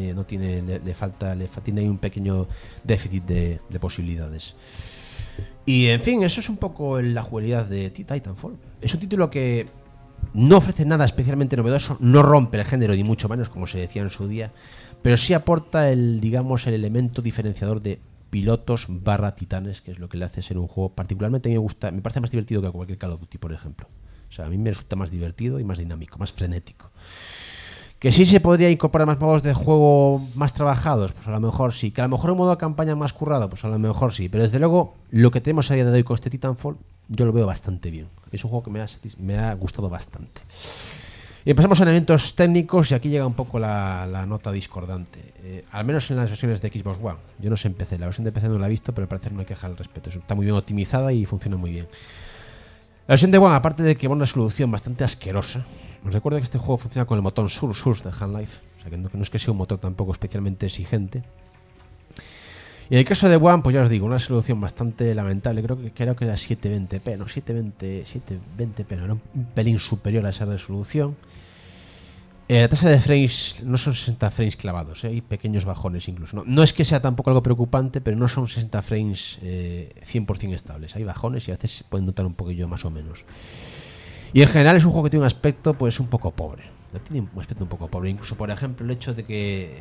Tiene ahí un pequeño déficit de posibilidades. Y en fin, eso es un poco la jugabilidad de Titanfall. Es un título que no ofrece nada especialmente novedoso, no rompe el género ni mucho menos, como se decía en su día, pero sí aporta el elemento diferenciador de pilotos / titanes, que es lo que le hace ser un juego particularmente me parece más divertido que cualquier Call of Duty, por ejemplo. O sea, a mí me resulta más divertido y más dinámico, más frenético. Que sí se podría incorporar más modos de juego más trabajados, pues a lo mejor sí. Que a lo mejor un modo de campaña más currado, pues a lo mejor sí. Pero desde luego, lo que tenemos a día de hoy con este Titanfall, yo lo veo bastante bien. Es un juego que me ha gustado bastante. Y pasamos a elementos técnicos y aquí llega un poco la nota discordante. Al menos en las versiones de Xbox One. Yo no sé en PC, la versión de PC no la he visto, pero al parecer no hay queja al respecto. Está muy bien optimizada y funciona muy bien. La versión de One, aparte de que va a una resolución bastante asquerosa, os recuerdo que este juego funciona con el motor Source de Half-Life, o sea que no es que sea un motor tampoco especialmente exigente. Y en el caso de One, pues ya os digo, una resolución bastante lamentable, creo que era 720p, no, 720p, no, era un pelín superior a esa resolución. La tasa de frames no son 60 frames clavados, hay pequeños bajones incluso. No es que sea tampoco algo preocupante, pero no son 60 frames 100% estables. Hay bajones y a veces se pueden notar un poquillo más o menos. Y en general es un juego que tiene un aspecto pues un poco pobre. Tiene un aspecto un poco pobre. Incluso, por ejemplo, el hecho de que,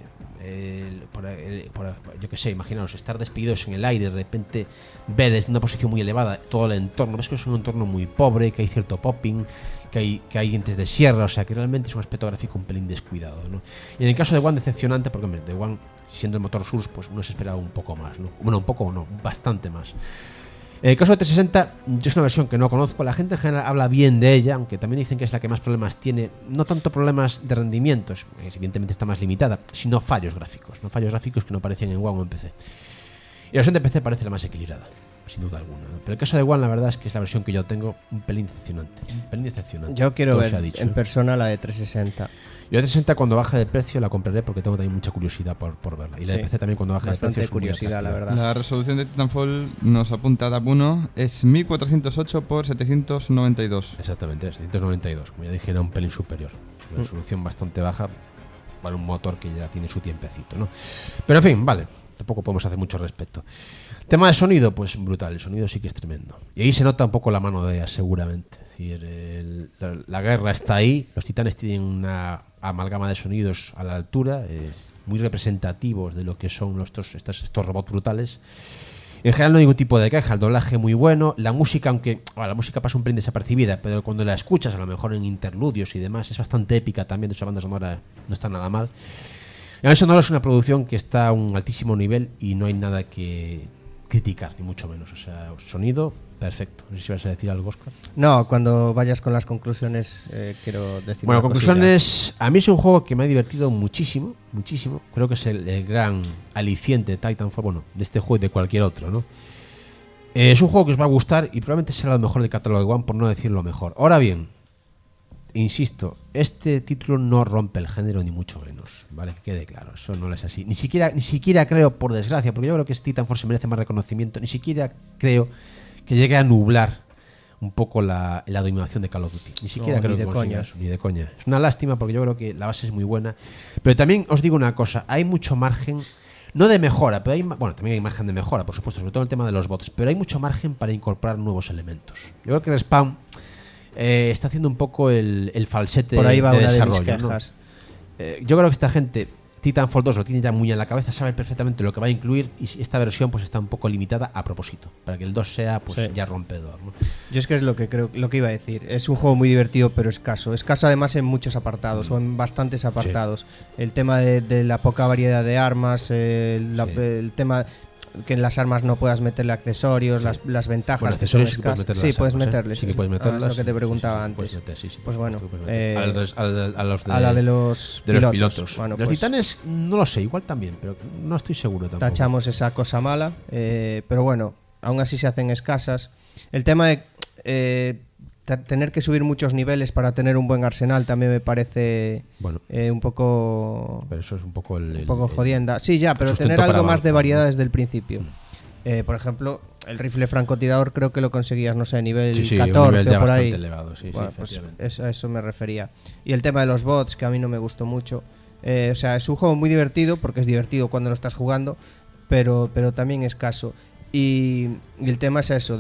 yo qué sé, imaginaos, estar despedidos en el aire, de repente ver desde una posición muy elevada todo el entorno. Ves que es un entorno muy pobre, que hay cierto popping, que hay dientes de sierra, o sea que realmente es un aspecto gráfico un pelín descuidado, ¿no? Y en el caso de One, decepcionante, porque de One, siendo el motor Source, pues uno se esperaba un poco más, ¿no? Bueno, un poco no, bastante más. En el caso de 360, yo es una versión que no conozco. La gente en general habla bien de ella, aunque también dicen que es la que más problemas tiene. No tanto problemas de rendimiento, evidentemente está más limitada, sino fallos gráficos. No fallos gráficos que no aparecen en One o en PC. Y la versión de PC parece la más equilibrada, sin duda alguna, ¿no? Pero el caso de One, la verdad es que es la versión que yo tengo un pelín decepcionante. Yo quiero Todo ver se ha dicho, en persona la de 360. Yo de 360 cuando baje de precio la compraré porque tengo también mucha curiosidad por verla. Y la de PC también cuando baje de precio Bastante es muy curiosidad, la atractiva. verdad. La resolución de Titanfall nos apunta a DAP1, es 1408 x 792. Exactamente, 792. Como ya dije, era un pelín superior. Una resolución bastante baja para un motor que ya tiene su tiempecito, ¿no? Pero en fin, vale. Tampoco podemos hacer mucho al respecto. Tema de sonido, pues brutal. El sonido sí que es tremendo. Y ahí se nota un poco la mano de EA, seguramente. Es decir, la guerra está ahí. Los Titanes tienen una amalgama de sonidos a la altura, muy representativos de lo que son estos robots brutales. En general no hay ningún tipo de queja, el doblaje muy bueno, la música, aunque la música pasa un pelín desapercibida, pero cuando la escuchas, a lo mejor en interludios y demás, es bastante épica también. De esa banda sonora no está nada mal. La banda sonora es una producción que está a un altísimo nivel y no hay nada que criticar, ni mucho menos. O sea, sonido perfecto. No sé si vas a decir algo, Óscar. No, cuando vayas con las conclusiones quiero decir. Bueno, una conclusiones. A mí es un juego que me ha divertido muchísimo, muchísimo. Creo que es el gran aliciente de Titanfall, bueno, de este juego y de cualquier otro, ¿no? Es un juego que os va a gustar y probablemente será lo mejor del catálogo de One, por no decir lo mejor. Ahora bien, insisto, este título no rompe el género ni mucho menos, ¿vale? Que quede claro, eso no es así. Ni siquiera creo, por desgracia, porque yo creo que Titanfall se merece más reconocimiento, ni siquiera creo que llegue a nublar un poco la dominación de Call of Duty. Ni siquiera creo ni que de consiga coña. eso, ni de coña. Es una lástima porque yo creo que la base es muy buena. Pero también os digo una cosa, hay mucho margen, no de mejora, pero también hay margen de mejora, por supuesto, sobre todo el tema de los bots, pero hay mucho margen para incorporar nuevos elementos. Yo creo que Respawn está haciendo un poco el falsete Por ahí va de una desarrollo, de mis quejas. ¿no? Yo creo que esta gente, Titanfall 2 lo tiene ya muy en la cabeza, sabe perfectamente lo que va a incluir y esta versión pues está un poco limitada a propósito, para que el 2 sea pues Sí. ya rompedor, ¿no? Yo es que es lo que iba a decir. Es un juego muy divertido, pero escaso. Escaso además en muchos apartados, o en bastantes apartados. El tema de la poca variedad de armas, el tema que en las armas no puedas meterle accesorios, Sí. las ventajas. Bueno, que son accesorios sí que puedes escasas. meterle Sí, las puedes armas, meterles. sí que puedes meterlas. Es lo que te Sí, preguntaba sí, antes. puedes meter, sí, Pues bueno, puedes meter. a los a la de los pilotos. Bueno, los pues titanes no lo sé, igual también, pero no estoy seguro tampoco. tachamos esa cosa mala, pero bueno, aún así se hacen escasas. El tema de tener que subir muchos niveles para tener un buen arsenal también me parece Bueno, un poco pero eso es un poco jodienda. Sí, ya, pero sustento tener algo para más de avanzar, variedad ¿no? desde el principio. Por ejemplo, el rifle francotirador creo que lo conseguías, no sé, nivel Sí, un 14 nivel ya o por ahí. bastante elevado, sí, Bueno, sí, pues efectivamente. a eso me refería. Y el tema de los bots, que a mí no me gustó mucho. O sea, es un juego muy divertido, porque es divertido cuando lo estás jugando, pero también escaso. Y el tema es eso,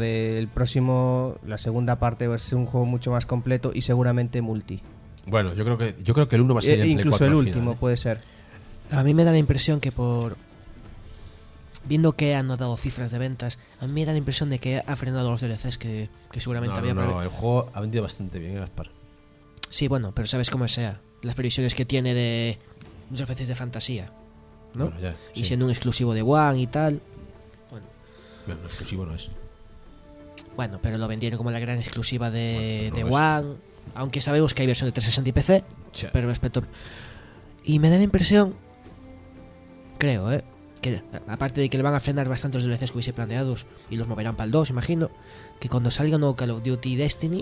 la segunda parte va a ser un juego mucho más completo y seguramente multi. Bueno, yo creo que el 1 va a ser en Play Incluso 4 el al último final, ¿eh? puede ser. A mí me da la impresión que viendo que han dado cifras de ventas, a mí me da la impresión de que ha frenado los DLCs que seguramente había. No, el juego ha vendido bastante bien, Gaspar. Sí, bueno, pero sabes cómo sea. Las previsiones que tiene de muchas veces de fantasía, ¿no? Bueno, ya, Y sí. siendo un exclusivo de One y tal. Bueno, exclusivo no es. Bueno, pero lo vendieron como la gran exclusiva de Bueno, no One. Aunque sabemos que hay versión de 360 y PC, Sí. pero respecto... Y me da la impresión, creo, que aparte de que le van a frenar bastantes DLCs que hubiese planteados y los moverán para el 2, imagino, que cuando salga un nuevo Call of Duty Destiny,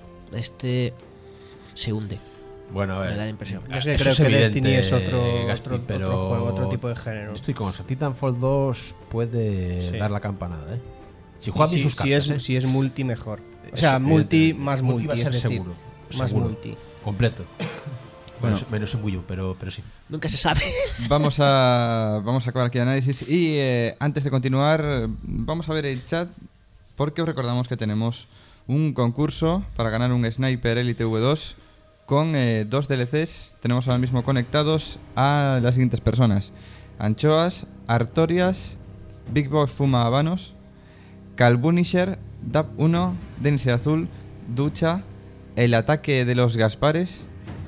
se hunde. Bueno, a ver. Me da la impresión. Yo sé, Eso creo es que evidente, Destiny es Gaspi, otro juego, otro tipo de género. Estoy con eso. Titanfall 2 puede Sí. dar la campanada, ¿eh? Si juega bien sus si, cartas, ¿eh? si es multi, mejor. O Eso, sea, multi evidentemente. más multi, va a es ser decir, seguro. más seguro. multi. Completo. Bueno. Menos en Wii U, pero sí. Nunca se sabe. Vamos a acabar aquí el análisis y antes de continuar vamos a ver el chat porque os recordamos que tenemos un concurso para ganar un Sniper Elite V2 con 2 DLCs. Tenemos ahora mismo conectados a las siguientes personas: Anchoas, Artorias, Big Box Fuma Habanos, Calbunisher, DAP 1, Dense Azul, Ducha, El Ataque de los Gaspares,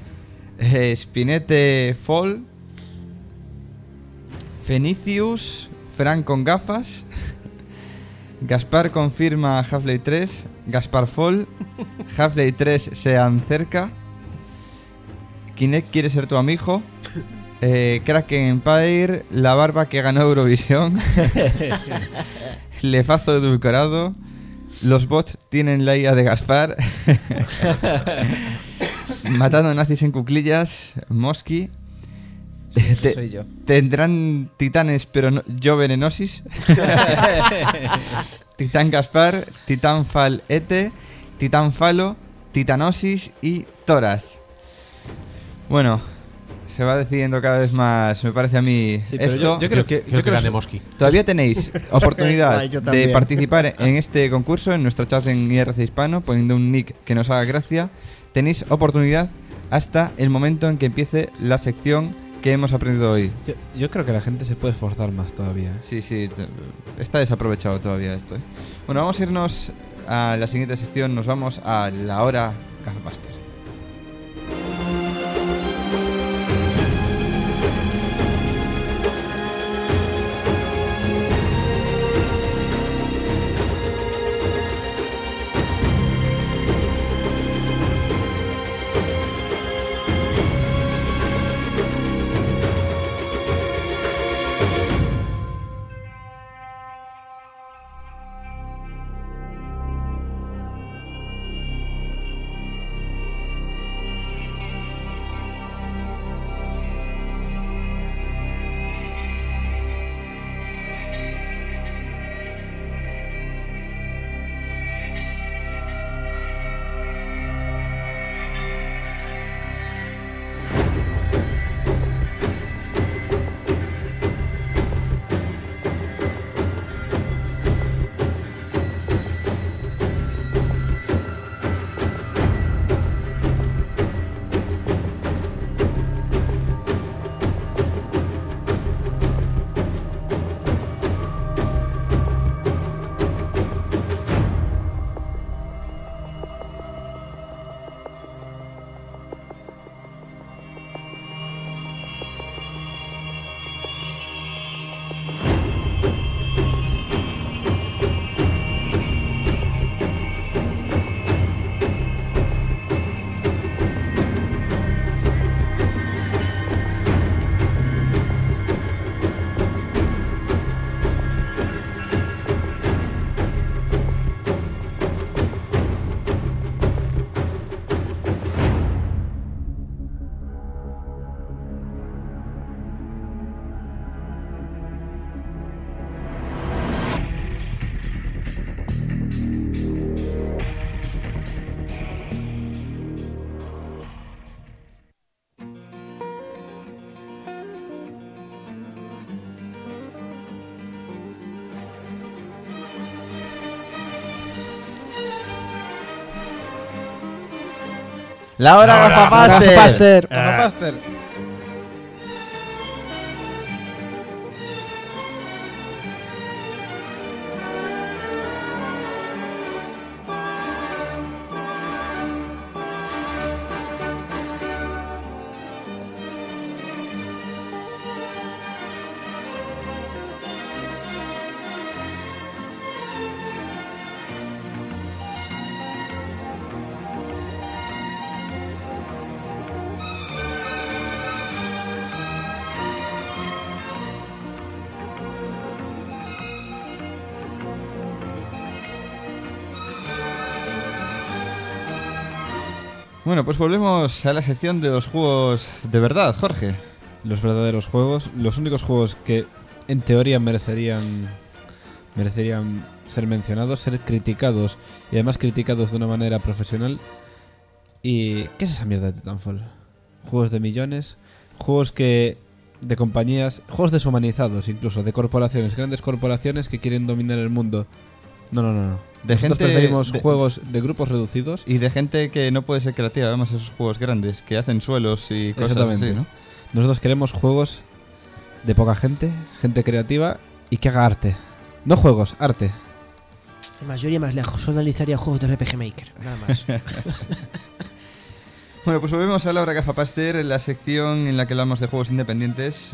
Spinete Fall, Fenicius, Frank con gafas, Gaspar confirma Half-Life 3, Gaspar Fall, Half-Life 3 se acerca, Kinect quiere ser tu amigo, Kraken Empire, La Barba que ganó Eurovisión, Lefazo edulcorado, los bots tienen la IA de Gaspar, Matando nazis en cuclillas, Mosky, Soy yo. tendrán titanes pero no, yo venenosis, Titán Gaspar, Titán Fal Ete, Titán Falo, Titanosis y Toraz. Bueno, se va decidiendo cada vez más, me parece a mí, Sí, pero esto. yo creo que gane Mosky. Todavía tenéis oportunidad Ay, yo de también. participar en este concurso en nuestro chat en IRC Hispano, poniendo un nick que nos haga gracia. Tenéis oportunidad hasta el momento en que empiece la sección que hemos aprendido hoy. Yo creo que la gente se puede esforzar más todavía. Sí, está desaprovechado todavía esto. Bueno, vamos a irnos a la siguiente sección. Nos vamos a la hora Gafbuster. La hora Gafapaster. Gafapaster. Bueno, pues volvemos a la sección de los juegos de verdad, Jorge. Los verdaderos juegos, los únicos juegos que en teoría merecerían ser mencionados, ser criticados y además criticados de una manera profesional. ¿Y qué es esa mierda de Titanfall? Juegos de millones, juegos de compañías, juegos deshumanizados incluso, de corporaciones, grandes corporaciones que quieren dominar el mundo. No. Nosotros preferimos juegos de grupos reducidos. Y de gente que no puede ser creativa, vemos esos juegos grandes, que hacen suelos y cosas así, ¿no? Nosotros queremos juegos de poca gente, gente creativa y que haga arte. No juegos, arte. Además, yo iría más lejos, solo analizaría juegos de RPG Maker, nada más. Bueno, pues volvemos a la hora Gafapaster, en la sección en la que hablamos de juegos independientes.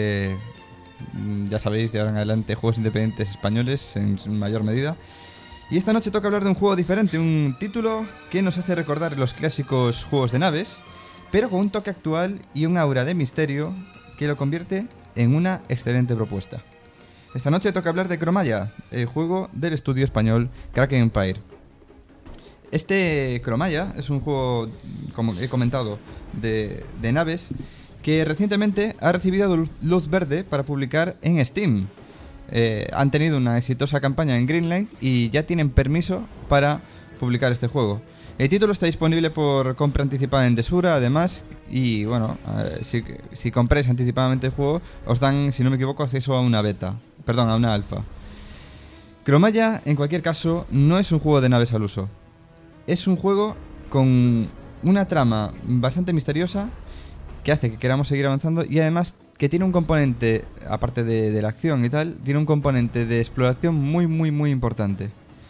Ya sabéis, de ahora en adelante, juegos independientes españoles en mayor medida. Y esta noche toca hablar de un juego diferente, un título que nos hace recordar los clásicos juegos de naves, pero con un toque actual y un aura de misterio que lo convierte en una excelente propuesta. Esta noche toca hablar de Cromaya, el juego del estudio español Kraken Empire. Este Cromaya es un juego, como he comentado, de naves que recientemente ha recibido luz verde para publicar en Steam. Han tenido una exitosa campaña en Greenlight y ya tienen permiso para publicar este juego. El título está disponible por compra anticipada en Desura, además, y bueno, si compráis anticipadamente el juego, os dan, si no me equivoco, acceso a una beta, perdón, a una alfa. Cromaya, en cualquier caso, no es un juego de naves al uso. Es un juego con una trama bastante misteriosa que hace que queramos seguir avanzando y además que tiene un componente, aparte de la acción y tal, tiene un componente de exploración muy, muy, muy importante.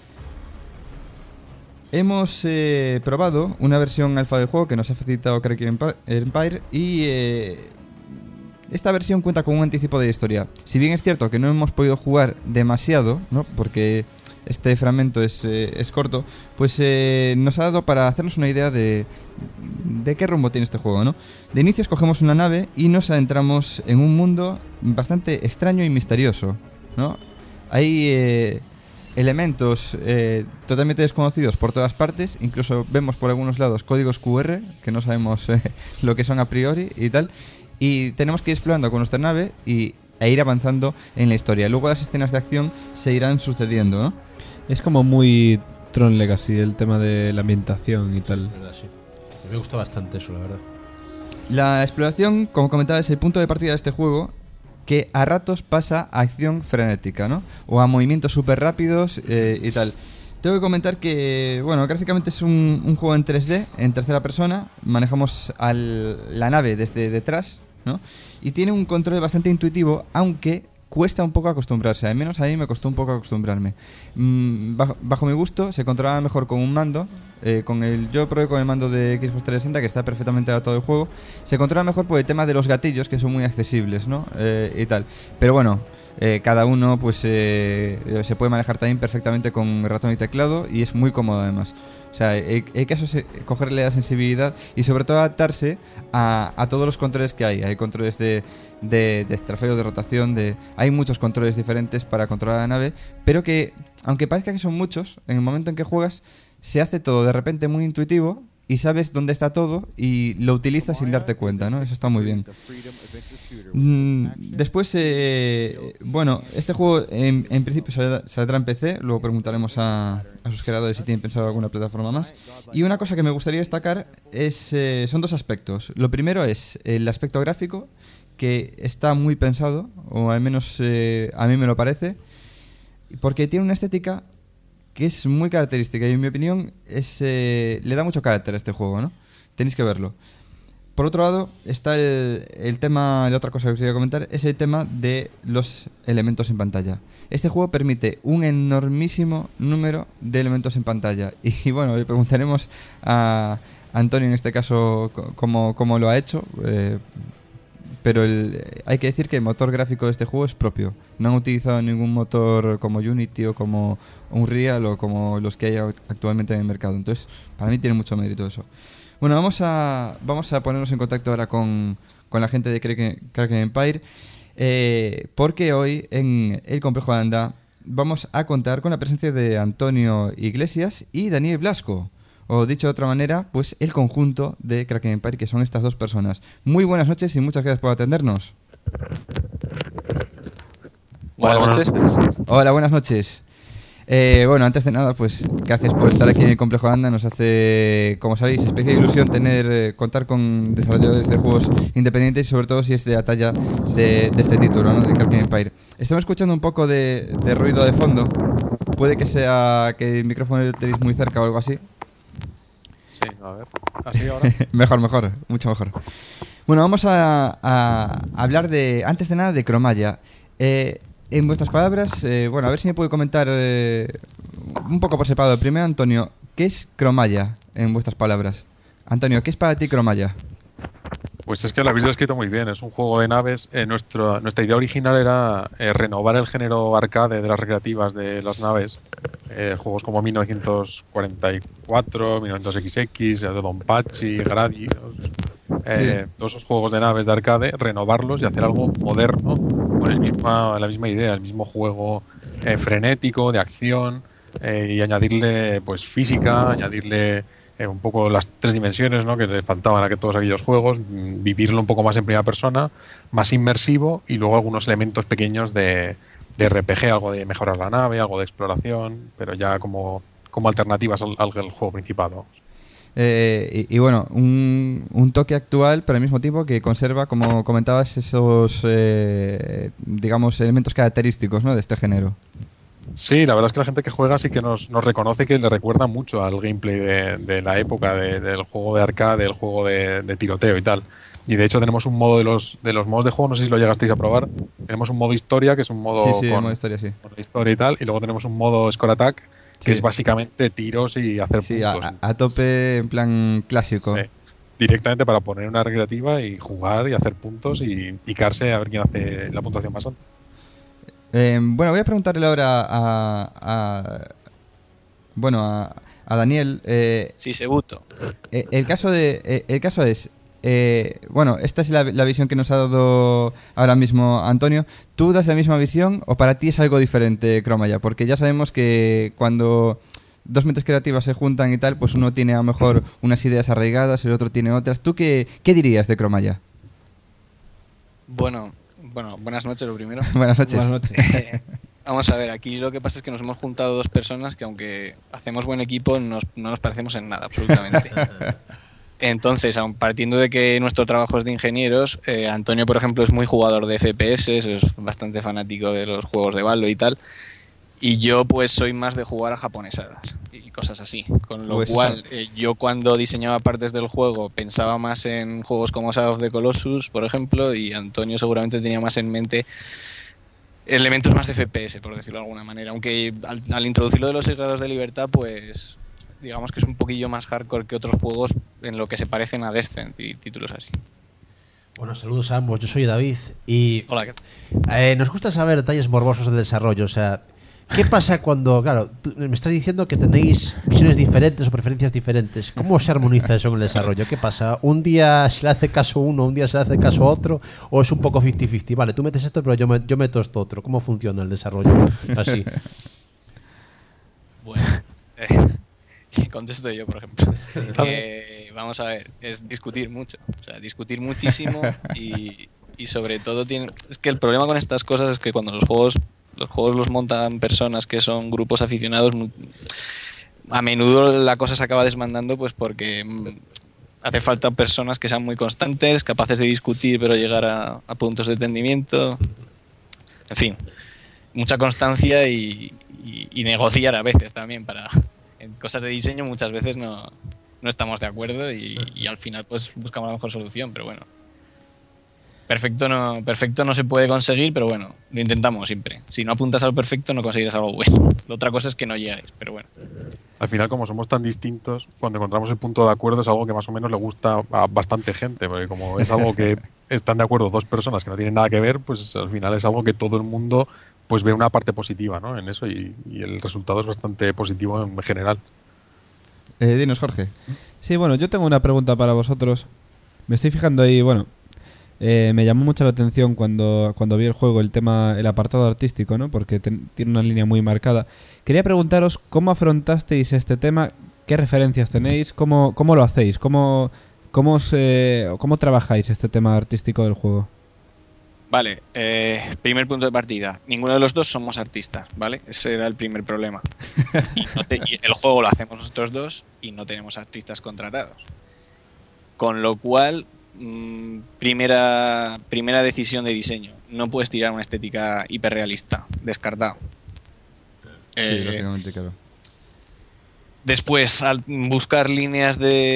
Hemos probado una versión alfa del juego que nos ha facilitado Kraken Empire y esta versión cuenta con un anticipo de historia. Si bien es cierto que no hemos podido jugar demasiado, ¿no? Porque este fragmento es corto, pues nos ha dado para hacernos una idea de qué rumbo tiene este juego, ¿no? De inicio escogemos una nave y nos adentramos en un mundo bastante extraño y misterioso, ¿no? Hay elementos totalmente desconocidos por todas partes, incluso vemos por algunos lados códigos QR que no sabemos lo que son a priori y tal, y tenemos que ir explorando con nuestra nave e ir avanzando en la historia. Luego las escenas de acción se irán sucediendo, ¿no? Es como muy Tron Legacy el tema de la ambientación y tal. Es verdad, sí. Me gusta bastante eso, la verdad. La exploración, como comentaba, es el punto de partida de este juego, que a ratos pasa a acción frenética, ¿no? O a movimientos súper rápidos y tal. Tengo que comentar que, bueno, gráficamente es un juego en 3D, en tercera persona. Manejamos la nave desde detrás, ¿no? Y tiene un control bastante intuitivo, aunque cuesta un poco acostumbrarse. Al menos a mí me costó un poco acostumbrarme. Bajo mi gusto, se controlaba mejor con un mando. Yo probé con el mando de Xbox 360, que está perfectamente adaptado al juego. Se controla mejor por el tema de los gatillos, que son muy accesibles, ¿no? Y tal. Pero bueno, cada uno pues se puede manejar también perfectamente con ratón y teclado, y es muy cómodo además. O sea, hay que cogerle la sensibilidad y sobre todo adaptarse a todos los controles que hay. Hay controles de estrafeo, de rotación, hay muchos controles diferentes para controlar la nave, pero que, aunque parezca que son muchos, en el momento en que juegas, se hace todo de repente muy intuitivo y sabes dónde está todo y lo utilizas sin darte cuenta, ¿no? Eso está muy bien. Después, bueno, este juego en principio saldrá en PC, luego preguntaremos a sus creadores si tienen pensado alguna plataforma más. Y una cosa que me gustaría destacar son dos aspectos. Lo primero es el aspecto gráfico, que está muy pensado, o al menos a mí me lo parece, porque tiene una estética que es muy característica y en mi opinión le da mucho carácter a este juego, ¿no? Tenéis que verlo. Por otro lado está el tema, la otra cosa que os quería comentar es el tema de los elementos en pantalla. Este juego permite un enormísimo número de elementos en pantalla y bueno, le preguntaremos a Antonio en este caso cómo lo ha hecho, pero hay que decir que el motor gráfico de este juego es propio. No han utilizado ningún motor como Unity o como Unreal o como los que hay actualmente en el mercado. Entonces, para mí tiene mucho mérito eso. Bueno, vamos a ponernos en contacto ahora con la gente de Kraken Empire, porque hoy en el Complejo Landa vamos a contar con la presencia de Antonio Iglesias y Daniel Blasco. o dicho de otra manera, pues el conjunto de Kraken Empire, que son estas dos personas. Muy buenas noches y muchas gracias por atendernos. Buenas noches. Hola, buenas noches. Bueno, antes de nada, pues gracias por estar aquí en el Complejo Landa. Nos hace, como sabéis, especial ilusión contar con desarrolladores de juegos independientes y sobre todo si es de la talla de este título, ¿no? De Kraken Empire. Estamos escuchando un poco de ruido de fondo. Puede que sea que el micrófono lo tenéis muy cerca o algo así. Sí, a ver. ¿Así ahora? Mejor, mucho mejor. Bueno, vamos a hablar antes de nada, de Cromaya. En vuestras palabras, bueno, a ver si me puede comentar un poco por separado. Primero, Antonio, ¿qué es Cromaya en vuestras palabras? Antonio, ¿qué es para ti Cromaya? Pues es que lo habéis descrito muy bien. Es un juego de naves. Nuestra idea original era renovar el género arcade de las recreativas de las naves. Juegos como 1944, 1900XX, Dodonpachi, Gradius... todos esos juegos de naves de arcade, renovarlos y hacer algo moderno con la misma idea, el mismo juego frenético, de acción, y añadirle pues física, añadirle un poco las 3 dimensiones, ¿no?, que le faltaban a todos aquellos juegos, vivirlo un poco más en primera persona, más inmersivo, y luego algunos elementos pequeños de RPG, algo de mejorar la nave, algo de exploración, pero ya como alternativas al juego principal, vamos. Y bueno, un toque actual, pero al mismo tiempo que conserva, como comentabas, esos digamos, elementos característicos, ¿no?, de este género. Sí, la verdad es que la gente que juega sí que nos reconoce que le recuerda mucho al gameplay de la época del juego de arcade, del juego de tiroteo y tal. Y de hecho tenemos un modo de los modos de juego, no sé si lo llegasteis a probar. Tenemos un modo historia, que es un modo con modo historia, sí, con la historia y tal, y luego tenemos un modo score attack, que es básicamente tiros y hacer puntos. A tope, en plan clásico. Sí. Directamente para poner una recreativa y jugar y hacer puntos y picarse a ver quién hace la puntuación más alta. Bueno, voy a preguntarle ahora a Daniel. Sí, Seguto. El caso es... bueno, esta es la visión que nos ha dado ahora mismo Antonio. ¿Tú das la misma visión o para ti es algo diferente Cromaya? Porque ya sabemos que cuando dos mentes creativas se juntan y tal, pues uno tiene a lo mejor unas ideas arraigadas, el otro tiene otras. ¿Tú qué dirías de Cromaya? Bueno, buenas noches lo primero. Buenas noches. Vamos a ver, aquí lo que pasa es que nos hemos juntado dos personas que aunque hacemos buen equipo no nos parecemos en nada, absolutamente. Entonces, aun partiendo de que nuestro trabajo es de ingenieros, Antonio, por ejemplo, es muy jugador de FPS, es bastante fanático de los juegos de Valve y tal, y yo pues soy más de jugar a japonesadas y cosas así, con lo cual yo cuando diseñaba partes del juego pensaba más en juegos como Shadow of the Colossus, por ejemplo, y Antonio seguramente tenía más en mente elementos más de FPS, por decirlo de alguna manera, aunque al introducirlo de los 6 grados de libertad, pues digamos que es un poquillo más hardcore que otros juegos en lo que se parecen a Descent y títulos así. Bueno, saludos a ambos, yo soy David y hola, nos gusta saber detalles morbosos del desarrollo, o sea, ¿qué pasa cuando, claro, tú me estás diciendo que tenéis visiones diferentes o preferencias diferentes? ¿Cómo se armoniza eso en el desarrollo? ¿Qué pasa? ¿Un día se le hace caso a uno, un día se le hace caso a otro? ¿O es un poco 50-50? Vale, tú metes esto, pero yo meto esto otro. ¿Cómo funciona el desarrollo así? Bueno, contesto yo, por ejemplo. Vamos a ver, es discutir mucho. O sea, discutir muchísimo y sobre todo es que el problema con estas cosas es que cuando los juegos los montan personas que son grupos aficionados, a menudo la cosa se acaba desmandando pues porque hace falta personas que sean muy constantes, capaces de discutir pero llegar a puntos de entendimiento, en fin, mucha constancia y negociar a veces también en cosas de diseño muchas veces no estamos de acuerdo y al final pues buscamos la mejor solución, pero bueno. Perfecto no se puede conseguir, pero bueno, lo intentamos siempre. Si no apuntas al perfecto no conseguirás algo bueno. La otra cosa es que no llegues, pero bueno. Al final, como somos tan distintos, cuando encontramos el punto de acuerdo es algo que más o menos le gusta a bastante gente, porque como es algo que están de acuerdo dos personas que no tienen nada que ver, pues al final es algo que todo el mundo pues ve una parte positiva, ¿no?, en eso y el resultado es bastante positivo en general. Dinos, Jorge. Sí, bueno, yo tengo una pregunta para vosotros. Me estoy fijando ahí, bueno... me llamó mucho la atención cuando vi el juego el apartado artístico, ¿no? Porque tiene una línea muy marcada. Quería preguntaros cómo afrontasteis este tema ¿Qué referencias tenéis? ¿Cómo lo hacéis? ¿Cómo trabajáis este tema artístico del juego? Vale, primer punto de partida. Ninguno de los dos somos artistas, ¿vale? Ese era el primer problema. Y el juego lo hacemos nosotros dos y no tenemos artistas contratados. Con lo cual, primera decisión de diseño. No puedes tirar una estética hiperrealista. Descartado. Sí, lógicamente, claro. Después, al buscar líneas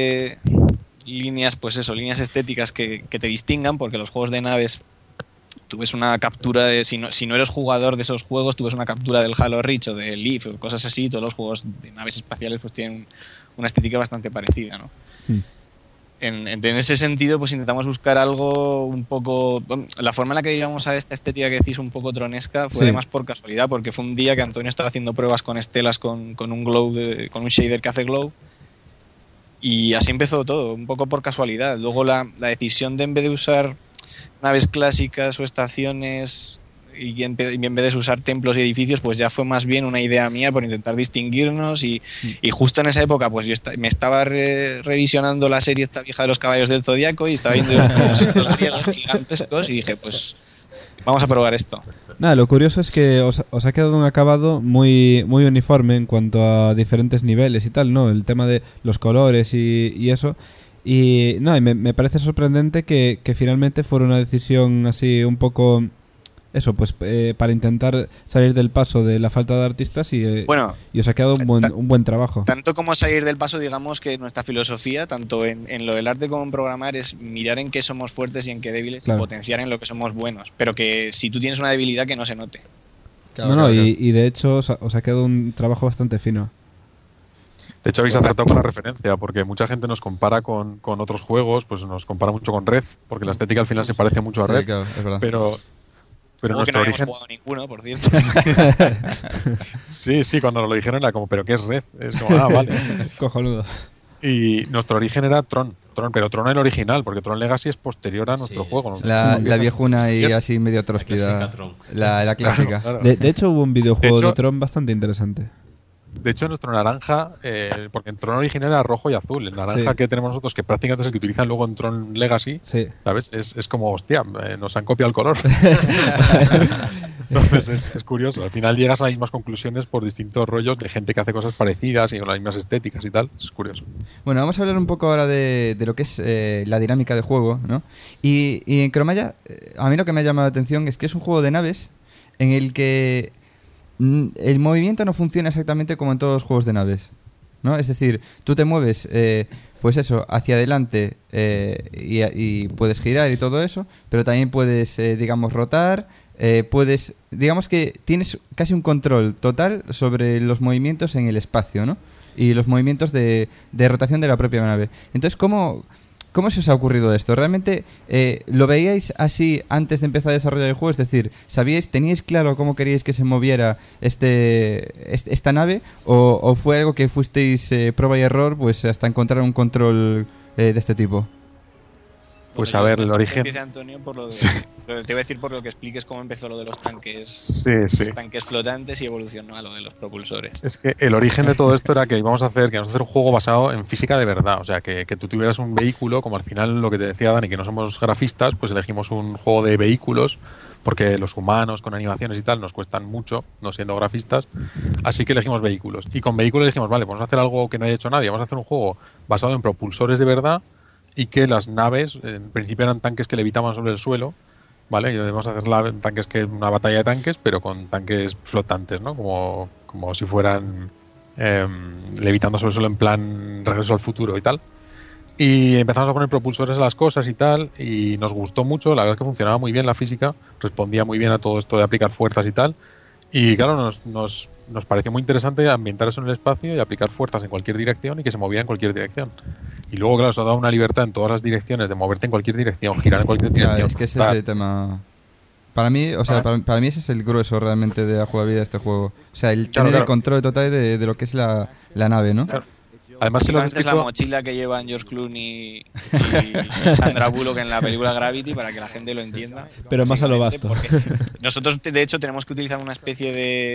estéticas que te distingan, porque los juegos de naves, tú ves una captura de, si no eres jugador de esos juegos, tú ves una captura del Halo Reach o del Leaf o cosas así. Todos los juegos de naves espaciales pues tienen una estética bastante parecida, ¿no? En ese sentido, pues intentamos buscar algo un poco... La forma en la que llegamos a esta estética que decís un poco tronesca fue además por casualidad, porque fue un día que Antonio estaba haciendo pruebas con estelas con un glow, con un shader que hace glow, y así empezó todo, un poco por casualidad. Luego la decisión de, en vez de usar naves clásicas o estaciones y en vez de usar templos y edificios, pues ya fue más bien una idea mía por intentar distinguirnos y justo en esa época pues yo me estaba revisionando la serie esta vieja de los Caballos del Zodiaco y estaba viendo estos griegos gigantescos y dije, pues vamos a probar esto. Nada, lo curioso es que os ha quedado un acabado muy, muy uniforme en cuanto a diferentes niveles y tal, ¿no? El tema de los colores y eso. Y no, me parece sorprendente que finalmente fuera una decisión así un poco... Eso, pues para intentar salir del paso de la falta de artistas y os ha quedado un buen trabajo. Tanto como salir del paso, digamos que nuestra filosofía, tanto en lo del arte como en programar, es mirar en qué somos fuertes y en qué débiles y potenciar en lo que somos buenos. Pero que si tú tienes una debilidad, que no se note. Claro, y de hecho os ha quedado un trabajo bastante fino. De hecho, habéis acertado con la referencia, porque mucha gente nos compara con otros juegos, pues nos compara mucho con Red, porque la estética al final se parece mucho a Red, claro, es verdad. Pero nuestro origen... jugado ninguno, por cierto. Sí, cuando nos lo dijeron era como, ¿pero qué es Red? Es como, vale. Cojonudo. Y nuestro origen era Tron, pero Tron el original, porque Tron Legacy es posterior a nuestro juego, ¿no? La viejuna y así medio tróspida. La clásica. Claro. De hecho, hubo un videojuego de Tron bastante interesante. De hecho, nuestro naranja, porque en Tron original era rojo y azul. El naranja que tenemos nosotros, que prácticamente es el que utilizan luego en Tron Legacy, ¿sabes? Es como, hostia, nos han copiado el color. Entonces es curioso. Al final llegas a las mismas conclusiones por distintos rollos de gente que hace cosas parecidas y con las mismas estéticas y tal. Es curioso. Bueno, vamos a hablar un poco ahora de lo que es la dinámica de juego, ¿no? Y en Cromaya, a mí lo que me ha llamado la atención es que es un juego de naves en el que el movimiento no funciona exactamente como en todos los juegos de naves, ¿no? Es decir, tú te mueves, pues eso, hacia adelante y puedes girar y todo eso, pero también puedes, digamos, rotar, digamos que tienes casi un control total sobre los movimientos en el espacio, ¿no? Y los movimientos de rotación de la propia nave. Entonces, ¿Cómo se os ha ocurrido esto? ¿Realmente lo veíais así antes de empezar a desarrollar el juego? Es decir, ¿teníais claro cómo queríais que se moviera esta nave? ¿O fue algo que fuisteis prueba y error pues hasta encontrar un control de este tipo? Pues a ver, el origen... Empieza Antonio por lo de... Te voy a decir por lo que expliques cómo empezó lo de los tanques, los tanques flotantes y evolucionó a lo de los propulsores. Es que el origen de todo esto era que íbamos a hacer un juego basado en física de verdad. O sea, que tú tuvieras un vehículo, como al final lo que te decía Dani, que no somos grafistas, pues elegimos un juego de vehículos, porque los humanos con animaciones y tal nos cuestan mucho, no siendo grafistas. Así que elegimos vehículos. Y con vehículos dijimos, vale, vamos a hacer algo que no haya hecho nadie. Vamos a hacer un juego basado en propulsores de verdad y que las naves, en principio eran tanques que levitaban sobre el suelo, ¿vale? Y debemos hacer tanques una batalla de tanques, pero con tanques flotantes, ¿no? Como si fueran levitando sobre el suelo en plan Regreso al Futuro y tal. Y empezamos a poner propulsores a las cosas y tal, y nos gustó mucho. La verdad es que funcionaba muy bien la física, respondía muy bien a todo esto de aplicar fuerzas y tal. Y claro, nos pareció muy interesante ambientar eso en el espacio y aplicar fuerzas en cualquier dirección y que se moviera en cualquier dirección. Y luego, claro, eso ha dado una libertad en todas las direcciones de moverte en cualquier dirección, girar en cualquier dirección. Es que ese es el tema. Para mí, para mí ese es el grueso realmente de la jugabilidad de este juego. O sea, tener el control total de lo que es la nave, ¿no? Claro. Además, si lo has es la mochila que llevan George Clooney y Sandra Bullock en la película Gravity, para que la gente lo entienda. Pero más a lo vasto. Nosotros, de hecho, tenemos que utilizar una especie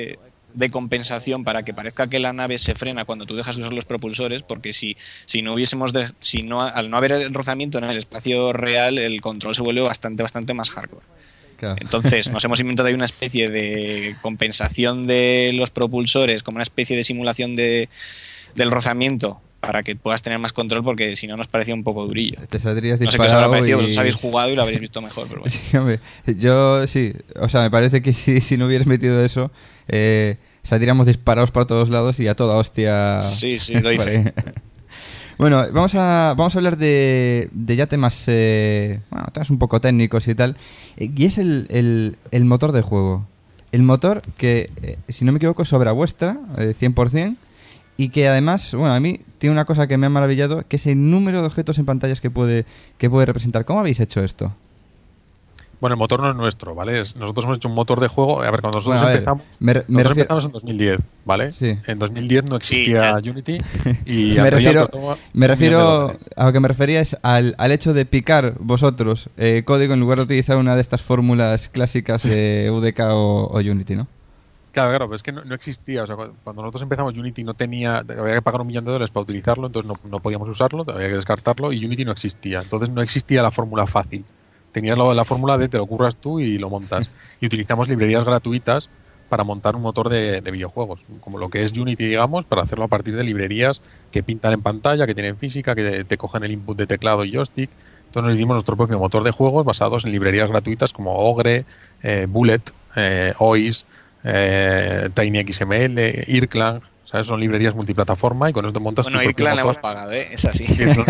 compensación para que parezca que la nave se frena cuando tú dejas de usar los propulsores, porque si no hubiésemos al no haber rozamiento en el espacio real, el control se vuelve bastante más hardcore. Claro. Entonces nos hemos inventado ahí una especie de compensación de los propulsores, como una especie de simulación del rozamiento, para que puedas tener más control, porque si no nos parecía un poco durillo. Te saldrías No sé qué os habrá parecido, vosotros habéis jugado y lo habréis visto mejor, pero bueno. Sí, hombre, yo sí, o sea, me parece que si no hubieras metido eso, saldríamos disparados por todos lados y a toda hostia. Sí, doy fe. Bueno, vamos a hablar de ya temas, temas un poco técnicos y tal, y es el motor de juego. El motor que, si no me equivoco, es obra vuestra, 100%, y que además, bueno, a mí tiene una cosa que me ha maravillado, que es el número de objetos en pantallas que puede representar. ¿Cómo habéis hecho esto? Bueno, el motor no es nuestro, ¿vale? Nosotros hemos hecho un motor de juego. A ver, cuando nosotros empezamos, empezamos en 2010, ¿vale? Sí. En 2010 no existía Unity y me refiero a lo que me refería es al hecho de picar vosotros código en lugar de utilizar una de estas fórmulas clásicas de UDK o Unity, ¿no? Claro, pero es que no existía. O sea, cuando nosotros empezamos, Unity no tenía. Había que pagar $1 millón para utilizarlo, entonces no podíamos usarlo, había que descartarlo y Unity no existía. Entonces no existía la fórmula fácil. Tenías la fórmula de te lo curras tú y lo montas. Y utilizamos librerías gratuitas para montar un motor de videojuegos, como lo que es Unity, digamos, para hacerlo a partir de librerías que pintan en pantalla, que tienen física, que te cogen el input de teclado y joystick. Entonces nos hicimos nuestro propio motor de juegos basados en librerías gratuitas como Ogre, Bullet, OIS, TinyXML, Irklang. ¿Sabes? Son librerías multiplataforma y con eso te montas tu propio motor. Irklang la hemos pagado, es así.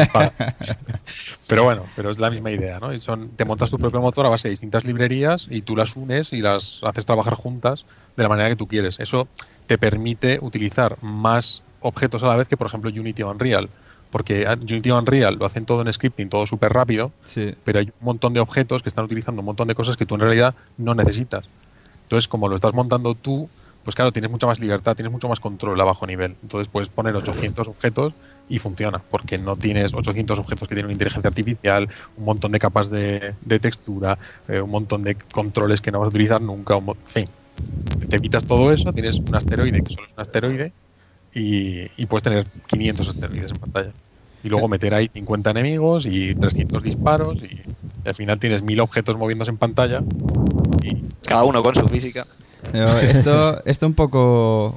Pero es la misma idea, ¿no? Te montas tu propio motor a base de distintas librerías y tú las unes y las haces trabajar juntas de la manera que tú quieres. Eso te permite utilizar más objetos a la vez que, por ejemplo, Unity o Unreal. Porque Unity o Unreal lo hacen todo en scripting, todo súper rápido, sí. Pero hay un montón de objetos que están utilizando un montón de cosas que tú en realidad no necesitas. Entonces, como lo estás montando tú, pues claro, tienes mucha más libertad, tienes mucho más control a bajo nivel. Entonces puedes poner 800 objetos y funciona, porque no tienes 800 objetos que tienen una inteligencia artificial, un montón de capas de textura, un montón de controles que no vas a utilizar nunca. En fin, te evitas todo eso, tienes un asteroide que solo es un asteroide y puedes tener 500 asteroides en pantalla. Y luego meter ahí 50 enemigos y 300 disparos y al final tienes 1000 objetos moviéndose en pantalla. Y cada uno con su física. Esto un poco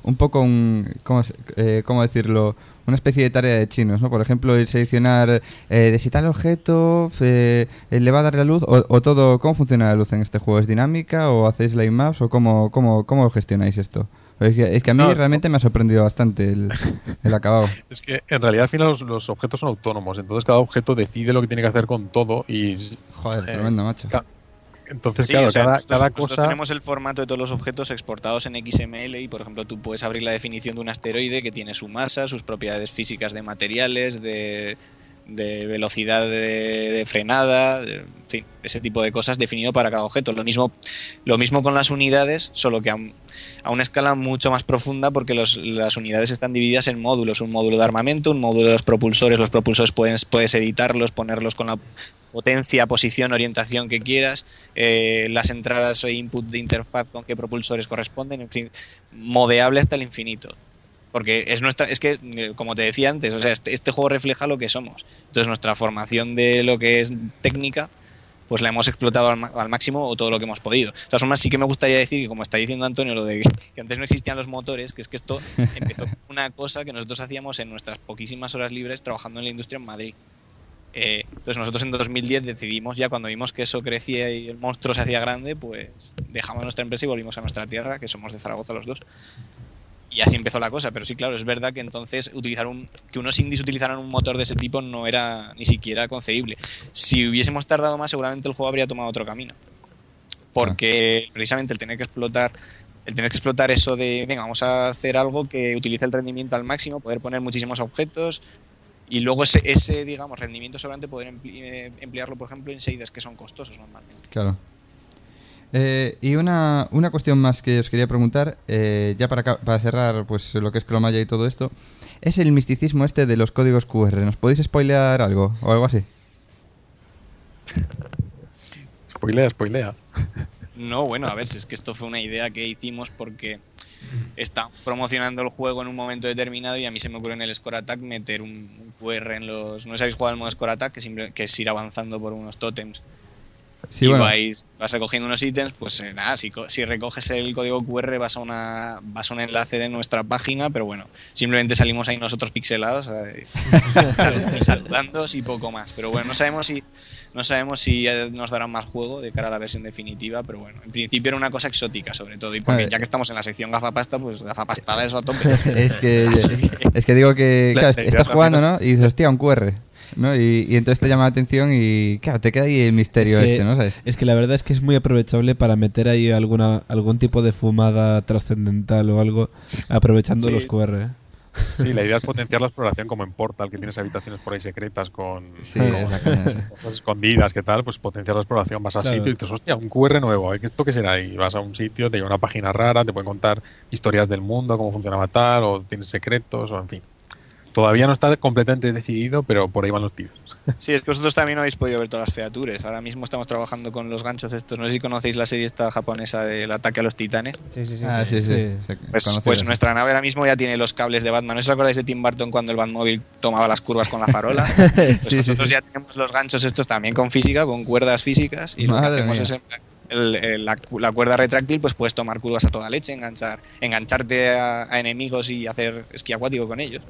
¿cómo decirlo? Una especie de tarea de chinos, ¿no? Por ejemplo, el seleccionar de si tal objeto le va a dar la luz o todo. ¿Cómo funciona la luz en este juego? ¿Es dinámica o hacéis line maps o cómo gestionáis esto? Es que a mí realmente me ha sorprendido bastante el acabado. Es que en realidad al final los objetos son autónomos, entonces cada objeto decide lo que tiene que hacer con todo y... Joder, tremendo, macho. Entonces, sí, claro, o sea, cada nosotros cosa... tenemos el formato de todos los objetos exportados en XML y, por ejemplo, tú puedes abrir la definición de un asteroide que tiene su masa, sus propiedades físicas de materiales, de velocidad de frenada, en fin, ese tipo de cosas definido para cada objeto. Lo mismo con las unidades, solo que a una escala mucho más profunda, porque las unidades están divididas en módulos. Un módulo de armamento, un módulo de los propulsores puedes editarlos, ponerlos con la potencia, posición, orientación que quieras, las entradas o input de interfaz con qué propulsores corresponden, en fin, modeable hasta el infinito. Porque es que, como te decía antes, o sea, este juego refleja lo que somos. Entonces nuestra formación de lo que es técnica, pues la hemos explotado al máximo o todo lo que hemos podido. De todas formas, sí que me gustaría decir que, como está diciendo Antonio, lo de que antes no existían los motores, que es que esto empezó con una cosa que nosotros hacíamos en nuestras poquísimas horas libres trabajando en la industria en Madrid. Entonces nosotros en 2010 decidimos, ya cuando vimos que eso crecía y el monstruo se hacía grande, pues dejamos nuestra empresa y volvimos a nuestra tierra, que somos de Zaragoza los dos. Y así empezó la cosa, pero sí, claro, es verdad que entonces que unos indies utilizaran un motor de ese tipo no era ni siquiera concebible. Si hubiésemos tardado más, seguramente el juego habría tomado otro camino. Porque precisamente el tener que explotar eso de, venga, vamos a hacer algo que utilice el rendimiento al máximo, poder poner muchísimos objetos y luego ese digamos, rendimiento sobrante poder emplearlo, por ejemplo, en shaders que son costosos normalmente. Claro. Y una cuestión más que os quería preguntar, ya para cerrar pues lo que es Cromaya y todo esto, es el misticismo este de los códigos QR. ¿Nos podéis spoilear algo o algo así? Spoilea. No, bueno, a ver, si es que esto fue una idea que hicimos porque está promocionando el juego en un momento determinado y a mí se me ocurre en el Score Attack meter un QR en los... ¿No sabéis jugar al modo Score Attack? Que es ir avanzando por unos tótems. Sí, y bueno. vas recogiendo unos ítems, pues nada, si recoges el código QR vas a un enlace de nuestra página, pero bueno, simplemente salimos ahí nosotros pixelados y saludando y poco más. Pero bueno, no sabemos si nos darán más juego de cara a la versión definitiva, pero bueno, en principio era una cosa exótica sobre todo, y porque ya que estamos en la sección gafapasta, pues gafapastada eso a tope. es que digo que, claro, estás jugando, ¿no? Y dices, hostia, un QR. ¿No? Y entonces te llama la atención y claro, te queda ahí el misterio ¿no? ¿Sabes? Es que la verdad es que es muy aprovechable para meter ahí algún tipo de fumada trascendental o algo, aprovechando los QR. Sí, la idea es potenciar la exploración como en Portal, que tienes habitaciones por ahí secretas con cosas escondidas, ¿qué tal? Pues potenciar la exploración, vas al sitio y dices, hostia, un QR nuevo, ¿esto qué será? Y vas a un sitio, te lleva una página rara, te pueden contar historias del mundo, cómo funcionaba tal, o tienes secretos, o en fin. Todavía no está completamente decidido, pero por ahí van los tiros. Sí, es que vosotros también habéis podido ver todas las features. Ahora mismo estamos trabajando con los ganchos estos. No sé si conocéis la serie esta japonesa del ataque a los titanes. Sí. Pues nuestra nave ahora mismo ya tiene los cables de Batman. ¿No os acordáis de Tim Burton cuando el Batmóvil tomaba las curvas con la farola? Pues nosotros ya tenemos los ganchos estos también con física, con cuerdas físicas. Y lo que hacemos es la cuerda retráctil, pues puedes tomar curvas a toda leche, engancharte a enemigos y hacer esquí acuático con ellos.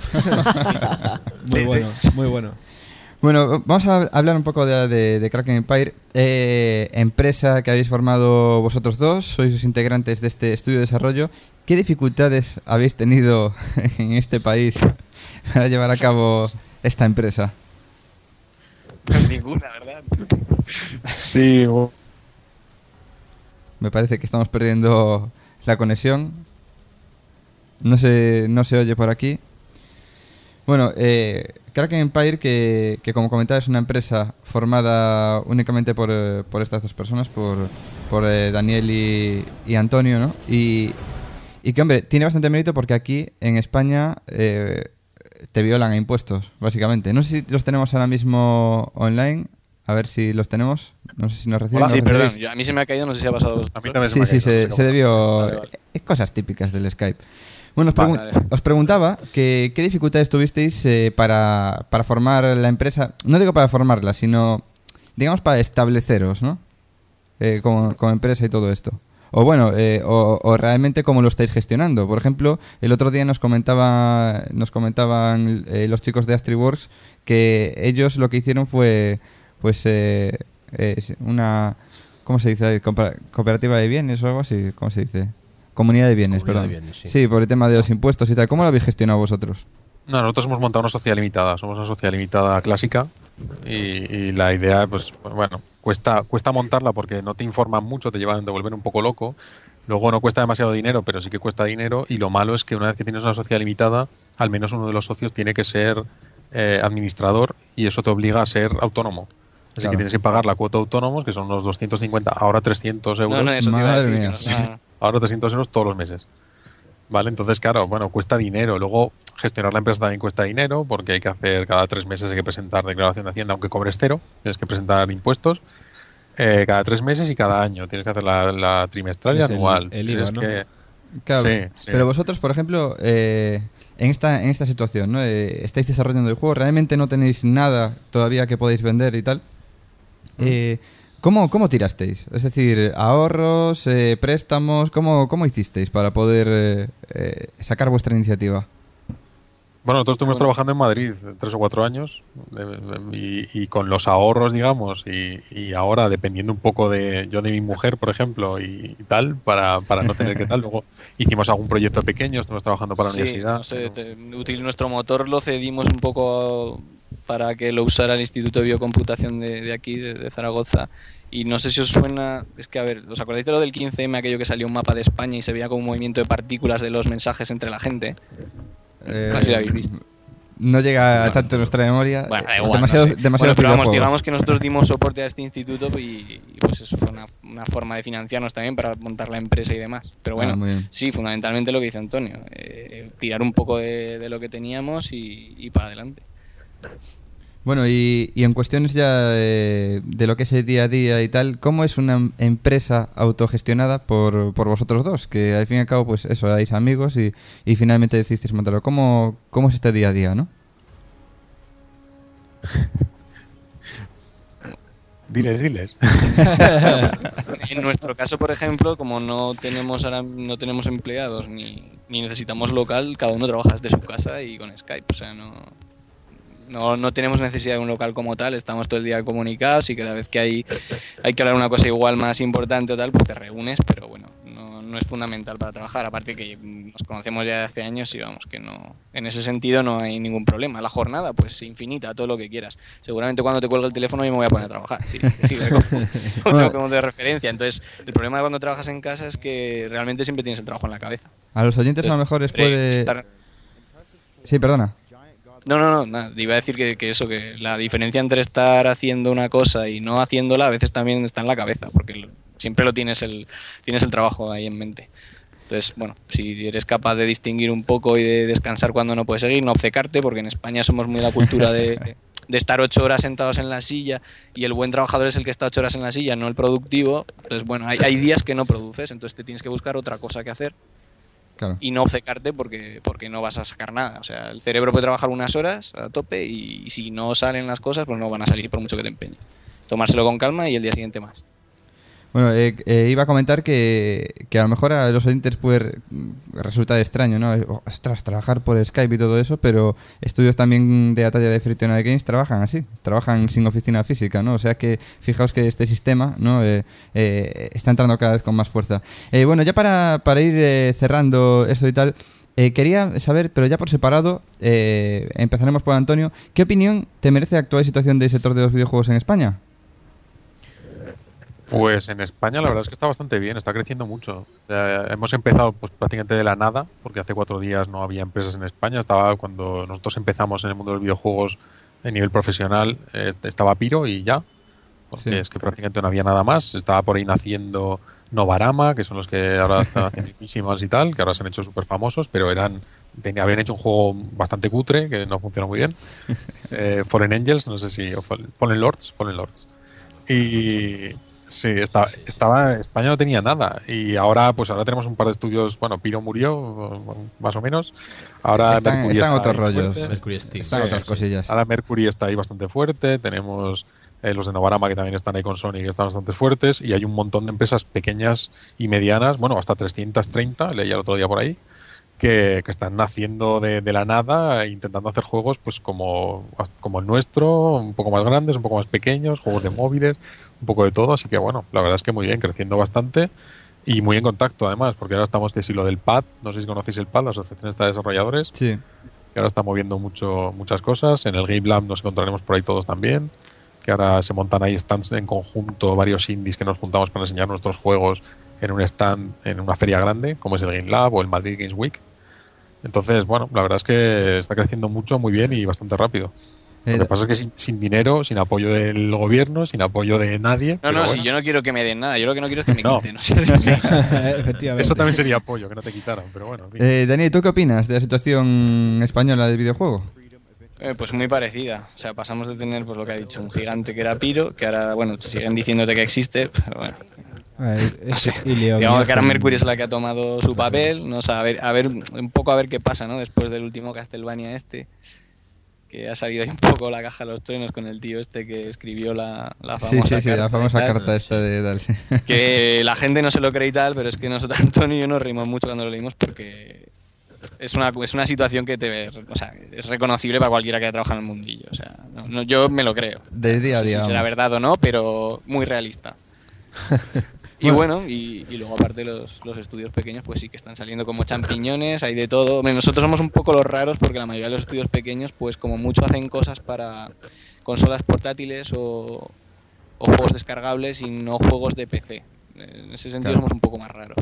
Muy bueno. Bueno, vamos a hablar un poco de Kraken Empire, empresa que habéis formado vosotros dos, sois los integrantes de este estudio de desarrollo. ¿Qué dificultades habéis tenido en este país para llevar a cabo esta empresa? Ninguna, ¿verdad? Sí. Me parece que estamos perdiendo la conexión. No se oye por aquí. Bueno, Kraken Empire, que como comentaba es una empresa formada únicamente por estas dos personas, por Daniel y Antonio, ¿no? Y que, hombre, tiene bastante mérito porque aquí en España te violan a impuestos, básicamente. No sé si los tenemos ahora mismo online, a ver si los tenemos. No sé si nos reciben. Sí, perdón, a mí se me ha caído, no sé si ha pasado. A mí también se me ha caído. Se debió... Vale. Es cosas típicas del Skype. Bueno, os preguntaba qué dificultades tuvisteis para formar la empresa. No digo para formarla, sino, digamos, para estableceros, ¿no? Como empresa y todo esto. O bueno, o realmente cómo lo estáis gestionando. Por ejemplo, el otro día nos comentaban los chicos de AstriWorks que ellos lo que hicieron fue, pues, una... ¿Cómo se dice? ¿Cooperativa de bienes o algo así? ¿Cómo se dice? Comunidad de bienes, perdón. Sí, por el tema de los impuestos y tal. ¿Cómo lo habéis gestionado vosotros? No, nosotros hemos montado una sociedad limitada. Somos una sociedad limitada clásica y la idea, pues bueno, cuesta montarla porque no te informan mucho, te llevan a devolver un poco loco. Luego no cuesta demasiado dinero, pero sí que cuesta dinero. Y lo malo es que una vez que tienes una sociedad limitada, al menos uno de los socios tiene que ser administrador y eso te obliga a ser autónomo. Así que tienes que pagar la cuota de autónomos, que son unos 250, ahora 300 euros. No, eso Madre mía. Ahora 300 euros todos los meses. ¿Vale? Entonces, claro, bueno, cuesta dinero. Luego, gestionar la empresa también cuesta dinero porque hay que hacer cada 3 meses, hay que presentar declaración de Hacienda, aunque cobres cero. Tienes que presentar impuestos cada 3 meses y cada año. Tienes que hacer la trimestral y anual. El IVA, ¿no? Claro, sí. Pero vosotros, por ejemplo, en esta situación, ¿no? Estáis desarrollando el juego, realmente no tenéis nada todavía que podéis vender y tal. ¿Cómo tirasteis? Es decir, ahorros, préstamos, ¿cómo hicisteis para poder sacar vuestra iniciativa? Bueno, nosotros estuvimos trabajando en Madrid 3 o 4 años y con los ahorros, digamos, y ahora dependiendo un poco de mi mujer, por ejemplo, y tal, para no tener que tal. Luego hicimos algún proyecto pequeño, estuvimos trabajando para la universidad. No sé, nuestro motor lo cedimos un poco para que lo usara el Instituto de Biocomputación de aquí, de Zaragoza. Y no sé si os suena, es que a ver, ¿os acordáis de lo del 15M, aquello que salió un mapa de España y se veía como un movimiento de partículas de los mensajes entre la gente? Así lo habéis visto. No llega tanto nuestra memoria. Bueno, da igual, demasiado bueno, pero vamos, videojuego. digamos que nosotros dimos soporte a este instituto y pues eso fue una forma de financiarnos también para montar la empresa y demás. Pero bueno, sí, fundamentalmente lo que dice Antonio, tirar un poco de lo que teníamos y para adelante. Bueno, y en cuestiones ya de lo que es el día a día y tal, ¿cómo es una empresa autogestionada por vosotros dos? Que al fin y al cabo, pues eso, erais amigos y finalmente decidisteis montarlo. ¿Cómo es este día a día, no? Diles. En nuestro caso, por ejemplo, como no tenemos empleados ni necesitamos local, cada uno trabaja desde su casa y con Skype. O sea, no tenemos necesidad de un local como tal, estamos todo el día comunicados y cada vez que hay que hablar una cosa igual más importante o tal, pues te reúnes, pero bueno, no es fundamental para trabajar. Aparte que nos conocemos ya de hace años y vamos, que no, en ese sentido no hay ningún problema. La jornada, pues infinita, todo lo que quieras. Seguramente cuando te cuelga el teléfono yo me voy a poner a trabajar. Sí, como de referencia. Entonces, el problema de cuando trabajas en casa es que realmente siempre tienes el trabajo en la cabeza. A los oyentes a lo mejor les puede... Sí, perdona. No, nada, iba a decir que eso, que la diferencia entre estar haciendo una cosa y no haciéndola a veces también está en la cabeza, porque siempre tienes el trabajo ahí en mente. Entonces, bueno, si eres capaz de distinguir un poco y de descansar cuando no puedes seguir, no obcecarte, porque en España somos muy de la cultura de estar 8 horas sentados en la silla y el buen trabajador es el que está 8 horas en la silla, no el productivo. Entonces, bueno, hay días que no produces, entonces te tienes que buscar otra cosa que hacer. Claro. Y no obcecarte porque no vas a sacar nada. O sea, el cerebro puede trabajar unas horas a tope y si no salen las cosas, pues no van a salir por mucho que te empeñes. Tomárselo con calma y el día siguiente más. Bueno, iba a comentar que a lo mejor a los oyentes puede resultar extraño, ¿no? Ostras, trabajar por Skype y todo eso, pero estudios también de la talla de Free to Nine Games trabajan así, trabajan sin oficina física, ¿no? O sea que fijaos que este sistema, ¿no? Está entrando cada vez con más fuerza. Bueno, ya para ir cerrando esto y tal, quería saber, pero ya por separado, empezaremos por Antonio, ¿qué opinión te merece la actual situación del sector de los videojuegos en España? Pues en España la verdad es que está bastante bien, está creciendo mucho. Hemos empezado pues prácticamente de la nada, porque hace 4 días no había empresas en España. Estaba cuando nosotros empezamos en el mundo de los videojuegos a nivel profesional, estaba Piro y ya, porque sí. Es que prácticamente no había nada más. Estaba por ahí naciendo Novarama, que son los que ahora están haciendo y tal, que ahora se han hecho súper famosos, pero habían hecho un juego bastante cutre, que no funcionó muy bien. Fallen Angels, no sé si... Fallen Lords. Y... Sí, España no tenía nada y ahora tenemos un par de estudios. Bueno, Piro murió, más o menos. Ahora están otros rollos. Están otras cosillas. Ahora Mercury está ahí bastante fuerte. Tenemos los de Novarama que también están ahí con Sony, que están bastante fuertes. Y hay un montón de empresas pequeñas y medianas, bueno, hasta 330, leía el otro día por ahí, que están naciendo de la nada, intentando hacer juegos pues como el nuestro, un poco más grandes, un poco más pequeños, juegos de móviles, un poco de todo, así que bueno, la verdad es que muy bien, creciendo bastante y muy en contacto además, porque ahora estamos que si lo del PAD, no sé si conocéis el PAD, la Asociación de Desarrolladores, sí, que ahora está moviendo muchas cosas. En el Game Lab nos encontraremos por ahí todos también, que ahora se montan ahí stands en conjunto, varios indies que nos juntamos para enseñar nuestros juegos en un stand, en una feria grande, como es el Game Lab o el Madrid Games Week. Entonces, bueno, la verdad es que está creciendo mucho, muy bien y bastante rápido. Lo que pasa es que sin dinero, sin apoyo del gobierno, sin apoyo de nadie. Si yo no quiero que me den nada, yo lo que no quiero es que me quiten. Sí. Efectivamente. Eso también sería apoyo, que no te quitaran, pero bueno. En fin. Daniel, ¿tú qué opinas de la situación española del videojuego? Pues muy parecida. O sea, pasamos de tener, pues lo que ha dicho, un gigante que era Piro, que ahora, bueno, siguen diciéndote que existe, pero bueno. No sé. Digamos que ahora Mercury es la que ha tomado su papel, no sé, a ver qué pasa, ¿no? Después del último Castlevania que ha salido ahí un poco la caja de los truenos con el tío este que escribió la famosa carta. La famosa carta esta de Dalsi. Que la gente no se lo cree y tal, pero es que nosotros, Antonio y yo, nos reímos mucho cuando lo leímos porque es una situación que es reconocible para cualquiera que haya trabajado en el mundillo. O sea, yo me lo creo. Del día a día. No sé si será verdad o no, pero muy realista. Y bueno, y luego aparte los estudios pequeños pues sí que están saliendo como champiñones, hay de todo. Hombre, nosotros somos un poco los raros porque la mayoría de los estudios pequeños pues como mucho hacen cosas para consolas portátiles o juegos descargables y no juegos de PC. En ese sentido somos un poco más raros.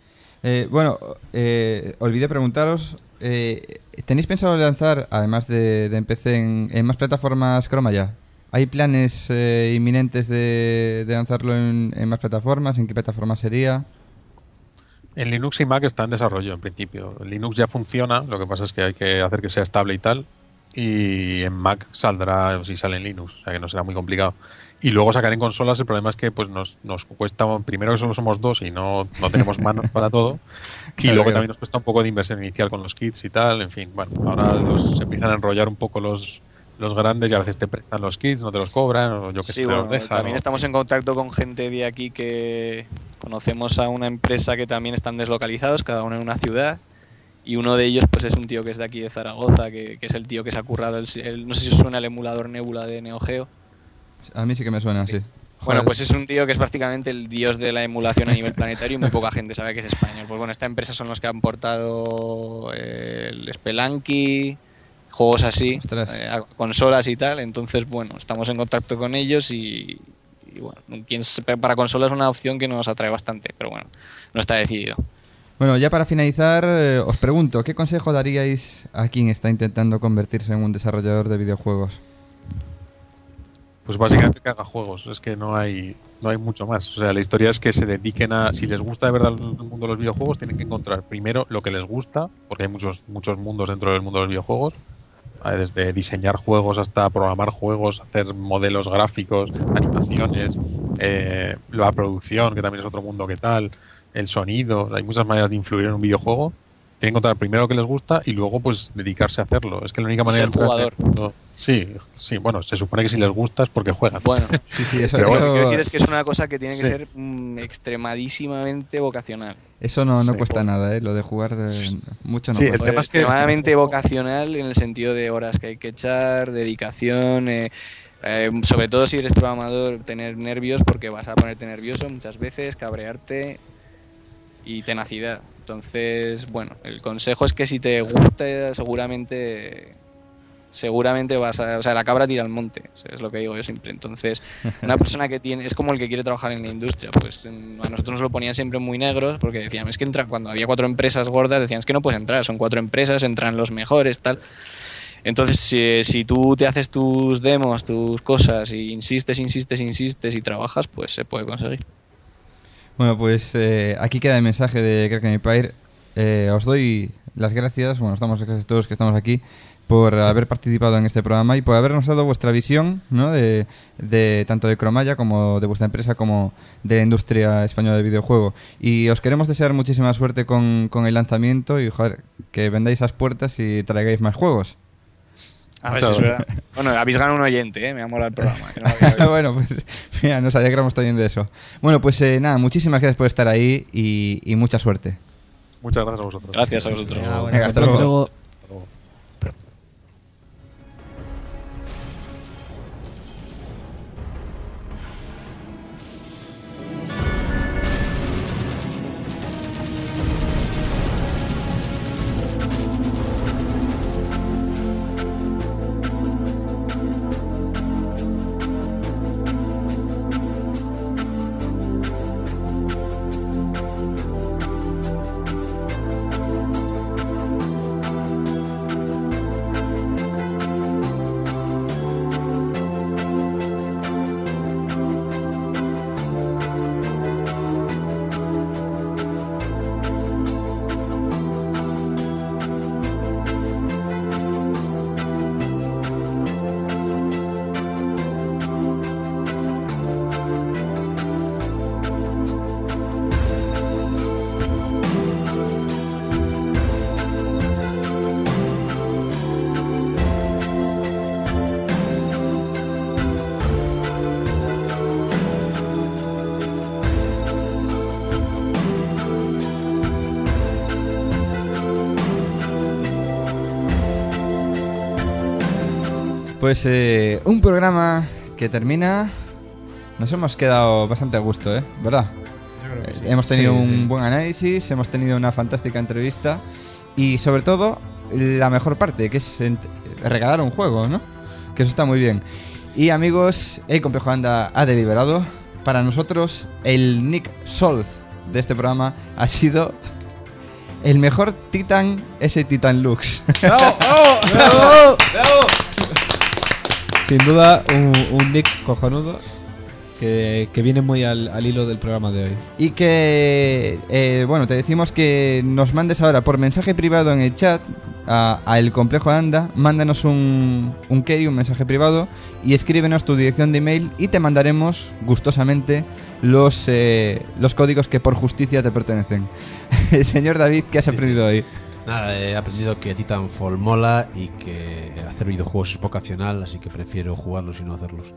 Olvidé preguntaros, ¿tenéis pensado lanzar, además de en PC, en más plataformas Chroma ya? ¿Hay planes inminentes de lanzarlo en más plataformas? ¿En qué plataforma sería? En Linux y Mac está en desarrollo en principio. Linux ya funciona, lo que pasa es que hay que hacer que sea estable y tal. y en Mac saldrá, si sale en Linux, o sea que no será muy complicado. Y luego sacar en consolas, el problema es que pues nos cuesta, primero que solo somos 2 y no tenemos manos para todo, y Claro, luego claro. también nos cuesta un poco de inversión inicial con los kits y tal, en fin, bueno, ahora se empiezan a enrollar un poco los grandes y a veces te prestan los kits, no te los cobran, o yo que sé, Sí, te los bueno, dejan. también estamos en contacto con gente de aquí que conocemos a una empresa que también están deslocalizados, cada uno en una ciudad. Y uno de ellos pues es un tío que es de aquí de Zaragoza, que es el tío que se ha currado no sé si os suena el emulador Nebula de Neo Geo. A mí sí que me suena, sí. Bueno, Joder. pues es un tío que es prácticamente el dios de la emulación a nivel planetario y muy poca gente sabe que es español. Pues bueno, esta empresa son los que han portado el Spelunky, juegos así, Ostras. a consolas y tal. Entonces, bueno, estamos en contacto con ellos y bueno, para consolas es una opción que nos atrae bastante, pero bueno, no está decidido. Bueno, ya para finalizar, os pregunto, ¿qué consejo daríais a quien está intentando convertirse en un desarrollador de videojuegos? Pues básicamente que haga juegos, es que no hay mucho más. O sea, la historia es que se dediquen a, si les gusta de verdad el mundo de los videojuegos, tienen que encontrar primero lo que les gusta, porque hay muchos mundos dentro del mundo de los videojuegos, desde diseñar juegos hasta programar juegos, hacer modelos gráficos, animaciones, la producción, que también es otro mundo que tal, el sonido, hay muchas maneras de influir en un videojuego. Tienen que encontrar primero lo que les gusta y luego pues dedicarse a hacerlo. Es que la única manera Ser de jugador. Sí, bueno, se supone que si les gusta es porque juegan. Bueno, Sí, eso, Pero lo que eso, quiero decir es que es una cosa que tiene que Sí. ser extremadísimamente vocacional. eso no Sí. cuesta nada, lo de jugar mucho no Sí, el cuesta. tema es que- Extremadamente vocacional en el sentido de horas que hay que echar, dedicación, sobre todo si eres programador, tener nervios porque vas a ponerte nervioso muchas veces, cabrearte y tenacidad. Entonces, bueno, el consejo es que si te gusta seguramente vas a... O sea, la cabra tira al monte, o sea, es lo que digo yo siempre. Entonces, una persona que tiene... Es como el que quiere trabajar en la industria, pues a nosotros nos lo ponían siempre muy negros porque decían, es que cuando había 4 empresas gordas decían, es que no puedes entrar, son 4 empresas, entran los mejores, tal. Entonces, si tú te haces tus demos, tus cosas y insistes y trabajas, pues se puede conseguir. Bueno, pues aquí queda el mensaje de Crack Empire. Os doy las gracias, bueno, damos las gracias a todos que estamos aquí por haber participado en este programa y por habernos dado vuestra visión, ¿no? de tanto de Cromaya como de vuestra empresa como de la industria española de videojuego. Y os queremos desear muchísima suerte con el lanzamiento y joder, que vendáis esas puertas y traigáis más juegos. A ver si es verdad. Bueno, habéis ganado un oyente, me ha molado el programa. Que no lo había oído. Bueno, pues mira, nos alegramos también de eso. Bueno, pues nada, muchísimas gracias por estar ahí y mucha suerte. Muchas gracias a vosotros. Gracias a vosotros. Venga, hasta luego. Luego, Pues un programa que termina. Nos hemos quedado bastante a gusto, ¿verdad? Hemos tenido un buen análisis, hemos tenido una fantástica entrevista y sobre todo la mejor parte, que es regalar un juego, ¿no? Que eso está muy bien. Y amigos, el Complejo Anda ha deliberado. Para nosotros, el Nick Solz de este programa ha sido el mejor Titan, ese Titan Lux. ¡Bravo! ¡Bravo! ¡Bravo! ¡Bravo! Sin duda, un nick cojonudo que viene muy al hilo del programa de hoy. Y que, bueno, te decimos que nos mandes ahora por mensaje privado en el chat a El Complejo Anda, mándanos un key, un mensaje privado, y escríbenos tu dirección de email y te mandaremos gustosamente los códigos que por justicia te pertenecen. Señor David, ¿qué has aprendido hoy? Nada, he aprendido que Titanfall mola y que hacer videojuegos es vocacional, así que prefiero jugarlos y no hacerlos.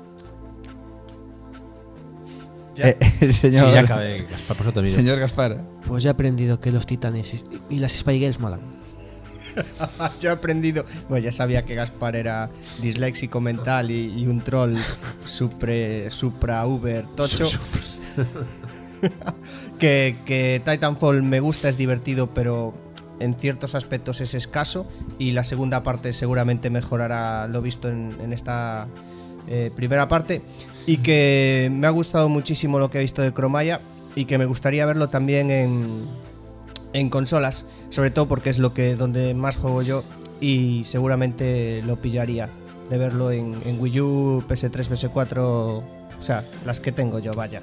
Señor, Sí, ya acabé, Gaspar, por eso te miro. señor Gaspar. Pues ya he aprendido que los titanes y las Spy Girls molan. Yo he aprendido. Bueno, ya sabía que Gaspar era disléxico mental y un troll supra Uber tocho. que Titanfall me gusta, es divertido, pero en ciertos aspectos es escaso. Y la segunda parte seguramente mejorará lo visto en esta primera parte. Y que me ha gustado muchísimo lo que he visto de Cromaya. Y que me gustaría verlo también en consolas, sobre todo porque es donde más juego yo y seguramente lo pillaría de verlo en Wii U, PS3, PS4, o sea, las que tengo yo, vaya.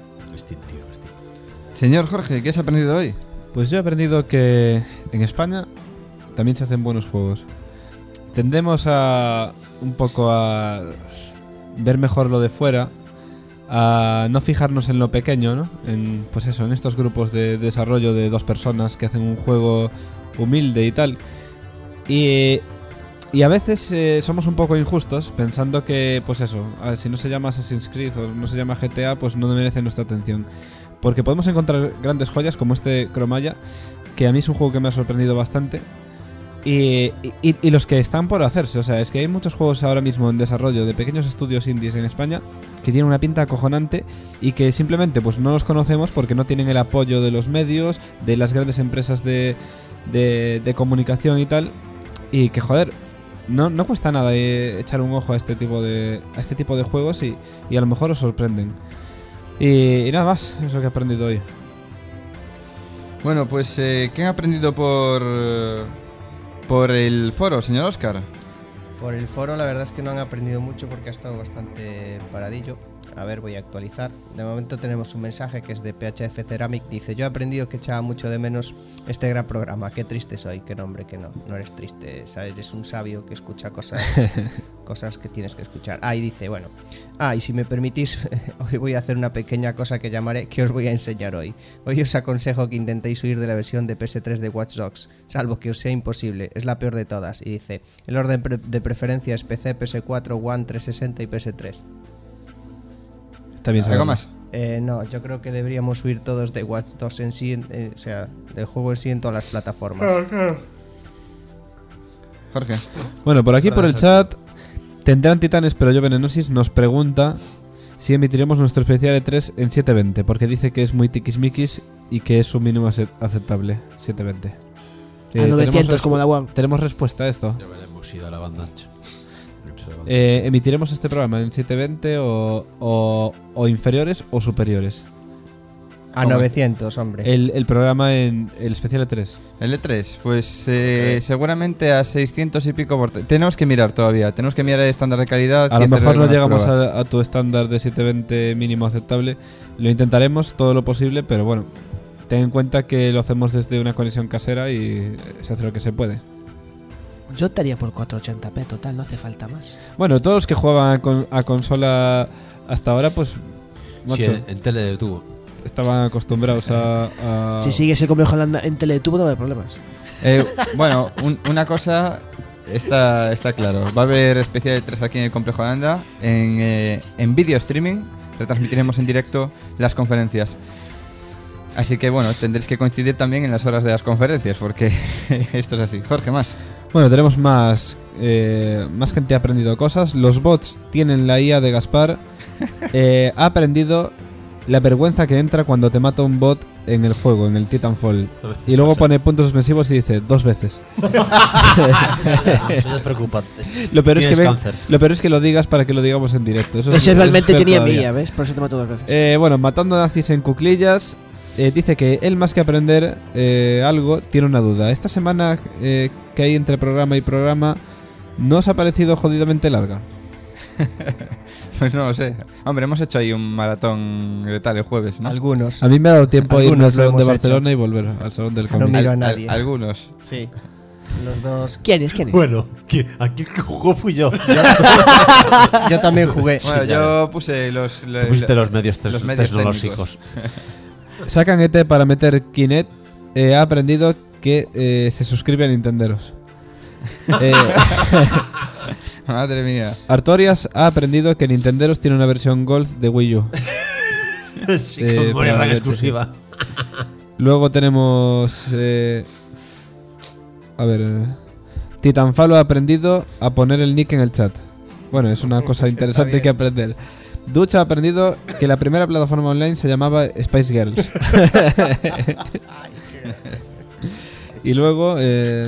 Señor Jorge, ¿qué has aprendido hoy? Pues yo he aprendido que en España también se hacen buenos juegos. Tendemos un poco a ver mejor lo de fuera, a no fijarnos en lo pequeño, ¿no? En estos grupos de desarrollo de 2 personas que hacen un juego humilde y tal. Y a veces somos un poco injustos pensando que, si no se llama Assassin's Creed o no se llama GTA, pues no merece nuestra atención. Porque podemos encontrar grandes joyas como este Cromaya, que a mí es un juego que me ha sorprendido bastante. Y los que están por hacerse, o sea, es que hay muchos juegos ahora mismo en desarrollo de pequeños estudios indies en España que tienen una pinta acojonante y que simplemente pues no los conocemos porque no tienen el apoyo de los medios, de las grandes empresas de comunicación y tal, y que joder, no cuesta nada echar un ojo a este tipo de juegos y a lo mejor os sorprenden. Y nada más, es lo que he aprendido hoy. Bueno, pues ¿qué han aprendido por el foro, señor Óscar? Por el foro la verdad es que no han aprendido mucho porque ha estado bastante paradillo. A ver, voy a actualizar. De momento tenemos un mensaje que es de PHF Ceramic. Dice: yo he aprendido que echaba mucho de menos este gran programa. Qué triste soy. Qué nombre, que no eres triste. ¿Sabes? Eres un sabio que escucha cosas que tienes que escuchar. Y dice, bueno. Y si me permitís, hoy voy a hacer una pequeña cosa que llamaré que os voy a enseñar hoy. Hoy os aconsejo que intentéis huir de la versión de PS3 de Watch Dogs, salvo que os sea imposible. Es la peor de todas. Y dice, el orden de preferencia es PC, PS4, One, 360 y PS3. ¿Algo más? No, yo creo que deberíamos huir todos de Watch Dogs en sí, o sea, del juego en sí en todas las plataformas. Jorge. Bueno, por aquí por el chat, tendrán titanes pero yo Venenosis nos pregunta si emitiremos nuestro especial E3 en 720, porque dice que es muy tiquismiquis y que es un mínimo aceptable, 720. A 900 como la One. ¿Tenemos respuesta a esto? Ya veremos si da la banda ancha. ¿Emitiremos este programa en 720 o inferiores o superiores? A 900, hombre. El programa en el especial E3. El E3, pues seguramente a 600 y pico. Tenemos que mirar todavía. Tenemos que mirar el estándar de calidad. A lo mejor no llegamos a tu estándar de 720 mínimo aceptable. Lo intentaremos todo lo posible, pero bueno, ten en cuenta que lo hacemos desde una conexión casera y se hace lo que se puede. Yo estaría por 480p total, no hace falta más. Bueno, todos los que jugaban a consola hasta ahora, pues... Sí, en tele de tubo. Estaban acostumbrados a... Si sigues el Complejo Landa en tele de tubo no hay problemas. Bueno, una cosa está claro. Va a haber especial 3 aquí en el Complejo Landa. En video streaming retransmitiremos en directo las conferencias. Así que bueno, tendréis que coincidir también en las horas de las conferencias, porque esto es así. Jorge, más. Bueno, tenemos más gente ha aprendido cosas. Los bots tienen la IA de Gaspar. Ha aprendido la vergüenza que entra cuando te mata un bot en el juego, en el Titanfall. Y luego pone puntos suspensivos y dice 2 veces. Eso es preocupante. Lo peor es que lo digas para que lo digamos en directo. Ese realmente tenía mía, ¿ves? Por eso te mato 2 veces. Bueno, matando nazis en cuclillas. Dice que él, más que aprender algo, tiene una duda. Esta semana que hay entre programa y programa, ¿no os ha parecido jodidamente larga? Pues no lo sé. Hombre, hemos hecho ahí un maratón letal el jueves, ¿no? Algunos. A mí me ha dado tiempo a irme al Salón de hemos Barcelona hecho. y volver al Salón del No Cómic. miro a nadie. Algunos. Sí. Los dos. ¿Quién es? Bueno, aquí el que jugó fui yo. Yo también jugué. Bueno, Sí, yo puse los... Tú pusiste los medios tecnológicos. Sacan ET para meter Kinect. Ha aprendido que se suscribe a Nintenderos. Madre mía. Artorias ha aprendido que Nintenderos tiene una versión Gold de Wii U. Sí, con memoria RAM exclusiva. Luego tenemos... Titanfalo ha aprendido a poner el nick en el chat. Bueno, es una cosa interesante que aprender. Ducha ha aprendido que la primera plataforma online se llamaba Spice Girls. Y luego...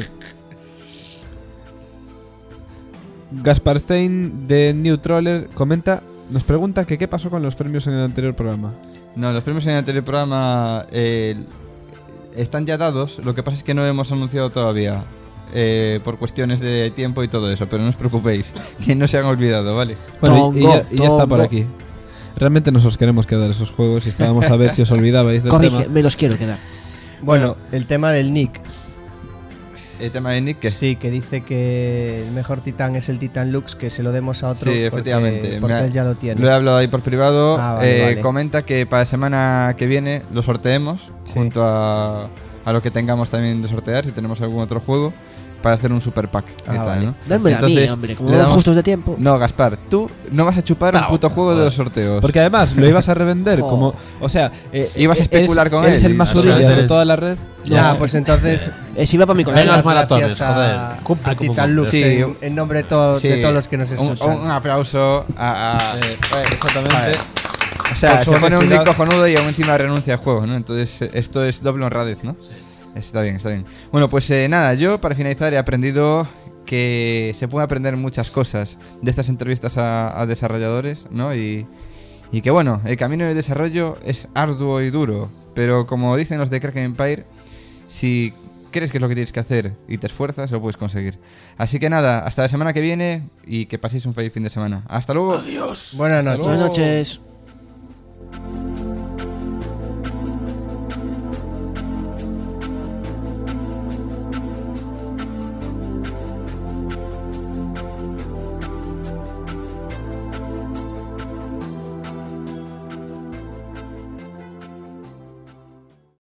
Gaspar Stein de New Troller nos pregunta que qué pasó con los premios en el anterior programa. No, los premios en el anterior programa están ya dados. Lo que pasa es que no hemos anunciado todavía por cuestiones de tiempo y todo eso. Pero no os preocupéis, que no se han olvidado, ¿vale? Bueno, y ya está por aquí. Realmente nos os queremos quedar esos juegos y estábamos a ver si os olvidabais del tema. Me los quiero quedar. Bueno, el tema del Nick. ¿El tema de Nick? Sí, que dice que el mejor titán es el Titán Lux, que se lo demos a otro. Sí, efectivamente. Porque él ya lo tiene. Lo he hablado ahí por privado. Vale. Comenta que para la semana que viene lo sorteemos junto a lo que tengamos también de sortear, si tenemos algún otro juego, para hacer un super pack. Vale. ¿no? Dármela a mí, hombre, como vamos justos de tiempo. No, Gaspar, tú no vas a chupar un puto juego de los sorteos. Porque además lo ibas a revender como... O sea... ibas a especular con él. Eres el más urilla de toda la red. Ya, pues entonces... Si va para mi colega. Venga, los maratones, joder. Cumple A como Titán Lux, sí. en nombre de todos los que nos escuchan. Un aplauso a exactamente. O sea, se pone un honestidad. nick cojonudo y aún encima renuncia al juego, ¿no? Entonces esto es doble honradez, ¿no? Sí. Está bien, está bien. Bueno, pues nada, yo para finalizar he aprendido que se puede aprender muchas cosas de estas entrevistas a desarrolladores, ¿no? Y que bueno, el camino de desarrollo es arduo y duro, pero como dicen los de Kraken Empire, si crees que es lo que tienes que hacer y te esfuerzas, lo puedes conseguir. Así que nada, hasta la semana que viene y que paséis un feliz fin de semana. ¡Hasta luego! Adiós. Buenas noches. Buenas noches.